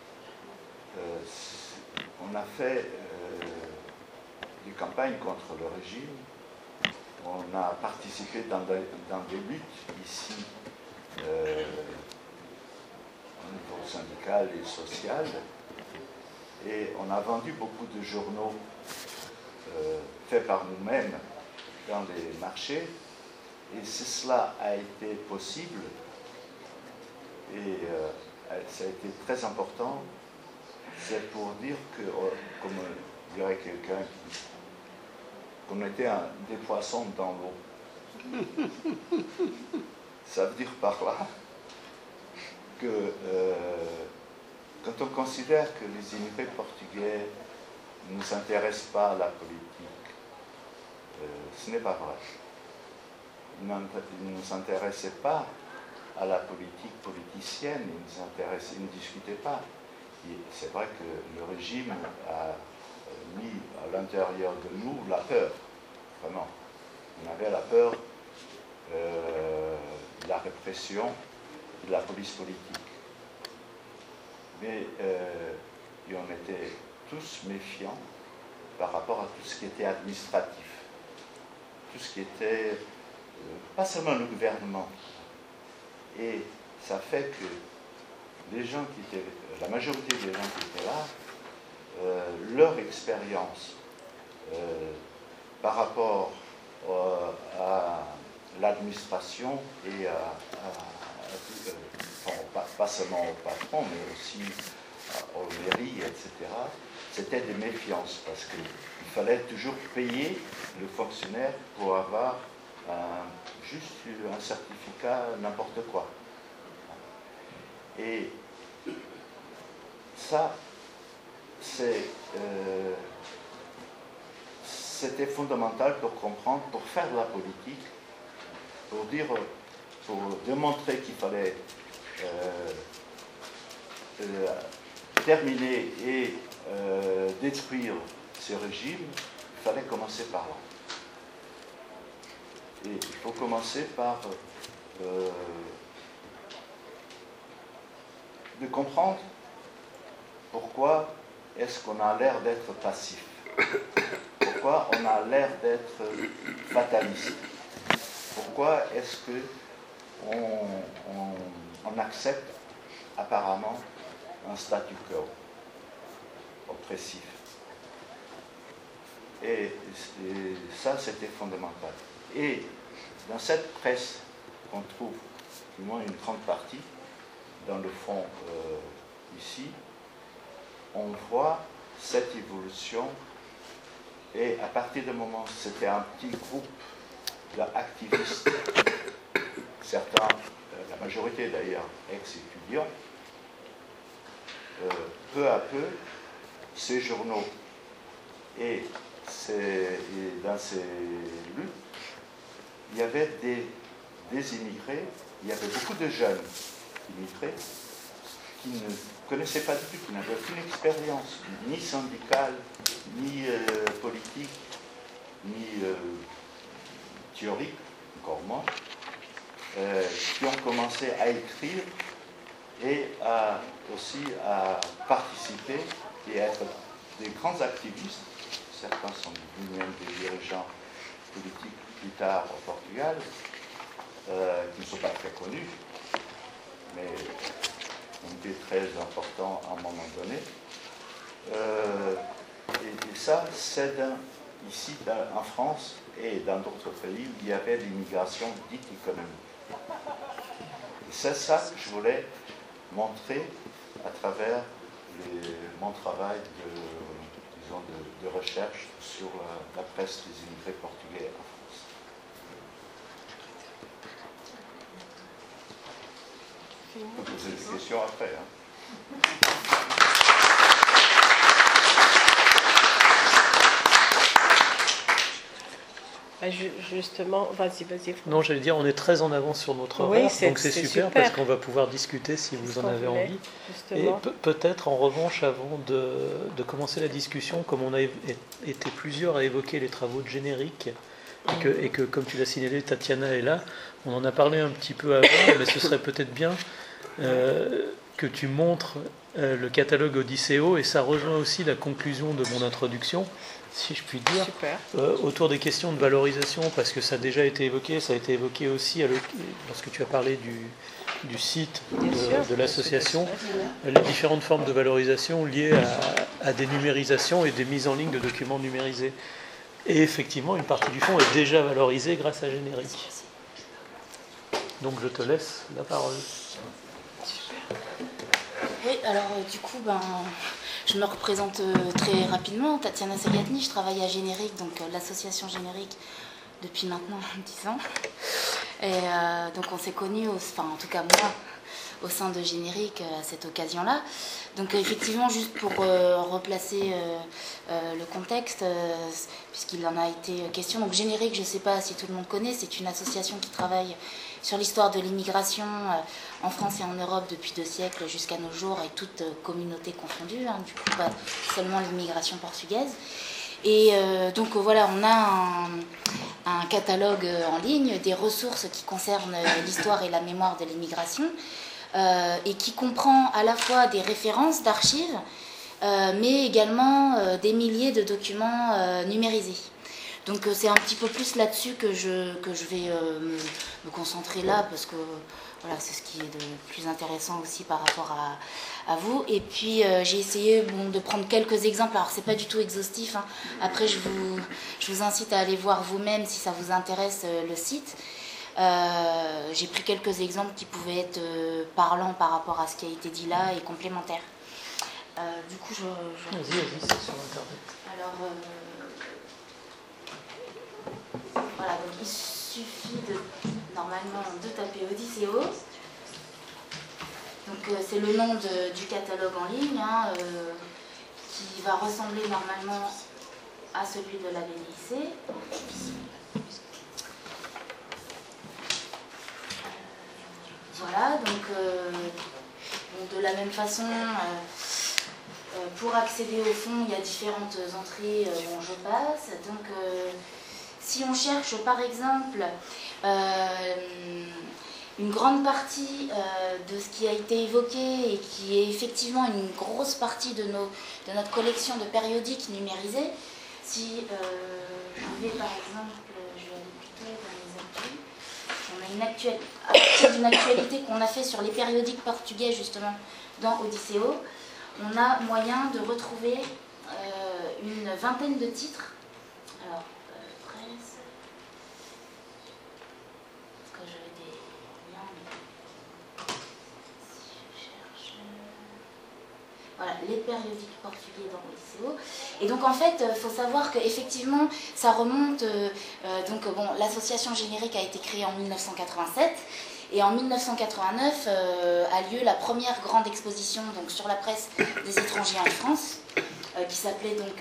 on a fait des campagnes contre le régime, on a participé dans des luttes ici au niveau syndical et social, et on a vendu beaucoup de journaux faits par nous-mêmes dans les marchés, et cela a été possible, et ça a été très important. C'est pour dire que, comme dirait quelqu'un, qu'on était des poissons dans l'eau. Ça veut dire par là que quand on considère que les immigrés portugais ne s'intéressent pas à la politique, ce n'est pas vrai. Ils ne s'intéressaient pas à la politique politicienne, ils ne discutaient pas. C'est vrai que le régime a mis à l'intérieur de nous la peur, vraiment. On avait la peur de la répression de la police politique. Mais on était tous méfiants par rapport à tout ce qui était administratif, tout ce qui était, pas seulement le gouvernement. Et ça fait que les gens qui étaient, la majorité des gens qui étaient là, leur expérience par rapport à l'administration et pas seulement au patron, mais aussi aux mairies, etc., c'était des méfiances, parce qu'il fallait toujours payer le fonctionnaire pour avoir juste un certificat, n'importe quoi. Et ça, c'était fondamental pour comprendre, pour faire de la politique, pour démontrer qu'il fallait terminer et détruire ce régime. Il fallait commencer par là. Et il faut commencer par de comprendre pourquoi est-ce qu'on a l'air d'être passif, pourquoi on a l'air d'être fataliste, pourquoi est-ce qu'on accepte apparemment un statu quo oppressif. Et ça, c'était fondamental. Et dans cette presse qu'on trouve, du moins une grande partie, dans le fond ici, on voit cette évolution, et à partir du moment où c'était un petit groupe d'activistes, certains, la majorité d'ailleurs, ex-étudiants, peu à peu, ces journaux et dans ces luttes, il y avait des immigrés, il y avait beaucoup de jeunes immigrés qui ne connaissaient pas du tout, qui n'avaient aucune expérience, ni syndicale, ni politique, ni théorique, encore moins, qui ont commencé à écrire et aussi à participer et à être des grands activistes. Certains sont devenus même des dirigeants politiques plus tard au Portugal, qui ne sont pas très connus, mais ont été très importants à un moment donné. Et ça, c'est ici en France et dans d'autres pays où il y avait l'immigration dite économique. Et c'est ça que je voulais montrer à travers mon travail de recherche sur la presse des immigrés portugais en France. On peut poser des questions après. Hein. Justement, vas-y. Non, j'allais dire, on est très en avance sur notre horaire, donc c'est super parce qu'on va pouvoir discuter si vous en avez envie. Justement. Et peut-être en revanche, avant de commencer la discussion, comme on a été plusieurs à évoquer les travaux de générique, et que comme tu l'as signalé, Tatiana est là, on en a parlé un petit peu avant, mais ce serait peut-être bien que tu montres le catalogue Odysseo, et ça rejoint aussi la conclusion de mon introduction, si je puis dire, autour des questions de valorisation, parce que ça a déjà été évoqué, ça a été évoqué aussi lorsque tu as parlé du site de l'association, les différentes formes de valorisation liées à des numérisations et des mises en ligne de documents numérisés. Et effectivement, une partie du fonds est déjà valorisée grâce à Générique. Donc je te laisse la parole. Oui, alors du coup, je me représente très rapidement. Tatiana Sagatny, je travaille à Générique, donc l'association Générique, depuis maintenant 10 ans. Et donc on s'est connus, enfin en tout cas moi, au sein de Générique à cette occasion-là. Donc effectivement, juste pour replacer le contexte, puisqu'il en a été question. Donc Générique, je ne sais pas si tout le monde connaît, c'est une association qui travaille sur l'histoire de l'immigration en France et en Europe depuis 2 siècles jusqu'à nos jours, et toutes communautés confondues, du coup pas seulement l'immigration portugaise. Et donc voilà, on a un catalogue en ligne des ressources qui concernent l'histoire et la mémoire de l'immigration, et qui comprend à la fois des références d'archives, mais également des milliers de documents numérisés. Donc c'est un petit peu plus là-dessus que je vais me concentrer là, parce que voilà, c'est ce qui est de plus intéressant aussi par rapport à vous. Et puis j'ai essayé de prendre quelques exemples. Alors c'est pas du tout exhaustif, hein. Après je vous incite à aller voir vous-même si ça vous intéresse le site. J'ai pris quelques exemples qui pouvaient être parlants par rapport à ce qui a été dit là et complémentaires. Du coup Vas-y, c'est sur Internet. Alors voilà, donc il suffit normalement de taper Odysseo. Donc c'est le nom du catalogue en ligne, qui va ressembler normalement à celui de la BDIC. Voilà, donc de la même façon, pour accéder au fond, il y a différentes entrées dont je passe. Donc si on cherche par exemple une grande partie de ce qui a été évoqué, et qui est effectivement une grosse partie de notre collection de périodiques numérisés, si je vais par exemple, je vais aller plutôt dans les actus. On a à partir d'une actualité qu'on a fait sur les périodiques portugais justement dans Odysseo, on a moyen de retrouver une vingtaine de titres. Alors, presse. Est-ce que j'avais des liens? Si je cherche. Voilà, les périodiques portugais dans Odysseo. Et donc en fait, il faut savoir qu'effectivement, ça remonte. L'association Générique a été créée en 1987. Et en 1989 a lieu la première grande exposition donc, sur la presse des étrangers en France, qui s'appelait donc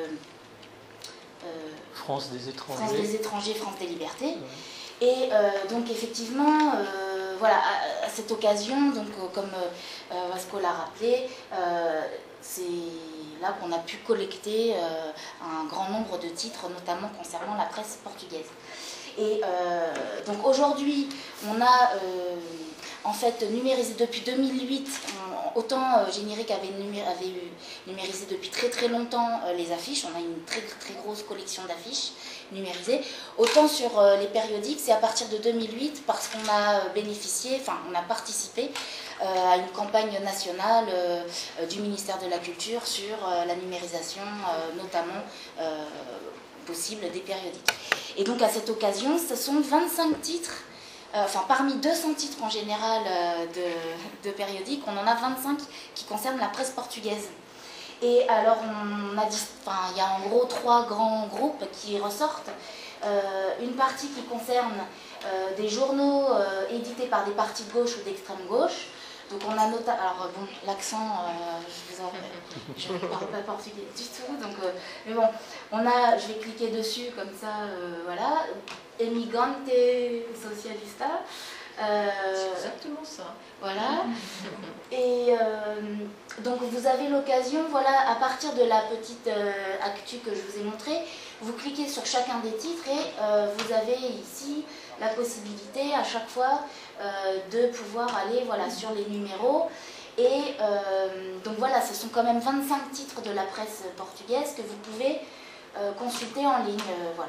France des étrangers. France des étrangers, France des libertés. Ouais. Et donc effectivement, voilà, à cette occasion, donc comme Vasco l'a rappelé, c'est là qu'on a pu collecter un grand nombre de titres, notamment concernant la presse portugaise. Et donc aujourd'hui, on a en fait numérisé depuis 2008, autant Générique avait numérisé depuis très très longtemps les affiches, on a une très très grosse collection d'affiches numérisées, autant sur les périodiques, c'est à partir de 2008 parce qu'on a on a participé à une campagne nationale du ministère de la Culture sur la numérisation notamment possible des périodiques. Et donc à cette occasion, ce sont 25 titres, parmi 200 titres en général de périodiques, on en a 25 qui concernent la presse portugaise. Et alors il y a en gros 3 grands groupes qui ressortent. Une partie qui concerne des journaux édités par des partis de gauche ou d'extrême gauche. Donc on a notamment, alors bon, l'accent, je ne parle pas portugais du tout, donc, mais bon, je vais cliquer dessus comme ça, voilà, Emigrante Socialista. C'est exactement ça. Voilà. Et donc vous avez l'occasion, voilà, à partir de la petite actu que je vous ai montrée, vous cliquez sur chacun des titres et vous avez ici la possibilité à chaque fois de pouvoir aller, voilà, sur les numéros. Et donc voilà, ce sont quand même 25 titres de la presse portugaise que vous pouvez consulter en ligne, voilà.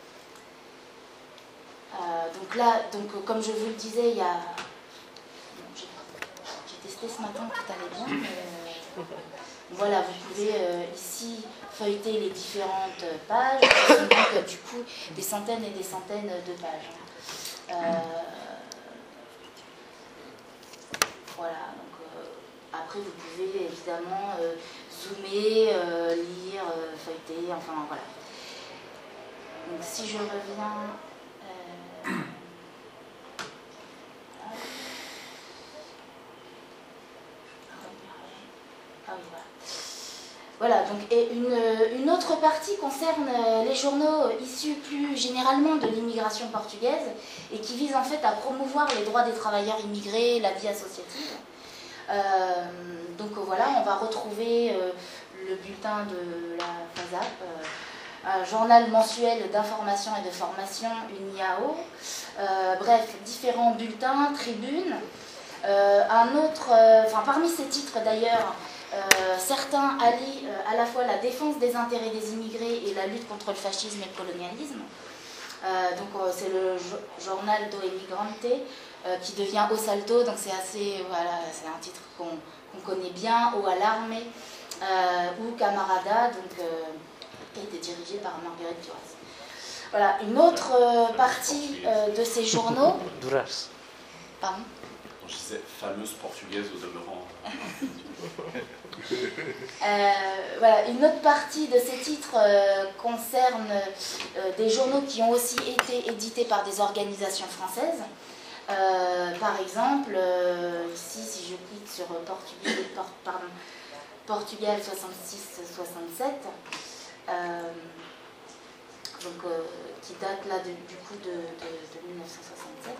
Donc là, comme je vous le disais, il y a... J'ai testé ce matin, tout allait bien. Mais, voilà, vous pouvez ici feuilleter les différentes pages. Ce sont donc du coup des centaines et des centaines de pages. Voilà, donc après vous pouvez évidemment zoomer, lire, feuilleter, enfin voilà. Donc si je reviens... Ah oui, voilà. Voilà, donc, et une autre partie concerne les journaux issus plus généralement de l'immigration portugaise et qui visent en fait à promouvoir les droits des travailleurs immigrés, la vie associative. Donc voilà, on va retrouver le bulletin de la FASAP, un journal mensuel d'information et de formation, une IAO, bref, différents bulletins, tribunes. Parmi ces titres d'ailleurs, certains allient à la fois la défense des intérêts des immigrés et la lutte contre le fascisme et le colonialisme. C'est le journal do Emigrante qui devient O Salto, donc c'est assez, voilà, c'est un titre qu'on connaît bien, O Alarme, ou Camarada, donc qui a été dirigé par Marguerite Duras. Voilà, une autre partie de ces journaux... Duras. Pardon ? Je disais fameuse portugaise au demeurant. Voilà, une autre partie de ces titres concerne des journaux qui ont aussi été édités par des organisations françaises. Par exemple, ici, si je clique sur Portugal 66-67, qui date là du coup de 1967.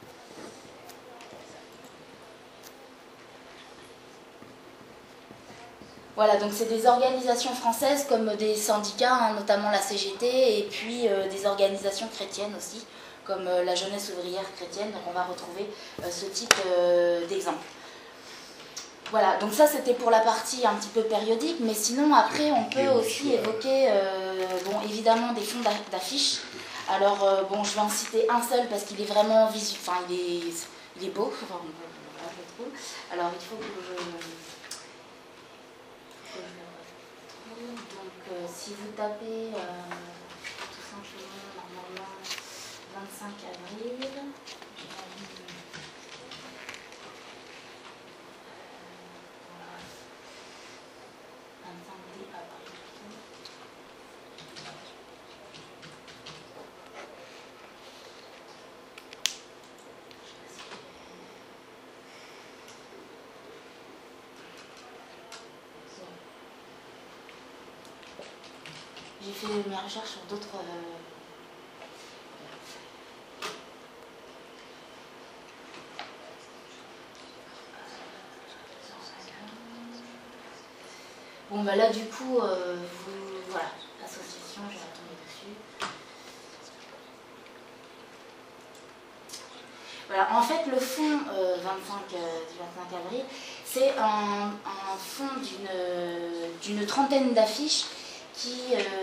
Voilà, donc c'est des organisations françaises comme des syndicats, hein, notamment la CGT, et puis des organisations chrétiennes aussi, comme la Jeunesse ouvrière chrétienne. Donc on va retrouver ce type d'exemple. Voilà, donc ça c'était pour la partie un petit peu périodique, mais sinon après on peut aussi évoquer, évidemment des fonds d'affiches. Alors je vais en citer un seul parce qu'il est vraiment visuel, enfin il est beau, enfin, voilà, je le trouve. Alors il faut que je le retrouve. Donc si vous tapez tout simplement normalement 25 avril, j'ai fait mes recherches sur d'autres... Bon, bah là, du coup, voilà, l'association, je vais retomber dessus. Voilà, en fait, le fonds du 25 avril, c'est un fonds d'une trentaine d'affiches qui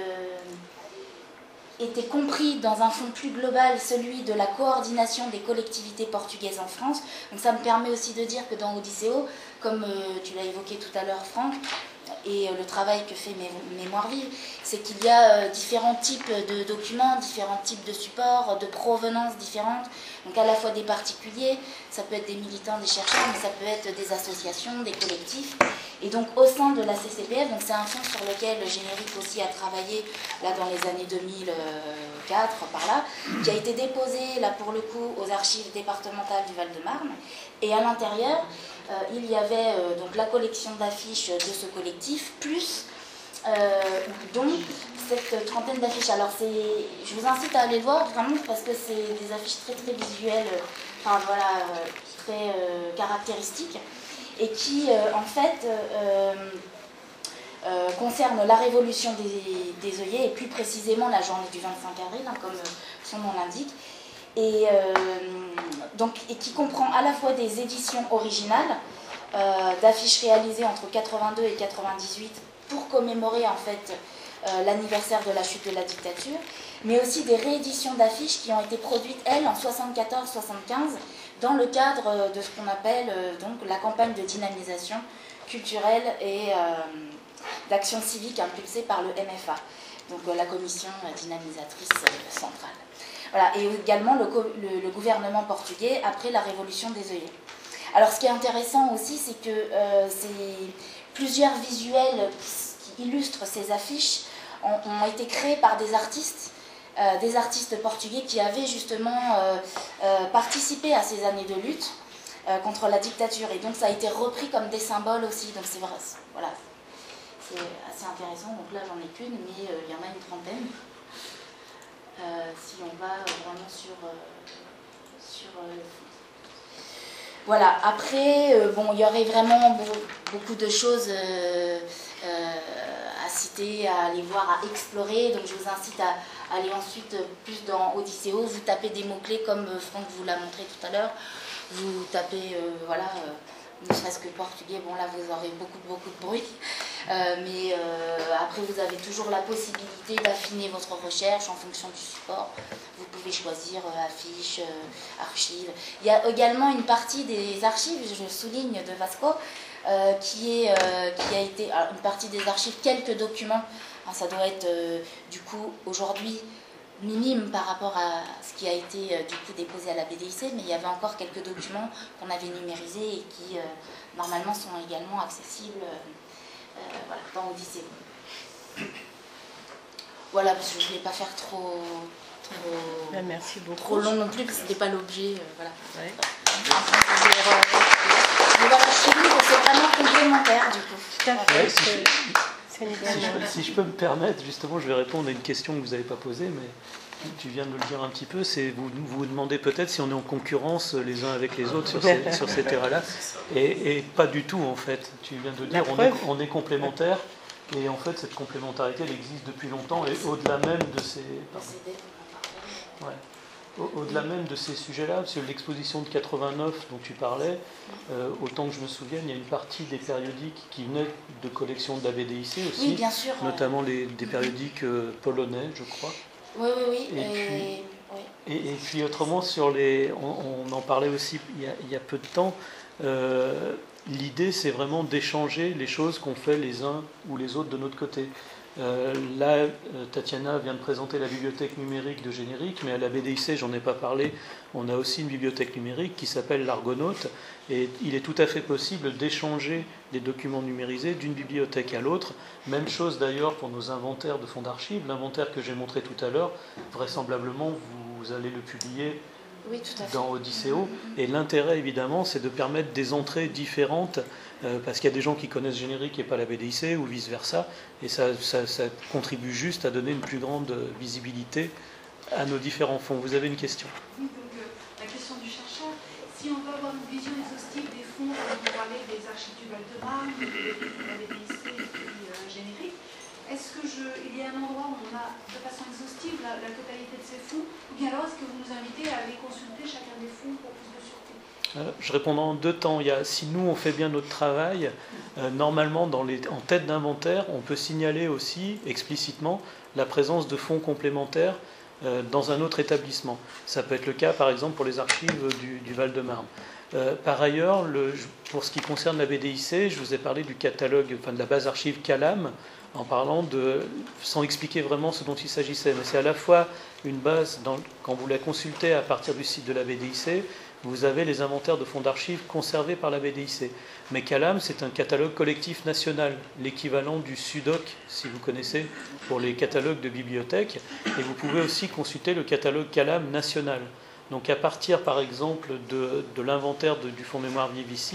était compris dans un fonds plus global, celui de la coordination des collectivités portugaises en France. Donc ça me permet aussi de dire que dans Odysséo, comme tu l'as évoqué tout à l'heure Franck, et le travail que fait Mémoire Vive, c'est qu'il y a différents types de documents, différents types de supports, de provenances différentes. Donc à la fois des particuliers, ça peut être des militants, des chercheurs, mais ça peut être des associations, des collectifs. Et donc au sein de la CCPF, donc c'est un fonds sur lequel le générique aussi a travaillé là dans les années 2004 par là, qui a été déposé là pour le coup aux archives départementales du Val-de-Marne. Et à l'intérieur, il y avait donc la collection d'affiches de ce collectif, plus donc cette trentaine d'affiches. Alors je vous incite à aller le voir vraiment parce que c'est des affiches très très visuelles, enfin voilà, très caractéristiques, et qui en fait concernent la révolution des œillets, et plus précisément la journée du 25 avril, hein, comme son nom l'indique, et qui comprend à la fois des éditions originales d'affiches réalisées entre 82 et 98 pour commémorer en fait l'anniversaire de la chute de la dictature, mais aussi des rééditions d'affiches qui ont été produites, elles, en 74-75, dans le cadre de ce qu'on appelle donc la campagne de dynamisation culturelle et d'action civique impulsée par le MFA, donc la commission dynamisatrice centrale. Voilà, et également le gouvernement portugais après la révolution des œillets. Alors ce qui est intéressant aussi, c'est que plusieurs visuels qui illustrent ces affiches ont été créés par des artistes portugais qui avaient justement participé à ces années de lutte contre la dictature. Et donc ça a été repris comme des symboles aussi. Donc c'est vrai, voilà, c'est assez intéressant. Donc là j'en ai qu'une, mais il y en a une trentaine. Si on va vraiment sur voilà, après, bon, il y aurait vraiment beaucoup de choses à citer, à aller voir, à explorer. Donc je vous incite à aller ensuite plus dans Odysséos. Vous tapez des mots-clés comme Franck vous l'a montré tout à l'heure. Vous tapez, voilà, ne serait-ce que portugais, bon là vous aurez beaucoup de bruit. Mais après vous avez toujours la possibilité d'affiner votre recherche en fonction du support. Vous pouvez choisir affiches, archives. Il y a également une partie des archives, je souligne, de Vasco, qui a été une partie des archives, quelques documents. Alors, ça doit être du coup aujourd'hui minime par rapport à ce qui a été du coup déposé à la BDIC, mais il y avait encore quelques documents qu'on avait numérisés et qui normalement sont également accessibles voilà, dans Odysséos. Voilà, parce que je ne voulais pas faire trop merci beaucoup. Trop long non plus, parce que ce n'était pas l'objet. Voilà. Ouais. Mais voilà, chez nous, c'est vraiment complémentaire du coup. Tout à fait. Ouais, c'est une bonne si je peux me permettre, justement, je vais répondre à une question que vous n'avez pas posée, mais tu viens de le dire un petit peu. C'est vous vous demandez peut-être si on est en concurrence les uns avec les autres sur ces terrains-là, et pas du tout en fait. Tu viens de le dire, on est complémentaires. Et en fait, cette complémentarité, elle existe depuis longtemps, et au-delà même de ces... Au-delà même de ces sujets-là, parce que l'exposition de 89 dont tu parlais, autant que je me souvienne, il y a une partie des périodiques qui venaient de collections de la BDIC aussi, oui, bien sûr, notamment des périodiques polonais, je crois. Oui. Et puis autrement, on en parlait aussi il y a peu de temps, l'idée c'est vraiment d'échanger les choses qu'on fait les uns ou les autres de notre côté. Là, Tatiana vient de présenter la bibliothèque numérique de Générique, mais à la BDIC, j'en ai pas parlé, on a aussi une bibliothèque numérique qui s'appelle l'Argonaute, et il est tout à fait possible d'échanger des documents numérisés d'une bibliothèque à l'autre. Même chose d'ailleurs pour nos inventaires de fonds d'archives. L'inventaire que j'ai montré tout à l'heure, vraisemblablement, vous allez le publier dans Odysséos. Et l'intérêt, évidemment, c'est de permettre des entrées différentes, parce qu'il y a des gens qui connaissent Générique et pas la BDIC, ou vice-versa, et ça contribue juste à donner une plus grande visibilité à nos différents fonds. Vous avez une question ? Oui, donc la question du chercheur, si on veut avoir une vision exhaustive des fonds, vous parlez des archives du Val-de-Marne, de la BDIC et puis Générique, est-ce qu'il y a un endroit où on a de façon exhaustive la totalité de ces fonds, ou bien alors est-ce que vous nous invitez à aller consulter chacun des fonds pour plus de sûreté ? Je réponds en deux temps. Si nous on fait bien notre travail, normalement en tête d'inventaire, on peut signaler aussi explicitement la présence de fonds complémentaires dans un autre établissement. Ça peut être le cas par exemple pour les archives du Val-de-Marne. Par ailleurs, pour ce qui concerne la BDIC, je vous ai parlé du catalogue, de la base archive Calam, en parlant sans expliquer vraiment ce dont il s'agissait. Mais c'est à la fois une base, quand vous la consultez à partir du site de la BDIC, vous avez les inventaires de fonds d'archives conservés par la BDIC. Mais Calam, c'est un catalogue collectif national, l'équivalent du SUDOC, si vous connaissez, pour les catalogues de bibliothèques. Et vous pouvez aussi consulter le catalogue Calam national. Donc à partir, par exemple, de l'inventaire du Fonds Mémoire Vive ici,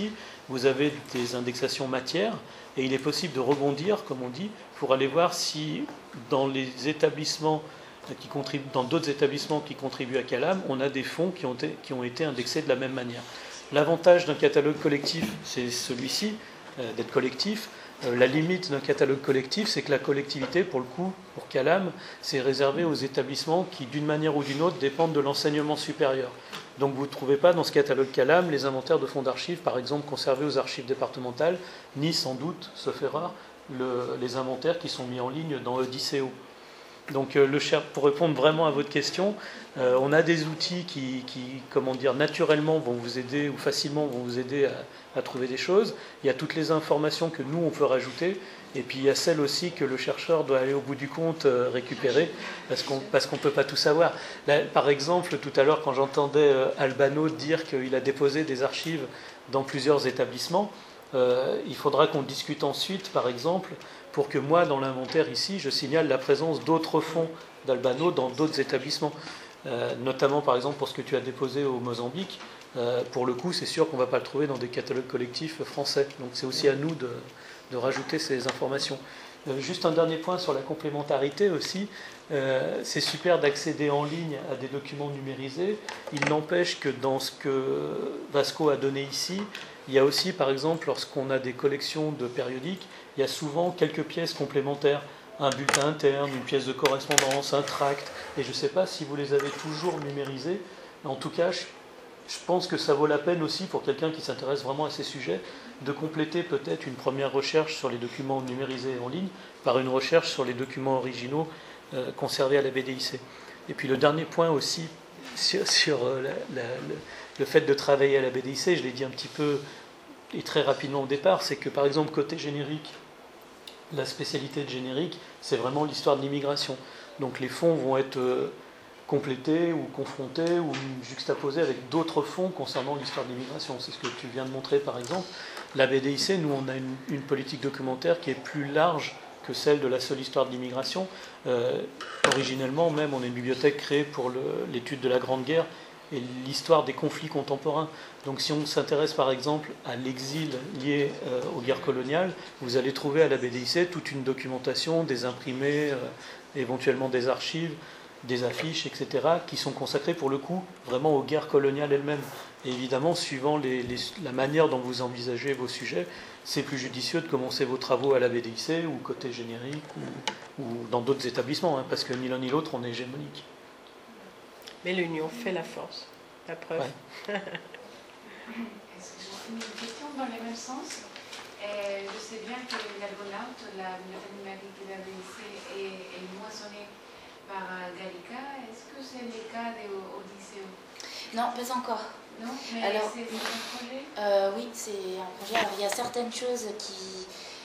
vous avez des indexations matières, et il est possible de rebondir, comme on dit, pour aller voir si dans les établissements dans d'autres établissements qui contribuent à Calam, on a des fonds qui ont été indexés de la même manière. L'avantage d'un catalogue collectif, c'est celui-ci, d'être collectif. La limite d'un catalogue collectif, c'est que la collectivité, pour le coup, pour Calam, c'est réservé aux établissements qui, d'une manière ou d'une autre, dépendent de l'enseignement supérieur. Donc vous ne trouvez pas dans ce catalogue Calam les inventaires de fonds d'archives, par exemple, conservés aux archives départementales, ni sans doute, sauf erreur, les inventaires qui sont mis en ligne dans Odysseo. Donc, pour répondre vraiment à votre question, on a des outils qui, comment dire, naturellement vont vous aider ou facilement vont vous aider à trouver des choses. Il y a toutes les informations que nous, on peut rajouter. Et puis, il y a celles aussi que le chercheur doit aller au bout du compte récupérer parce qu'on ne peut pas tout savoir. Là, par exemple, tout à l'heure, quand j'entendais Albano dire qu'il a déposé des archives dans plusieurs établissements, il faudra qu'on discute ensuite, par exemple, pour que moi, dans l'inventaire ici, je signale la présence d'autres fonds d'Albano dans d'autres établissements. Notamment, par exemple, pour ce que tu as déposé au Mozambique. Pour le coup, c'est sûr qu'on ne va pas le trouver dans des catalogues collectifs français. Donc c'est aussi à nous de rajouter ces informations. Juste un dernier point sur la complémentarité aussi. C'est super d'accéder en ligne à des documents numérisés. Il n'empêche que dans ce que Vasco a donné ici, il y a aussi, par exemple, lorsqu'on a des collections de périodiques, il y a souvent quelques pièces complémentaires, un bulletin interne, une pièce de correspondance, un tract, et je ne sais pas si vous les avez toujours numérisés. En tout cas, je pense que ça vaut la peine aussi pour quelqu'un qui s'intéresse vraiment à ces sujets de compléter peut-être une première recherche sur les documents numérisés en ligne par une recherche sur les documents originaux conservés à la BDIC. Et puis le dernier point aussi sur le fait de travailler à la BDIC, je l'ai dit un petit peu et très rapidement au départ, c'est que par exemple côté générique, la spécialité de générique, c'est vraiment l'histoire de l'immigration. Donc les fonds vont être complétés ou confrontés ou juxtaposés avec d'autres fonds concernant l'histoire de l'immigration. C'est ce que tu viens de montrer par exemple. La BDIC, nous on a une politique documentaire qui est plus large que celle de la seule histoire de l'immigration. Originellement même, on est une bibliothèque créée pour l'étude de la Grande Guerre et l'histoire des conflits contemporains. Donc si on s'intéresse par exemple à l'exil lié aux guerres coloniales, vous allez trouver à la BDIC toute une documentation, des imprimés, éventuellement des archives, des affiches, etc., qui sont consacrées pour le coup vraiment aux guerres coloniales elles-mêmes. Et évidemment, suivant la manière dont vous envisagez vos sujets, c'est plus judicieux de commencer vos travaux à la BDIC ou côté générique ou dans d'autres établissements, hein, parce que ni l'un ni l'autre on est hégémonique. Mais l'union fait la force, la preuve. Ouais. Excusez-moi, une question dans le même sens. Je sais bien que l'Argonaute, la bibliothèque numérique de la BDIC, est moissonnée par Gallica. Est-ce que c'est le cas d'Odysseo? Non, pas encore. Non, mais alors, c'est un projet oui, c'est un projet. Alors, il y a certaines choses qui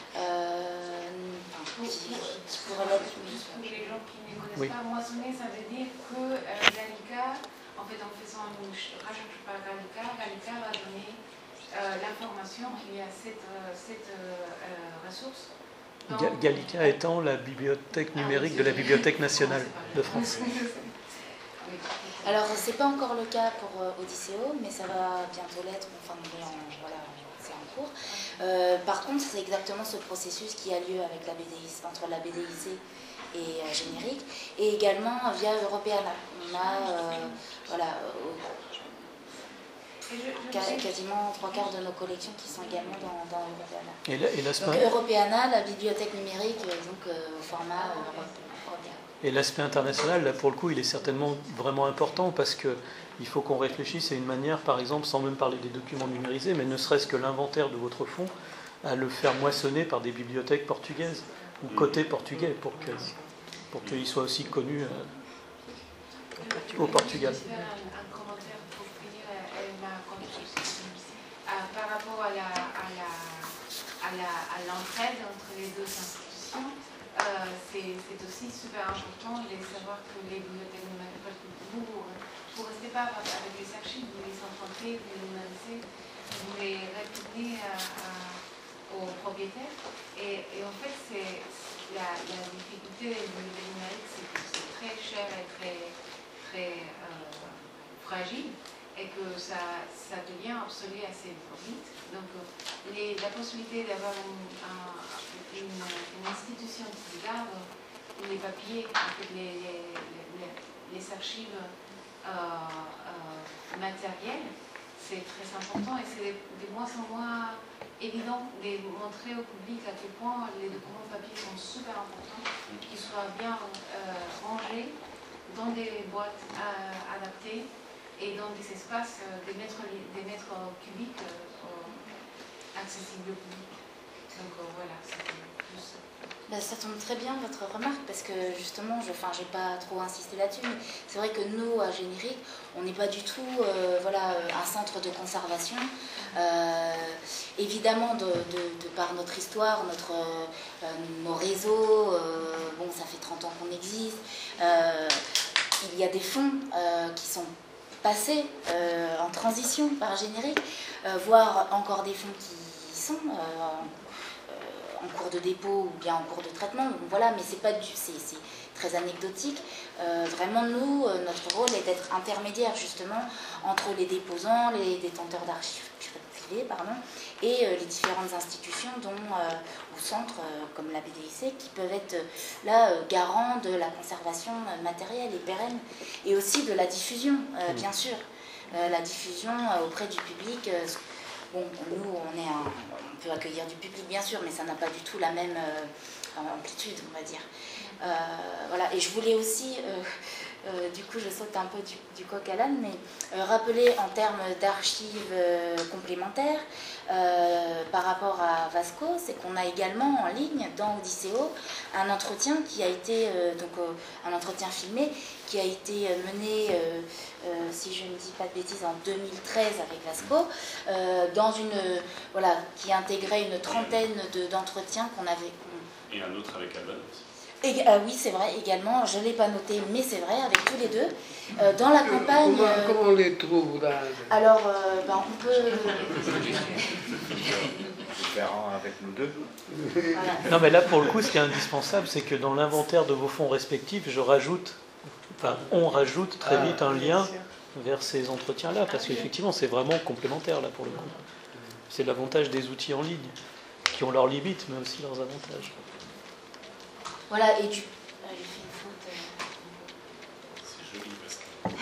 pourraient l'être. Pour les gens qui ne connaissent pas, moissonner, ça veut dire que Gallica, en fait, en faisant une recherche par Gallica va donner l'information qu'il y a cette ressource. Gallica étant la bibliothèque numérique de la Bibliothèque nationale de France. Alors, ce n'est pas encore le cas pour Odysseo, mais ça va bientôt l'être. Enfin, voilà, c'est en cours. Par contre, c'est exactement ce processus qui a lieu avec la BDIC, entre la BDIC et Générique, et également via Europeana. On a quasiment 3/4 de nos collections qui sont également dans Europeana. Donc Europeana, la bibliothèque numérique, donc au format européen. Et l'aspect international, là pour le coup, il est certainement vraiment important parce qu'il faut qu'on réfléchisse à une manière, par exemple, sans même parler des documents numérisés, mais ne serait-ce que l'inventaire de votre fonds, à le faire moissonner par des bibliothèques portugaises ou côté portugais pour qu'il soit aussi connu au Portugal. Un commentaire pour finir par rapport à l'entraide entre les deux institutions. C'est aussi super important de savoir que les bibliothèques numériques, parce que vous ne restez pas avec les archives, vous les empruntez, vous les numérisez, vous les retournez aux propriétaires. Et en fait, la difficulté des bibliothèques numériques, c'est que c'est très cher et très fragile. et que ça devient obsolète assez vite. Donc la possibilité d'avoir une institution qui garde les papiers, les archives matérielles, c'est très important et c'est de moins en moins évident de montrer au public à quel point les documents papier sont super importants, qu'ils soient bien rangés dans des boîtes adaptées et dans des espaces des mètres cubiques accessibles au public. Donc voilà, c'est plus... Ça tombe très bien votre remarque parce que justement, j'ai pas trop insisté là-dessus, mais c'est vrai que nous, à Générique, on n'est pas du tout voilà, un centre de conservation. Évidemment, de par notre histoire, nos réseaux, bon, ça fait 30 ans qu'on existe, il y a des fonds qui sont passés en transition par Générique, voire encore des fonds qui sont en cours de dépôt ou bien en cours de traitement. Donc voilà, mais c'est très anecdotique. Vraiment, nous, notre rôle est d'être intermédiaire justement entre les déposants, les détenteurs d'archives privées, et les différentes institutions, dont ou centres comme la BDIC, qui peuvent être là garants de la conservation matérielle et pérenne, et aussi de la diffusion, bien sûr. La diffusion auprès du public. Bon, nous, on peut accueillir du public, bien sûr, mais ça n'a pas du tout la même amplitude, on va dire. Voilà, et je voulais aussi, du coup, je saute un peu du coq à l'âne, mais rappeler en termes d'archives complémentaires, par rapport à Vasco, c'est qu'on a également en ligne, dans Odysseo, un entretien qui a été, un entretien filmé, qui a été mené, si je ne dis pas de bêtises, en 2013 avec Vasco, qui intégrait une trentaine d'entretiens qu'on avait. Et un autre avec Alban aussi. Oui, c'est vrai, également, je ne l'ai pas noté, mais c'est vrai, avec tous les deux. Dans la campagne... Comment on les trouve là? Alors, on peut... Différent avec nous deux. Voilà. Non, mais là, pour le coup, ce qui est indispensable, c'est que dans l'inventaire de vos fonds respectifs, on rajoute très vite un lien vers ces entretiens-là, parce qu'effectivement, c'est vraiment complémentaire, là, pour le coup. C'est l'avantage des outils en ligne, qui ont leurs limites, mais aussi leurs avantages. Voilà, et j'ai fait une faute. C'est joli parce que...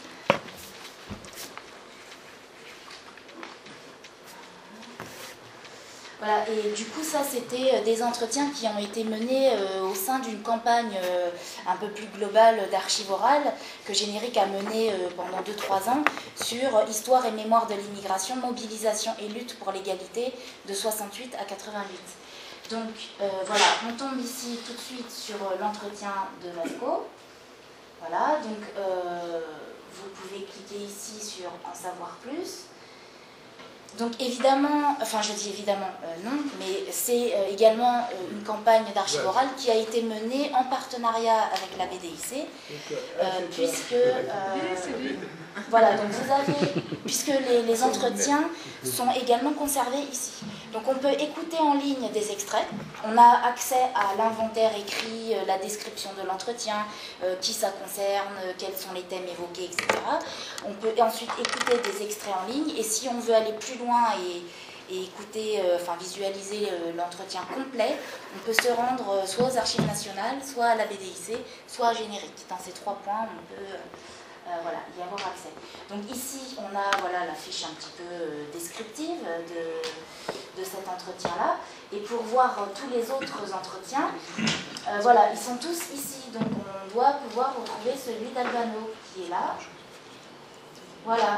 Voilà, et du coup, ça, c'était des entretiens qui ont été menés au sein d'une campagne un peu plus globale d'archives orales que Générique a menée pendant 2-3 ans sur Histoire et mémoire de l'immigration, mobilisation et lutte pour l'égalité de 68 à 88. Donc voilà, on tombe ici tout de suite sur l'entretien de Vasco. Voilà, donc vous pouvez cliquer ici sur En savoir plus. Donc évidemment, enfin je dis évidemment non, mais c'est également une campagne d'archives orales qui a été menée en partenariat avec la BDIC, puisque voilà, donc vous avez, puisque les entretiens sont également conservés ici. Donc on peut écouter en ligne des extraits, on a accès à l'inventaire écrit, la description de l'entretien, qui ça concerne, quels sont les thèmes évoqués, etc. On peut ensuite écouter des extraits en ligne, et si on veut aller plus loin et écouter, visualiser l'entretien complet, on peut se rendre soit aux Archives nationales, soit à la BDIC, soit à Générique. Dans ces 3 points, on peut y avoir accès. Donc ici, on a la fiche un petit peu descriptive de cet entretien-là. Et pour voir tous les autres entretiens, ils sont tous ici. Donc on doit pouvoir retrouver celui d'Albano qui est là. Voilà.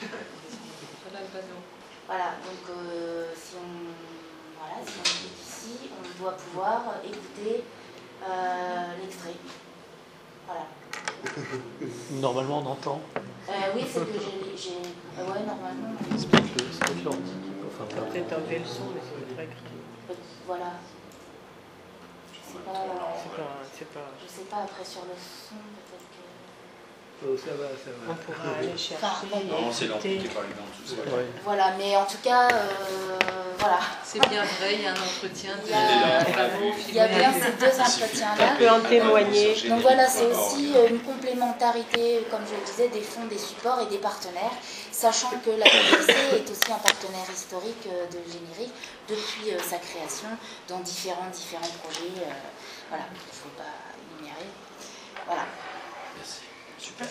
Voilà, donc si on clique ici, on doit pouvoir écouter l'extrait. Voilà. Normalement, on entend. Oui, c'est que j'ai... ouais, normalement. C'est peut-être lent. Enfin, peut-être enlever le son, mais c'est très grave. Voilà. Je sais pas. Je sais pas, après sur le son, peut-être que... Oh, ça va. On pourra aller chercher. Non, c'est l'amplitude par exemple, tout ça. Ouais. Voilà, mais en tout cas, voilà. C'est bien vrai, il y a un entretien de il y a bien ces deux entretiens-là. On peut en témoigner. Donc voilà, c'est aussi une complémentarité, comme je le disais, des fonds, des supports et des partenaires, sachant que la BDIC est aussi un partenaire historique de Générique depuis sa création dans différents projets. Voilà, il ne faut pas énumérer. Voilà. Merci. Super.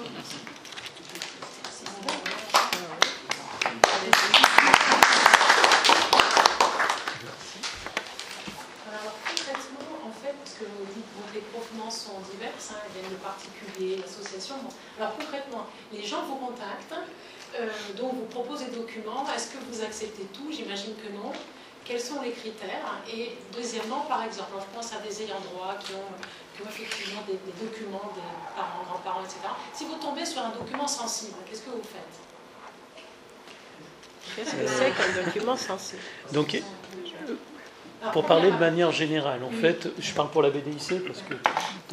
Alors concrètement, en fait, parce que vous dites que les provenances sont diverses, hein, elles viennent de particuliers, d'associations. Bon. Alors concrètement, les gens vous contactent, donc vous proposent des documents. Est-ce que vous acceptez tout? J'imagine que non. Quels sont les critères? Et deuxièmement, par exemple, je pense à des ayants droit qui ont effectivement des documents des parents, grands-parents, etc. Si vous tombez sur un document sensible, qu'est-ce que vous faites? Qu'est-ce que c'est qu'un document sensible? Donc, pour parler de manière générale, en fait, je parle pour la BDIC parce que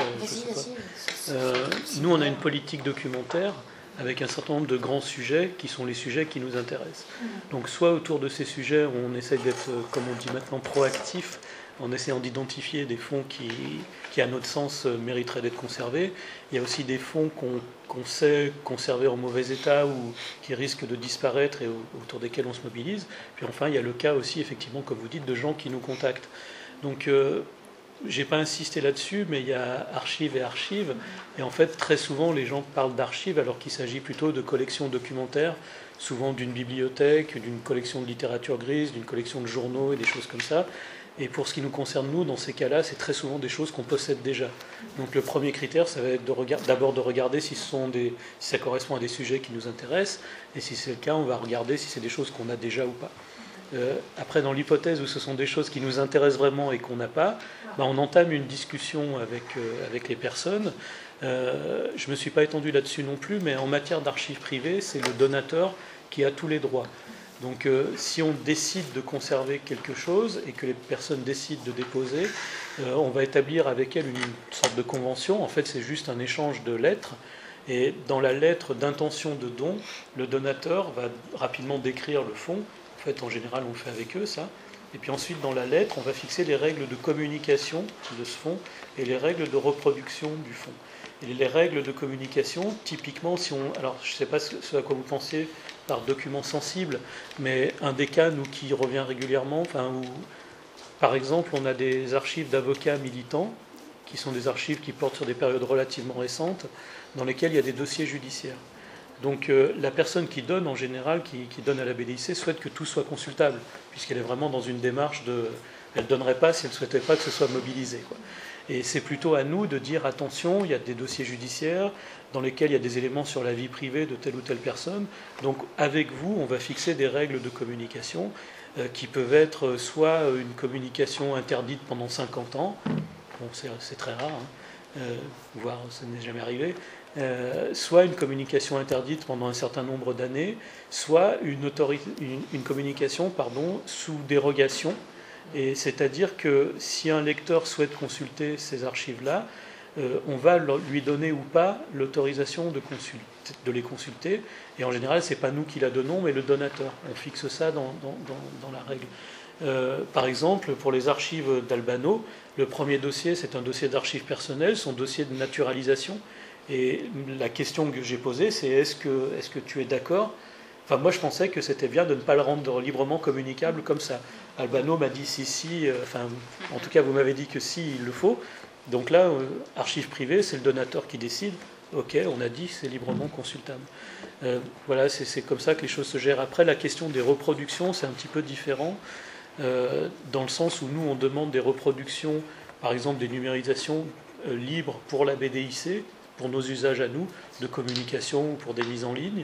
nous, on a une politique documentaire avec un certain nombre de grands sujets qui sont les sujets qui nous intéressent. Donc soit autour de ces sujets, on essaie d'être, comme on dit maintenant, proactif, en essayant d'identifier des fonds qui, à notre sens, mériteraient d'être conservés. Il y a aussi des fonds qu'on sait conserver en mauvais état ou qui risquent de disparaître et autour desquels on se mobilise. Puis enfin, il y a le cas aussi, effectivement, comme vous dites, de gens qui nous contactent. Donc, j'ai pas insisté là-dessus, mais il y a archives et archives. Et en fait, très souvent, les gens parlent d'archives alors qu'il s'agit plutôt de collections documentaires, souvent d'une bibliothèque, d'une collection de littérature grise, d'une collection de journaux et des choses comme ça. Et pour ce qui nous concerne, nous, dans ces cas-là, c'est très souvent des choses qu'on possède déjà. Donc le premier critère, ça va être d'abord de regarder si ça correspond à des sujets qui nous intéressent. Et si c'est le cas, on va regarder si c'est des choses qu'on a déjà ou pas. Après, dans l'hypothèse où ce sont des choses qui nous intéressent vraiment et qu'on n'a pas, on entame une discussion avec les personnes. Je ne me suis pas étendu là-dessus non plus, mais en matière d'archives privées, c'est le donateur qui a tous les droits. Donc si on décide de conserver quelque chose et que les personnes décident de déposer, on va établir avec elles une sorte de convention. En fait, c'est juste un échange de lettres. Et dans la lettre d'intention de don, le donateur va rapidement décrire le fonds. En fait, en général, on le fait avec eux, ça. Et puis ensuite, dans la lettre, on va fixer les règles de communication de ce fonds et les règles de reproduction du fonds. Et les règles de communication, typiquement, alors je ne sais pas ce à quoi vous pensiez par document sensible, mais un des cas, nous, qui revient régulièrement, où, par exemple, on a des archives d'avocats militants, qui sont des archives qui portent sur des périodes relativement récentes, dans lesquelles il y a des dossiers judiciaires. Donc la personne qui donne, en général, qui donne à la BDIC, souhaite que tout soit consultable, puisqu'elle est vraiment dans une démarche elle ne donnerait pas si elle ne souhaitait pas que ce soit mobilisé, quoi. Et c'est plutôt à nous de dire, attention, il y a des dossiers judiciaires dans lesquels il y a des éléments sur la vie privée de telle ou telle personne. Donc avec vous, on va fixer des règles de communication qui peuvent être soit une communication interdite pendant 50 ans, bon, c'est très rare, voire ça n'est jamais arrivé, soit une communication interdite pendant un certain nombre d'années, soit une communication sous dérogation. Et c'est-à-dire que si un lecteur souhaite consulter ces archives-là, on va lui donner ou pas l'autorisation de les consulter. Et en général, ce n'est pas nous qui la donnons, mais le donateur. On fixe ça dans la règle. Par exemple, pour les archives d'Albano, le premier dossier, c'est un dossier d'archives personnelles, son dossier de naturalisation. Et la question que j'ai posée, c'est est-ce que tu es d'accord ? Enfin, moi, je pensais que c'était bien de ne pas le rendre librement communicable comme ça. Albano m'a dit si, en tout cas, vous m'avez dit que si, il le faut. Donc là, archives privées, c'est le donateur qui décide. Ok, on a dit c'est librement consultable. Voilà, c'est comme ça que les choses se gèrent. Après, la question des reproductions, c'est un petit peu différent, dans le sens où nous, on demande des reproductions, par exemple des numérisations libres pour la BDIC, pour nos usages à nous, de communication ou pour des mises en ligne.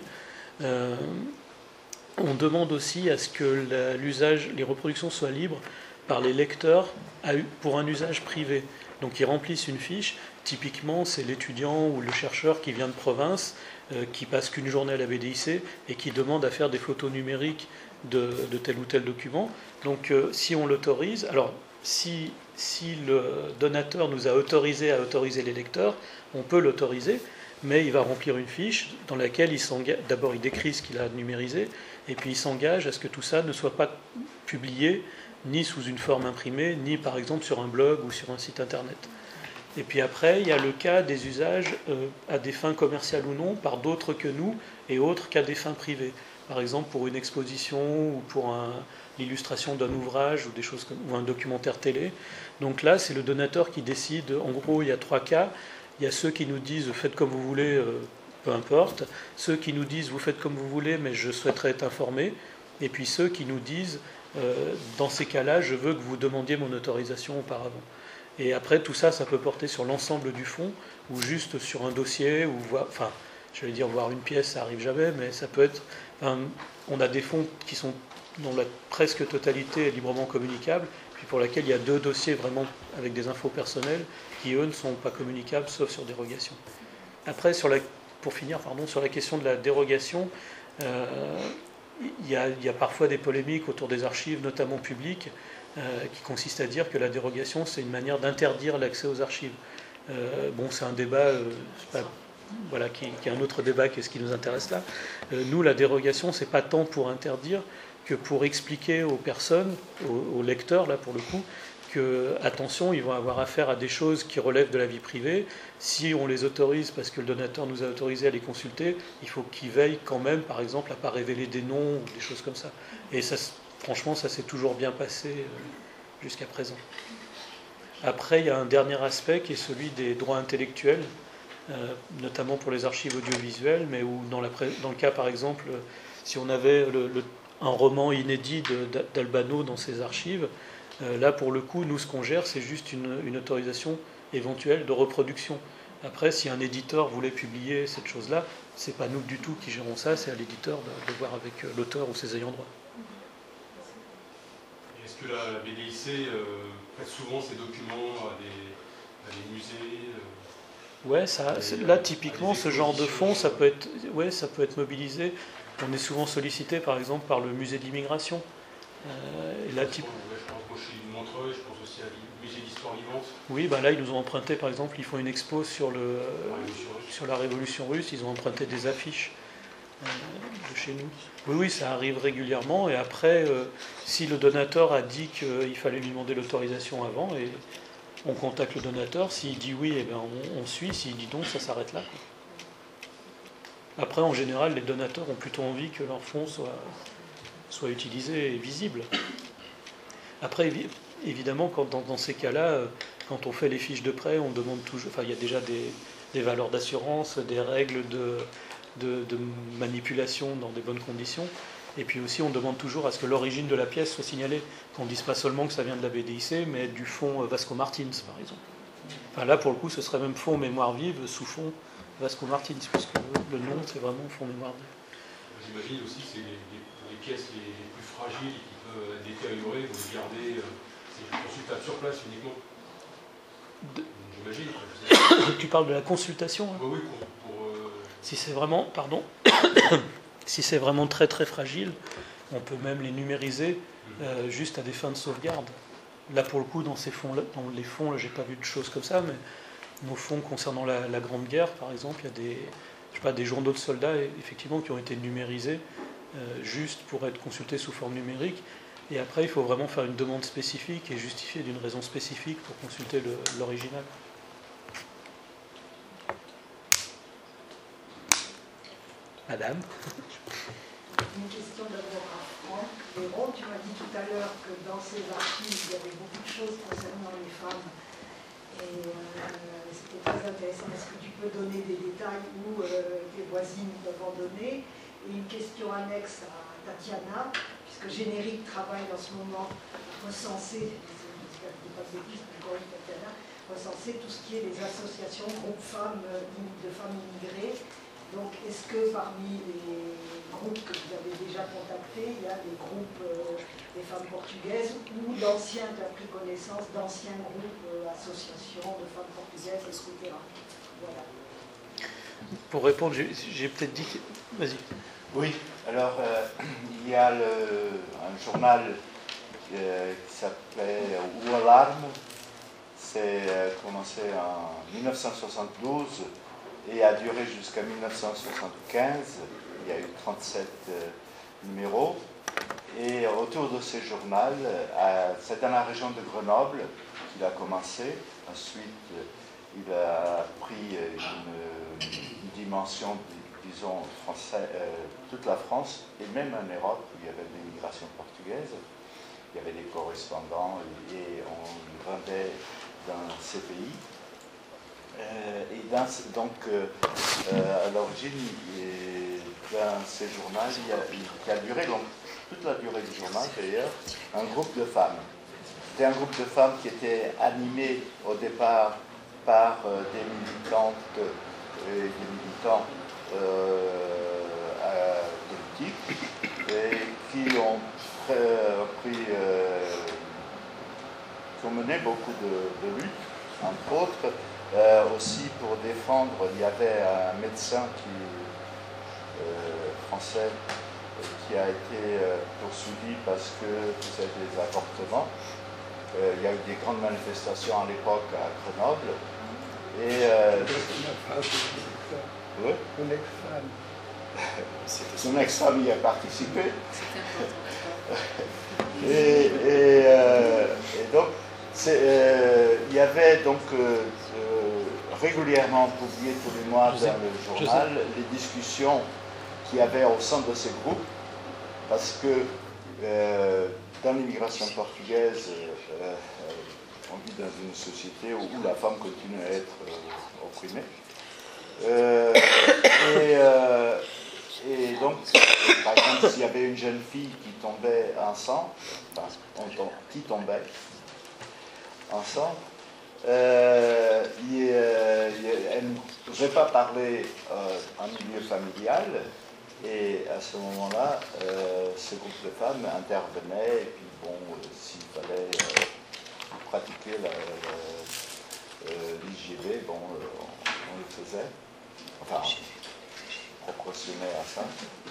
On demande aussi à ce que les reproductions soient libres par les lecteurs pour un usage privé. Donc ils remplissent une fiche. Typiquement, c'est l'étudiant ou le chercheur qui vient de province, qui passe qu'une journée à la BDIC et qui demande à faire des photos numériques de tel ou tel document. Donc si on l'autorise, alors si le donateur nous a autorisé à autoriser les lecteurs, on peut l'autoriser. mais il va remplir une fiche dans laquelle il s'engage. D'abord, il décrit ce qu'il a numérisé, et puis il s'engage à ce que tout ça ne soit pas publié ni sous une forme imprimée, ni par exemple sur un blog ou sur un site internet. Et puis après, il y a le cas des usages à des fins commerciales ou non, par d'autres que nous, et autres qu'à des fins privées. Par exemple, pour une exposition ou pour l'illustration d'un ouvrage ou des choses ou un documentaire télé. Donc là, c'est le donateur qui décide. En gros, il y a 3 cas. Il y a ceux qui nous disent faites comme vous voulez, peu importe. Ceux qui nous disent vous faites comme vous voulez, mais je souhaiterais être informé. Et puis ceux qui nous disent dans ces cas-là, je veux que vous demandiez mon autorisation auparavant. Et après, tout ça, ça peut porter sur l'ensemble du fonds ou juste sur un dossier, ou enfin, j'allais dire voir une pièce, ça arrive jamais, mais ça peut être. On a des fonds qui sont dont la presque totalité est librement communicable, puis pour laquelle il y a 2 dossiers vraiment avec des infos personnelles qui, eux, ne sont pas communicables, sauf sur dérogation. Après, pour finir, sur la question de la dérogation, il y a parfois des polémiques autour des archives, notamment publiques, qui consistent à dire que la dérogation, c'est une manière d'interdire l'accès aux archives. Bon, c'est un débat, qui est un autre débat que ce qui nous intéresse là. Nous, la dérogation, c'est pas tant pour interdire que pour expliquer aux personnes, aux lecteurs, là pour le coup, que, attention, ils vont avoir affaire à des choses qui relèvent de la vie privée. Si on les autorise, parce que le donateur nous a autorisé à les consulter, il faut qu'ils veillent quand même, par exemple, à ne pas révéler des noms ou des choses comme ça. Et ça, franchement, ça s'est toujours bien passé jusqu'à présent. Après, il y a un dernier aspect qui est celui des droits intellectuels, notamment pour les archives audiovisuelles, mais où, dans le cas, par exemple, si on avait un roman inédit d'Albano dans ses archives, là, pour le coup, nous, ce qu'on gère, c'est juste une autorisation éventuelle de reproduction. Après, si un éditeur voulait publier cette chose-là, c'est pas nous du tout qui gérons ça, c'est à l'éditeur de voir avec l'auteur ou ses ayants droit. Est-ce que la BDIC prête souvent ces documents à des musées Ouais, là, typiquement, ce genre de fonds, ça peut être mobilisé. On est souvent sollicité, par exemple, par le musée de l'immigration. Et là, je pense moi, je suis de Montreuil, je pense aussi à le musée d'histoire vivante. Oui, là, ils nous ont emprunté, par exemple, ils font une expo sur la Révolution russe, ils ont emprunté des affiches de chez nous. Oui, ça arrive régulièrement. Et après, si le donateur a dit qu'il fallait lui demander l'autorisation avant, et on contacte le donateur. S'il dit oui, on suit. S'il dit non, ça s'arrête là. Après, en général, les donateurs ont plutôt envie que leurs fonds soient utilisés et visibles. Après, évidemment, dans ces cas-là, quand on fait les fiches de prêt, on demande toujours. Enfin, il y a déjà des valeurs d'assurance, des règles de manipulation dans des bonnes conditions. Et puis aussi, on demande toujours à ce que l'origine de la pièce soit signalée, qu'on ne dise pas seulement que ça vient de la BDIC, mais du fonds Vasco Martins, par exemple. Enfin, là, pour le coup, ce serait même fonds Mémoire Vive sous fonds Vasco Martins, puisque le nom, c'est vraiment fonds Mémoire Vive. J'imagine aussi que c'est les pièces les plus fragiles qui peuvent être détériorées, vous les gardez, c'est consultable sur place uniquement. J'imagine. Tu parles de la consultation, hein. Oui, Si c'est vraiment, pardon, si c'est vraiment très très fragile, on peut même les numériser juste à des fins de sauvegarde. Là, pour le coup, dans les fonds, là, j'ai pas vu de choses comme ça, mais nos fonds concernant la Grande Guerre, par exemple, il y a des journaux de soldats, effectivement, qui ont été numérisés juste pour être consultés sous forme numérique. Et après, il faut vraiment faire une demande spécifique et justifier d'une raison spécifique pour consulter l'original. Madame. Une question d'abord à Franck Léron. Tu m'as dit tout à l'heure que dans ces archives, il y avait beaucoup de choses concernant les femmes. Et c'était très intéressant. Est-ce que tu peux donner des détails où tes voisines peuvent en donner? Et une question annexe à Tatiana, puisque Générique travaille en ce moment à recenser, recenser tout ce qui est les associations, groupes de femmes immigrées. Donc, est-ce que parmi les groupes que vous avez déjà contactés, il y a des groupes des femmes portugaises ou d'anciens, tu as pris connaissance d'anciens groupes, associations de femmes portugaises, etc. Voilà. Pour répondre, j'ai peut-être dit... Vas-y. Oui, alors il y a un journal qui s'appelait O Alarme. C'est commencé en 1972. et a duré jusqu'à 1975. Il y a eu 37 numéros. Et autour de ce journal, c'est dans la région de Grenoble qu'il a commencé. Ensuite, il a pris une dimension, disons, toute la France, et même en Europe, où il y avait de l'immigration portugaise. Il y avait des correspondants et on vendait dans ces pays. À l'origine, dans ce journal, qui a duré donc, toute la durée du journal d'ailleurs, un groupe de femmes. C'était un groupe de femmes qui était animé au départ par des militantes et des militants politiques et qui ont mené beaucoup de luttes, entre autres. Aussi pour défendre, il y avait un médecin français qui a été poursuivi parce que faisait des avortements. Il y a eu des grandes manifestations à l'époque à Grenoble. Et son ex-femme y a participé. Et donc, il y avait donc régulièrement publié tous les mois dans le journal les discussions qu'il y avait au sein de ces groupes, parce que dans l'immigration portugaise, on vit dans une société où la femme continue à être opprimée. Et donc, par exemple, s'il y avait une jeune fille qui tombait enceinte, qui tombait enceinte, elle ne pouvait pas parler en milieu familial, et à ce moment-là, ce groupe de femmes intervenait, et puis bon, s'il fallait pratiquer l'IGB, bon, on le faisait, enfin, proportionné à ça.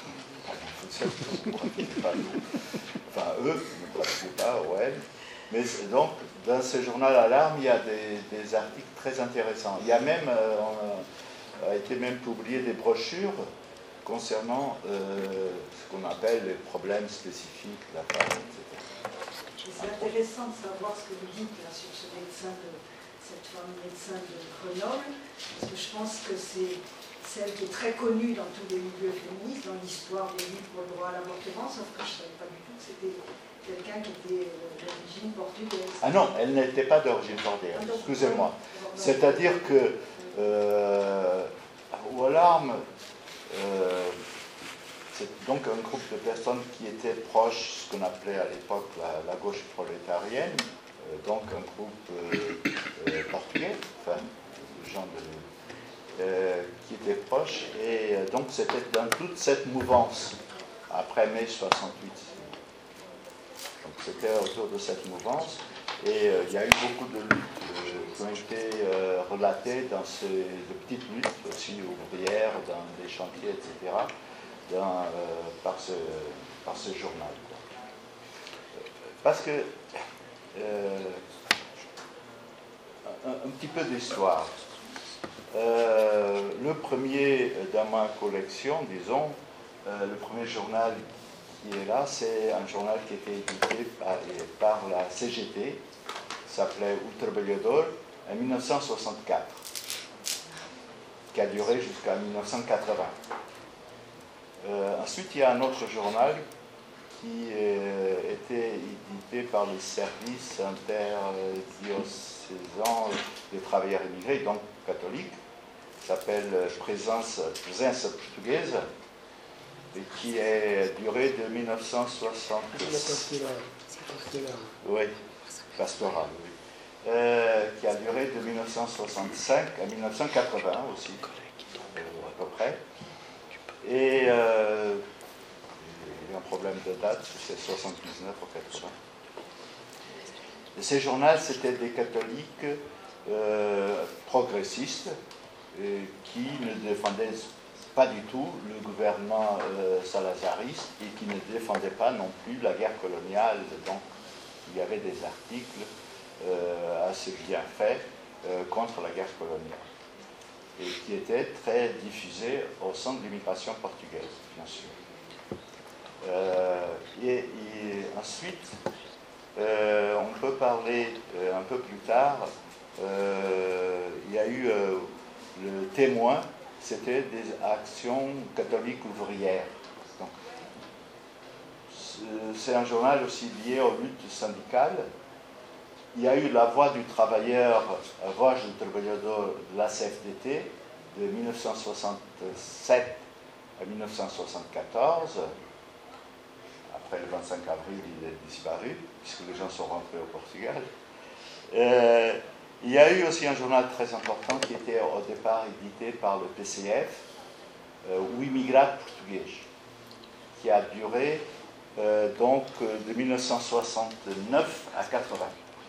Enfin, eux ne pratiquaient pas, ouais. Mais donc, dans ce journal Alarme, il y a des articles très intéressants. Il y a même, a été même publié des brochures concernant ce qu'on appelle les problèmes spécifiques de la femme, etc. C'est intéressant de savoir ce que vous dites là, sur ce médecin cette femme médecin de Grenoble, parce que je pense que c'est celle qui est très connue dans tous les milieux féministes, dans l'histoire des luttes pour le droit à l'avortement, sauf que je ne savais pas du tout que c'était quelqu'un qui était d'origine portugaise. Ah non, elle n'était pas d'origine portugaise, excusez-moi. C'est-à-dire que au Alarme, c'est donc un groupe de personnes qui étaient proches, ce qu'on appelait à l'époque la gauche prolétarienne, donc un groupe portugais, enfin, gens qui étaient proches, et donc c'était dans toute cette mouvance, après mai 68. Donc c'était autour de cette mouvance, et il y a eu beaucoup de luttes qui ont été relatées dans de petites luttes aussi ouvrières, dans des chantiers, etc., par ce journal. Parce que un petit peu d'histoire. Le premier dans ma collection, disons, le premier journal qui est là, c'est un journal qui a été édité par la CGT, s'appelait O Trabalhador, en 1964, qui a duré jusqu'à 1980. Ensuite, il y a un autre journal qui était édité par le service interdiocésain des travailleurs immigrés, donc catholiques, s'appelle Presença Portuguesa, et qui est duré de 1966. Oui, pastoral, oui. Qui a duré de 1965 à 1980 aussi, à peu près. Et il y a un problème de date, c'est 79 ou 80. Et ces journaux, c'était des catholiques progressistes qui ne défendaient pas du tout le gouvernement salazariste et qui ne défendaient pas non plus la guerre coloniale. Donc il y avait des articles assez bien faits contre la guerre coloniale. et qui était très diffusé au sein de l'immigration portugaise, bien sûr. Et ensuite, on peut parler un peu plus tard, il y a eu le Témoin, c'était des actions catholiques ouvrières. C'est un journal aussi lié aux luttes syndicales. Il y a eu La Voix du Travailleur, Voix du Trabalhador de la CFDT, de 1967 à 1974. Après le 25 avril, il est disparu, puisque les gens sont rentrés au Portugal. Il y a eu aussi un journal très important qui était au départ édité par le PCF, O Imigrado Português, qui a duré donc de 1969 à 80.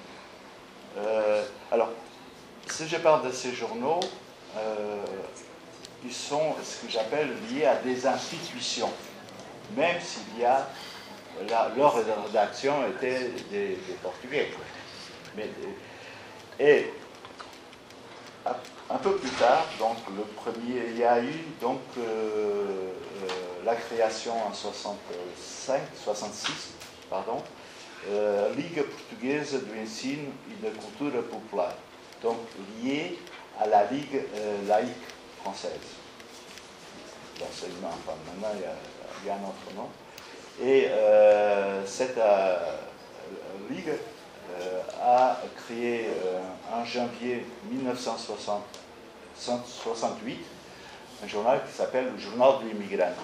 Alors, si je parle de ces journaux, ils sont ce que j'appelle liés à des institutions, même s'il y a leur rédaction était des Portugais. Et un peu plus tard, donc le premier, il y a eu donc la création en 66, pardon, Liga Portuguesa do Ensino e da Cultura Popular, donc lié à la Ligue laïque française. L'enseignement, enfin maintenant il y a un autre nom. Et cette Ligue a créé en janvier 1968 un journal qui s'appelle le Journal do Imigrante,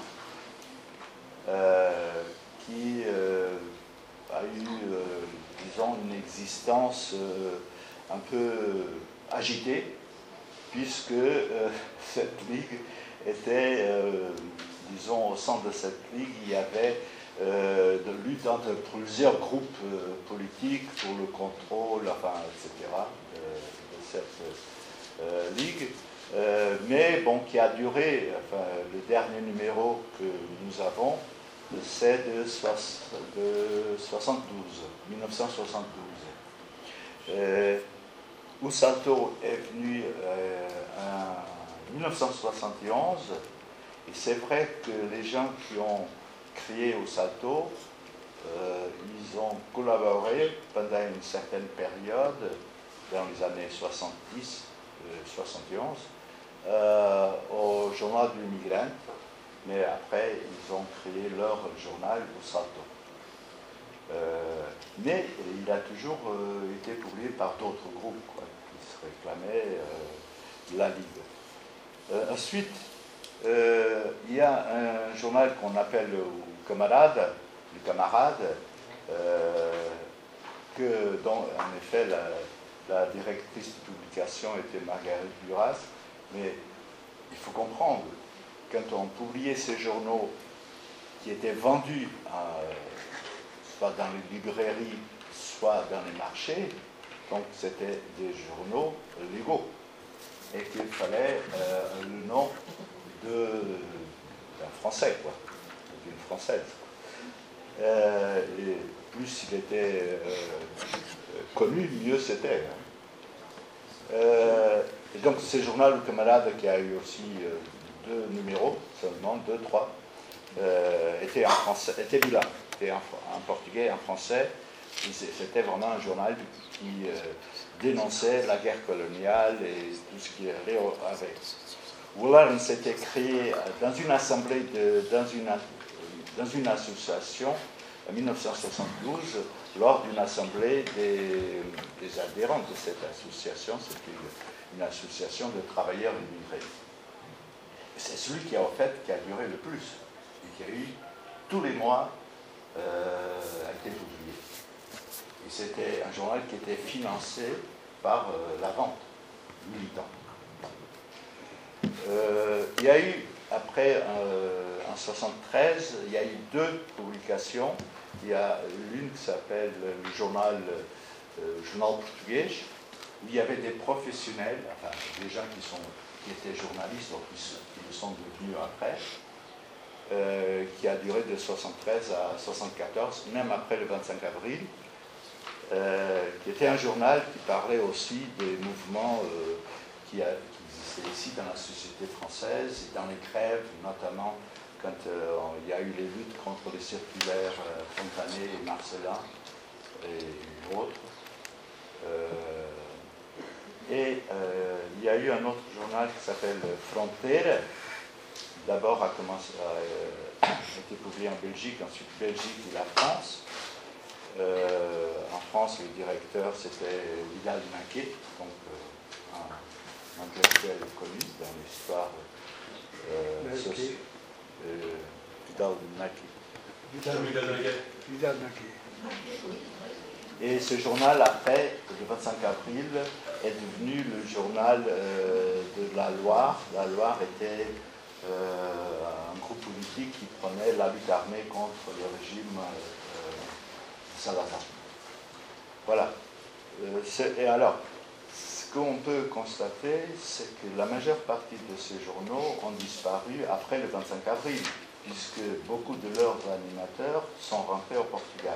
qui a eu, disons, une existence un peu agitée, puisque cette ligue était, disons, au centre de cette ligue, il y avait de lutte entre plusieurs groupes politiques pour le contrôle, enfin, etc., de cette ligue, mais bon, qui a duré, enfin, le dernier numéro que nous avons, c'est de 1972. O Salto est venu en 1971, et c'est vrai que les gens qui ont créé O Salto, ils ont collaboré pendant une certaine période, dans les années 70, 71, au journal du Migrante, mais après ils ont créé leur journal O Salto. Mais il a toujours été publié par d'autres groupes quoi, qui se réclamaient la Ligue. Ensuite, il y a un journal qu'on appelle le Camarade, dont en effet la directrice de publication était Marguerite Duras, mais il faut comprendre, quand on publiait ces journaux qui étaient vendus soit dans les librairies, soit dans les marchés, donc c'était des journaux légaux, et qu'il fallait le nom d'un Français, quoi, d'une Française. Et plus il était connu, mieux c'était. Et donc ce journal, le Camarade, qui a eu aussi 2 numéros, seulement 2, 3, était en français, était bilingue, était en portugais et en français. C'était vraiment un journal qui dénonçait la guerre coloniale et tout ce qui allait avec. O Alarme s'était créé dans une assemblée, dans une association en 1972, lors d'une assemblée des adhérents de cette association. C'était une association de travailleurs immigrés. C'est celui qui a duré le plus et qui a eu tous les mois a été publié. Et c'était un journal qui était financé par la vente militant. Il y a eu, après, en 1973, il y a eu 2 publications. Il y a l'une qui s'appelle le Journal Portugais, où il y avait des professionnels, enfin des gens qui étaient journalistes, donc qui le sont devenus après, qui a duré de 1973 à 1974, même après le 25 avril, qui était un journal qui parlait aussi des mouvements qui existait ici dans la société française, et dans les grèves, notamment quand il y a eu les luttes contre les circulaires Fontanet et Marcellin et autres. Il y a eu un autre journal qui s'appelle Frontières. D'abord a été publié en Belgique, ensuite Belgique et la France. En France, le directeur c'était Vidal Naquet, donc un intellectuel connu dans l'histoire sociale. Vidal Naquet. Vidal Naquet. Et ce journal, après, le 25 avril, est devenu le journal de la Loire. La Loire était un groupe politique qui prenait la lutte armée contre le régime Salazar. Voilà. Et alors, ce qu'on peut constater, c'est que la majeure partie de ces journaux ont disparu après le 25 avril, puisque beaucoup de leurs animateurs sont rentrés au Portugal.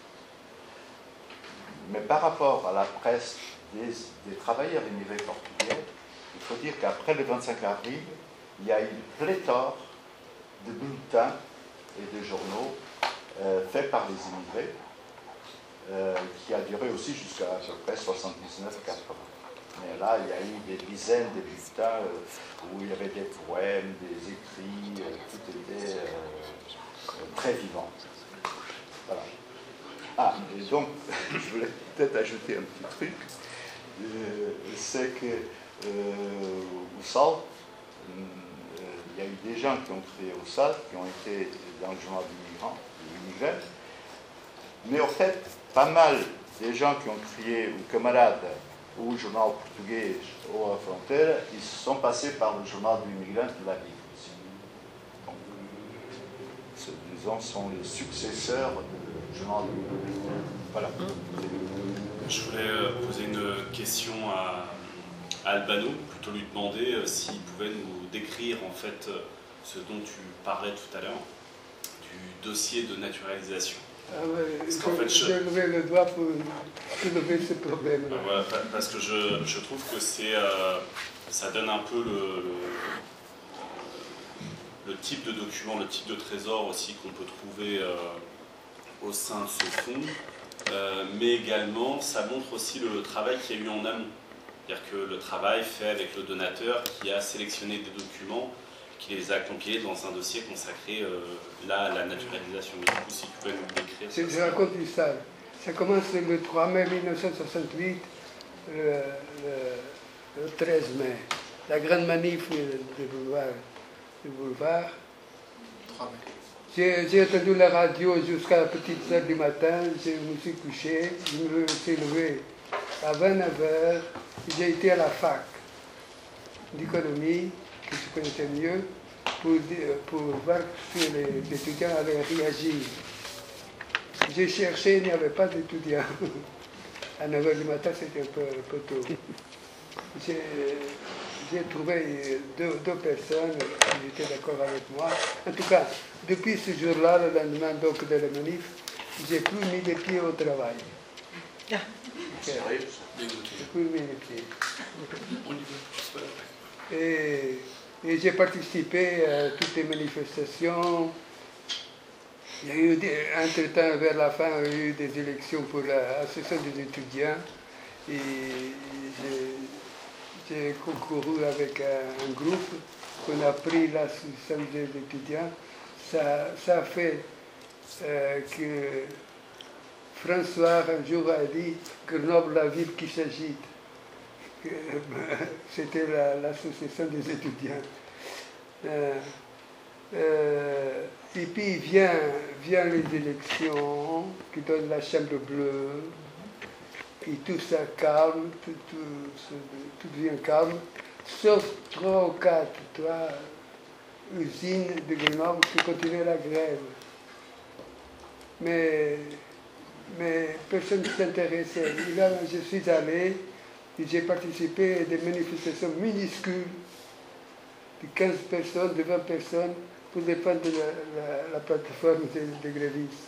Mais par rapport à la presse des travailleurs immigrés portugais, il faut dire qu'après le 25 avril, il y a eu pléthore de bulletins et de journaux faits par les immigrés, qui a duré aussi jusqu'à à peu près 79-80. Mais là, il y a eu des dizaines de bulletins où il y avait des poèmes, des écrits, tout était très vivant. Voilà. Ah, et donc, je voulais peut-être ajouter un petit truc, c'est que au SALT, il y a eu des gens qui ont créé au SALT, qui ont été dans le journal du migrant, mais en fait, pas mal des gens qui ont créé au Camarade ou au journal portugais ou à Frontières, ils sont passés par le journal du migrant de la Bible aussi. Donc, disons, sont les successeurs du journal du migrant. Voilà. Je voulais poser une question à Albano, plutôt lui demander s'il pouvait nous décrire en fait ce dont tu parlais tout à l'heure, du dossier de naturalisation. Ah ouais, j'ai levé le doigt pour soulever ce problème. Voilà, parce que je trouve que ça donne un peu le type de document, le type de trésor aussi qu'on peut trouver au sein de ce fonds, mais également ça montre aussi le travail qu'il y a eu en amont. C'est-à-dire que le travail fait avec le donateur qui a sélectionné des documents, qui les a compilés dans un dossier consacré là à la naturalisation. Mais du coup, si tu peux nous décrire ça. Je raconte l'histoire. Ça commence le 3 mai 1968, le 13 mai. La grande manif du boulevard. 3 mai. J'ai entendu la radio jusqu'à la petite heure du matin, je me suis couché, je me suis levé à 29h, j'ai été à la fac d'économie, que je connaissais mieux, pour voir si les étudiants avaient réagi. J'ai cherché, il n'y avait pas d'étudiants. À 9h du matin, c'était un peu tôt. J'ai trouvé deux personnes qui étaient d'accord avec moi. En tout cas, depuis ce jour-là, le lendemain donc, de la manif, j'ai plus mis les pieds au travail. J'ai plus mis les pieds. Et j'ai participé à toutes les manifestations. Il y a eu, entre-temps, vers la fin, il y a eu des élections pour l'association des étudiants. Et j'ai concouru avec un groupe qu'on a pris l'association des étudiants. Ça a fait que François un jour a dit Grenoble, la ville qui s'agite. C'était l'association des étudiants. Et puis vient les élections qui donnent la chambre bleue, et tout ça calme, tout devient calme, sauf 3 ou 4 usines de Grenoble qui continuaient la grève. Mais personne ne s'intéressait. Et là, je suis allé et j'ai participé à des manifestations minuscules de 15 personnes, de 20 personnes pour défendre la plateforme des grévistes.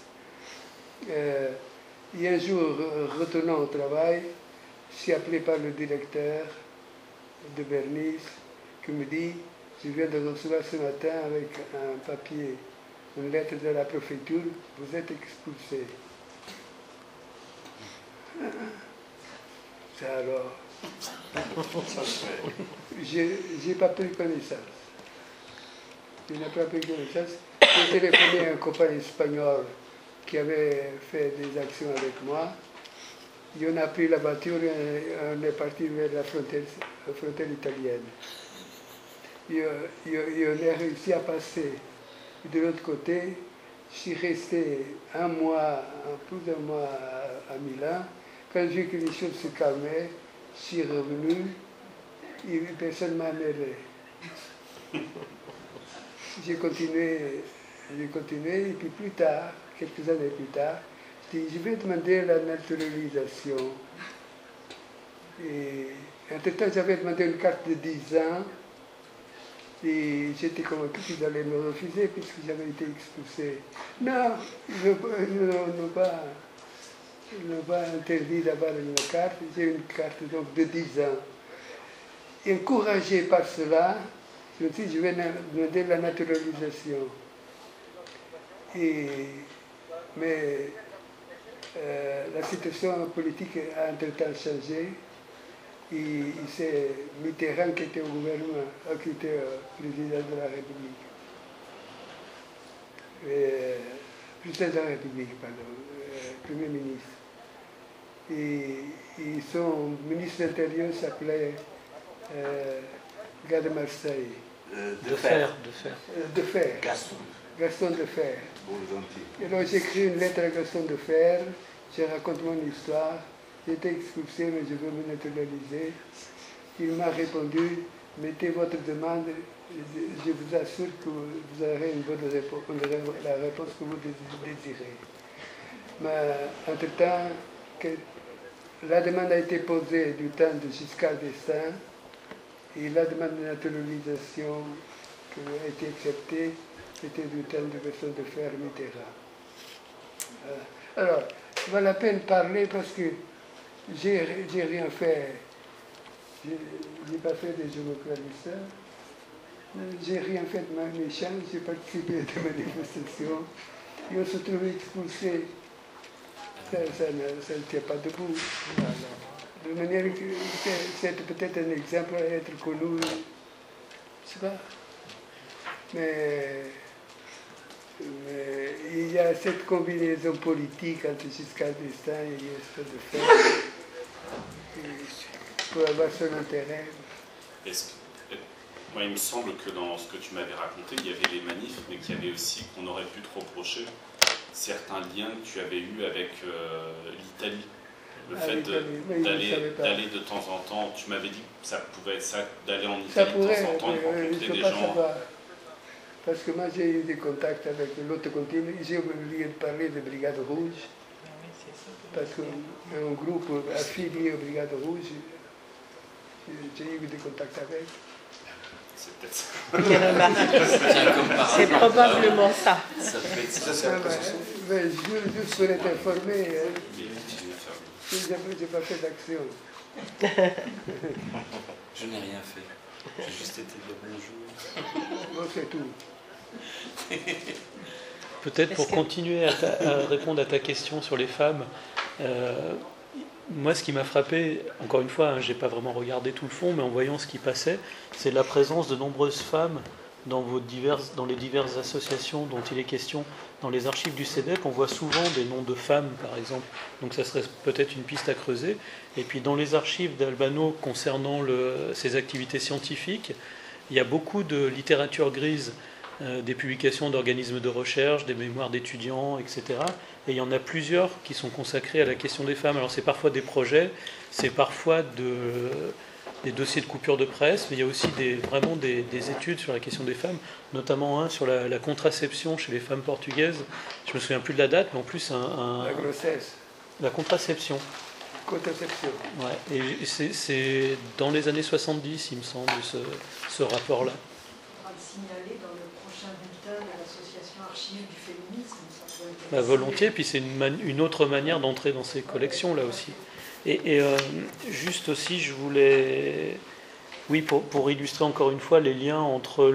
Et un jour, retournant au travail, je suis appelé par le directeur de Bernice qui me dit, je viens de recevoir ce matin avec un papier, une lettre de la préfecture, vous êtes expulsé. Ça alors, j'ai pas pris connaissance. Je n'ai pas pris connaissance. J'ai téléphoné à un copain espagnol qui avait fait des actions avec moi. Et on a pris la voiture et on est parti vers la frontière italienne. Et on a réussi à passer de l'autre côté. Je suis resté plus d'un mois à Milan. Quand j'ai vu que les choses se calmaient, je suis revenu et personne ne m'a mêlé. J'ai continué, et puis plus tard, quelques années plus tard, je dis, je vais demander la naturalisation. Et entre-temps, j'avais demandé une carte de 10 ans, et j'étais convaincu qu'ils allaient me refuser puisque j'avais été expulsé. Non, ils n'ont pas interdit d'avoir une carte. J'ai une carte donc de 10 ans. Et encouragé par cela, je me suis dit, je vais demander la naturalisation. Mais la situation politique a entre-temps changé. Et c'est Mitterrand qui était au gouvernement, qui était président de la République. Président de la République, pardon, Premier ministre. Et son ministre de l'Intérieur s'appelait gars de Marseille. De Fer. Gaston de Fer. Et alors j'ai écrit une lettre à Gaston de Fer, je raconte mon histoire. J'étais expulsé, mais je veux me naturaliser. Il m'a répondu, mettez votre demande, je vous assure que vous aurez une bonne réponse, la réponse que vous désirez. Mais entre-temps, la demande a été posée du temps de Giscard d'Estaing, et la demande de naturalisation qui a été acceptée était du temps de Gaston de Fer Mitterrand. Alors, ça vaut la peine de parler parce que j'ai rien fait. J'ai pas fait des génocratistes. J'ai rien fait de méchant. J'ai participé à des manifestations. Et on se trouvait expulsés. Ça ne tient pas debout. De manière que c'est peut-être un exemple à être connu. Je ne sais pas. Mais il y a cette combinaison politique entre Giscard d'Estaing et Gaston de Fer pour avoir son intérêt. Moi, il me semble que dans ce que tu m'avais raconté, il y avait les manifs, mais qu'il y avait aussi, qu'on aurait pu te reprocher certains liens que tu avais eus avec l'Italie. Le fait d'aller de temps en temps, tu m'avais dit que ça pouvait être ça, d'aller en Italie de temps en temps et rencontrer des gens. Parce que moi j'ai eu des contacts avec l'autre continent, j'ai oublié de parler de Brigade Rouge, parce qu'un groupe affilié aux Brigades Rouges, j'ai eu des contacts avec. C'est peut-être ça. C'est probablement ça. Ça fait ça. Mais juste pour être informé, j'ai pas fait d'action. Je n'ai rien fait. J'ai juste été dire bonjour. Bon, c'est tout. Peut-être pour continuer à répondre à ta question sur les femmes, moi ce qui m'a frappé, encore une fois, je n'ai pas vraiment regardé tout le fond, mais en voyant ce qui passait, c'est la présence de nombreuses femmes dans les diverses associations dont il est question. Dans les archives du CEDEP, on voit souvent des noms de femmes, par exemple. Donc ça serait peut-être une piste à creuser. Et puis dans les archives d'Albano concernant ses activités scientifiques, il y a beaucoup de littérature grise, des publications d'organismes de recherche, des mémoires d'étudiants, etc. Et il y en a plusieurs qui sont consacrés à la question des femmes. Alors c'est parfois des projets, c'est parfois des dossiers de coupure de presse, mais il y a aussi vraiment des études sur la question des femmes, notamment un sur la contraception chez les femmes portugaises. Je me souviens plus de la date, mais en plus la grossesse. La contraception. Contraception. Ouais. Et c'est dans les années 70, il me semble, ce rapport-là. On va le signaler dans le prochain bulletin de l'association Archives du féminisme. Ça peut Bah, volontiers, puis c'est une autre manière d'entrer dans ces collections là aussi. Et juste aussi, je voulais Oui, pour illustrer encore une fois les liens entre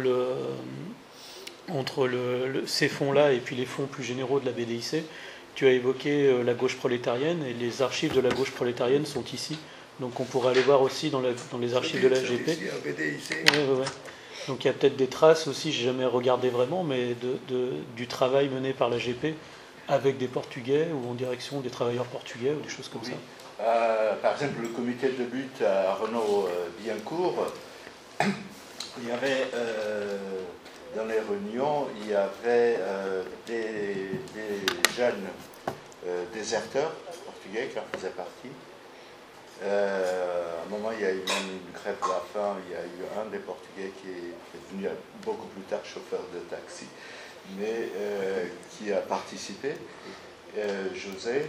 ces fonds-là et puis les fonds plus généraux de la BDIC, tu as évoqué la gauche prolétarienne, et les archives de la gauche prolétarienne sont ici. Donc on pourrait aller voir aussi dans les archives de la GP. Ouais. Donc il y a peut-être des traces aussi, j'ai jamais regardé vraiment, mais du travail mené par la GP avec des Portugais ou en direction des travailleurs portugais ou des choses comme ça. Par exemple, le comité de lutte à Renaud-Billancourt, il y avait dans les réunions, il y avait des jeunes déserteurs portugais qui en faisaient partie. À un moment, il y a eu même une grève de la faim. Il y a eu un des Portugais qui est devenu beaucoup plus tard chauffeur de taxi, mais qui a participé, José.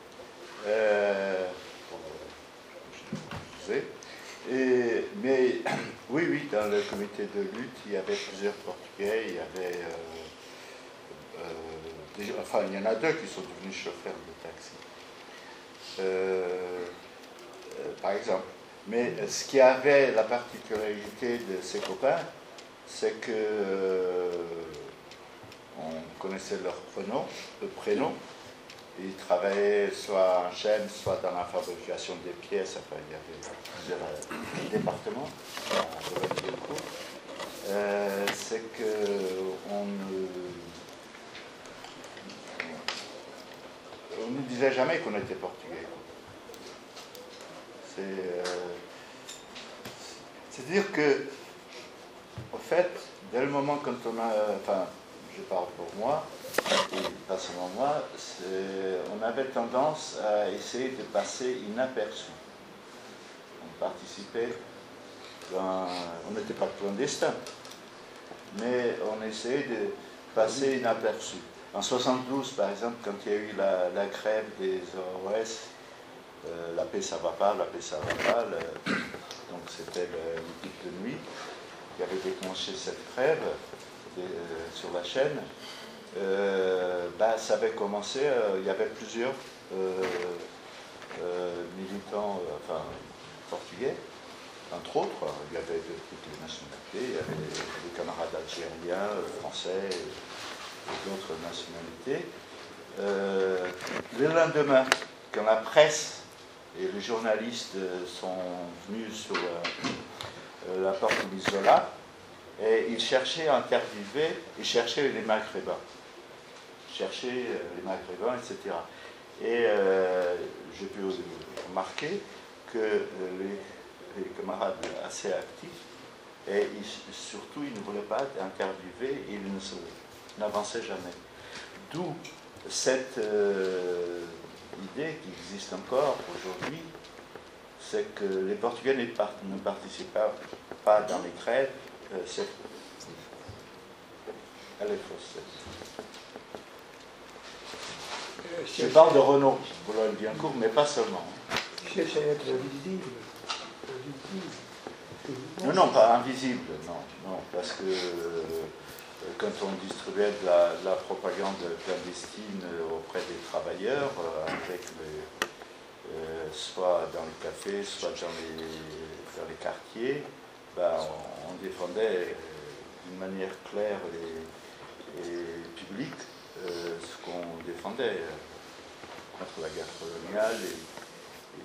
Mais oui, dans le comité de lutte, il y avait plusieurs Portugais. Il y avait, il y en a 2 qui sont devenus chauffeurs de taxi. Par exemple. Mais ce qui avait la particularité de ces copains, c'est que on connaissait leur prénom. Ils travaillaient soit en chaîne, soit dans la fabrication des pièces. Enfin, il y avait plusieurs départements c'est qu'on ne disait jamais qu'on était portugais. C'est-à-dire que, en fait, dès le moment quand on a, enfin, je parle pour moi, et pas seulement moi, on avait tendance à essayer de passer inaperçu. On participait, on n'était pas clandestin, mais on essayait de passer inaperçu. En 1972, par exemple, quand il y a eu la grève des OS, la paix ça va pas, la paix ça va pas, donc c'était l'équipe de nuit qui avait déclenché cette grève sur la chaîne. Ça avait commencé, il y avait plusieurs militants portugais, entre autres, il y avait de toutes les nationalités, il y avait des camarades algériens, français et d'autres nationalités. Le lendemain, quand la presse et les journalistes sont venus sur la porte de l'Isola, et ils cherchaient à interviewer, ils cherchaient les Maghrébins. Etc. Et j'ai pu remarquer que les camarades assez actifs, et surtout ils ne voulaient pas interviewer, ils n'avançaient jamais. D'où cette idée qui existe encore aujourd'hui, c'est que les Portugais ne participent pas dans les grèves, elle est fausse. Je parle de Renaud, Boulogne-Billancourt, mais pas seulement. Cherche à être visible. Non, pas invisible, non, parce que quand on distribuait de la propagande clandestine auprès des travailleurs, soit dans les cafés, soit dans les quartiers, on défendait d'une manière claire et publique ce qu'on défendait contre la guerre coloniale et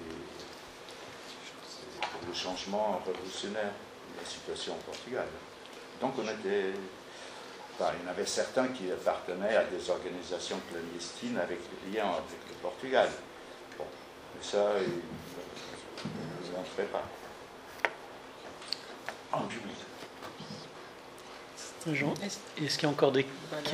le changement révolutionnaire de la situation au Portugal. Donc on était... il y en avait certains qui appartenaient à des organisations clandestines avec des liens avec le Portugal. Bon, mais ça, ils n'en feraient pas. En public. Jean, est-ce qu'il y a encore des questions ?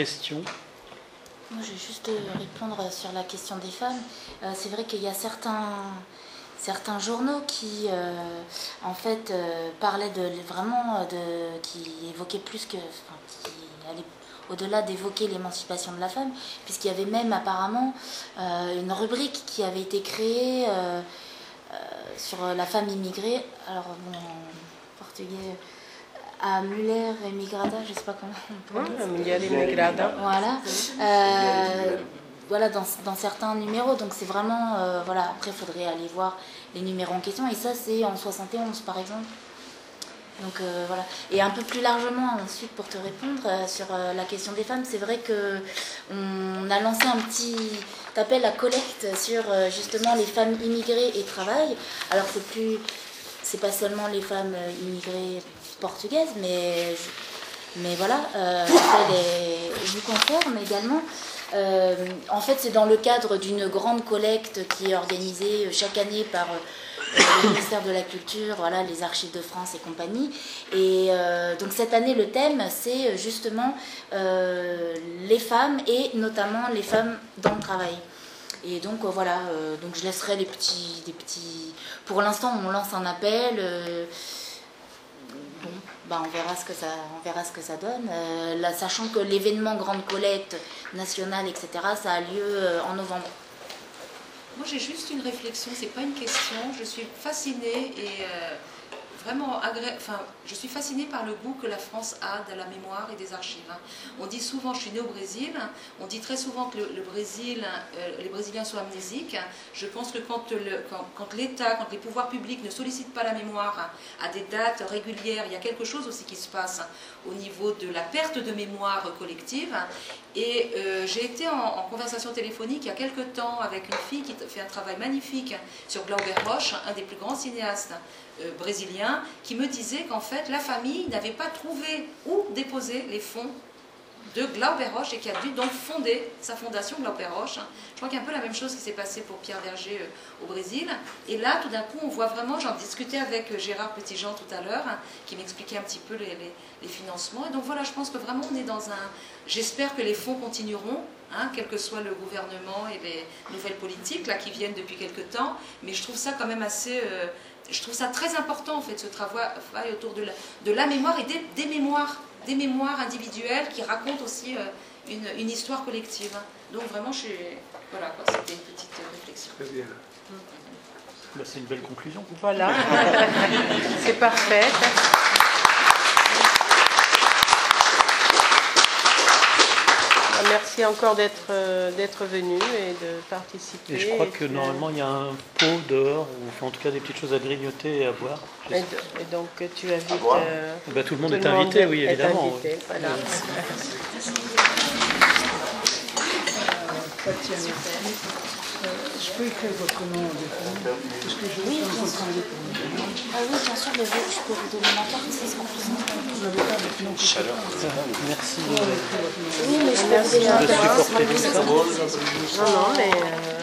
Moi, je vais juste répondre sur la question des femmes. C'est vrai qu'il y a certains journaux qui, en fait, parlaient qui évoquaient plus que... qui allaient au-delà d'évoquer l'émancipation de la femme, puisqu'il y avait même apparemment une rubrique qui avait été créée sur la femme immigrée. Alors, bon, en portugais... à Mulher Emigrada, je ne sais pas comment on peut dire. Mulher Emigrada. Voilà. Voilà, dans certains numéros. Donc c'est vraiment... voilà, après, il faudrait aller voir les numéros en question. Et ça, c'est en 71, par exemple. Donc voilà. Et un peu plus largement ensuite pour te répondre sur la question des femmes, c'est vrai que on a lancé un petit appel à collecte sur justement les femmes immigrées et travail. Alors c'est pas seulement les femmes immigrées portugaises, mais voilà, je vous confirme également. En fait, c'est dans le cadre d'une grande collecte qui est organisée chaque année par le ministère de la Culture, voilà, les Archives de France et compagnie. Et donc cette année, le thème, c'est justement les femmes et notamment les femmes dans le travail. Et donc voilà, donc je laisserai des petits. Pour l'instant, on lance un appel. On verra ce que ça donne. Là, sachant que l'événement Grande Collecte nationale, etc., ça a lieu en novembre. Moi, j'ai juste une réflexion, c'est pas une question. Je suis fascinée et vraiment je suis fascinée par le goût que la France a de la mémoire et des archives. On dit souvent, je suis née au Brésil, on dit très souvent que le Brésil, les Brésiliens sont amnésiques. Je pense que quand l'État, quand les pouvoirs publics ne sollicitent pas la mémoire à des dates régulières, il y a quelque chose aussi qui se passe au niveau de la perte de mémoire collective. Et j'ai été en conversation téléphonique il y a quelques temps avec une fille qui fait un travail magnifique sur Glauber Rocha, un des plus grands cinéastes brésiliens, qui me disait qu'en fait la famille n'avait pas trouvé où déposer les fonds de Glauber Rocha et qui a dû donc fonder sa fondation Glauber Rocha. Je crois qu'il y a un peu la même chose qui s'est passé pour Pierre Berger au Brésil. Et là, tout d'un coup, on voit vraiment, j'en discutais avec Gérard Petitjean tout à l'heure, qui m'expliquait un petit peu les financements. Et donc voilà, je pense que vraiment on est dans un... J'espère que les fonds continueront, quel que soit le gouvernement et les nouvelles politiques là, qui viennent depuis quelque temps. Mais je trouve ça quand même assez... je trouve ça très important, en fait, ce travail autour de la mémoire et des mémoires individuelles qui racontent aussi une histoire collective. Donc vraiment, voilà, c'était une petite réflexion. Très bien. C'est une belle conclusion. Voilà, c'est parfait. Merci encore d'être venu et de participer. Et je crois que normalement il y a un pot dehors, ou en tout cas des petites choses à grignoter et à boire. Et donc tu invites... tout le monde est invité, oui, évidemment. Invité, voilà. Tatiana, je peux écrire votre nom de famille parce que je veux faire un contrat avec vous. Ah oui, bien sûr, je peux vous donner ma carte, c'est ce qu'on fait. Chaleur. Merci. Oui, mais je peux vous donner ma carte. De supporter. Non, mais...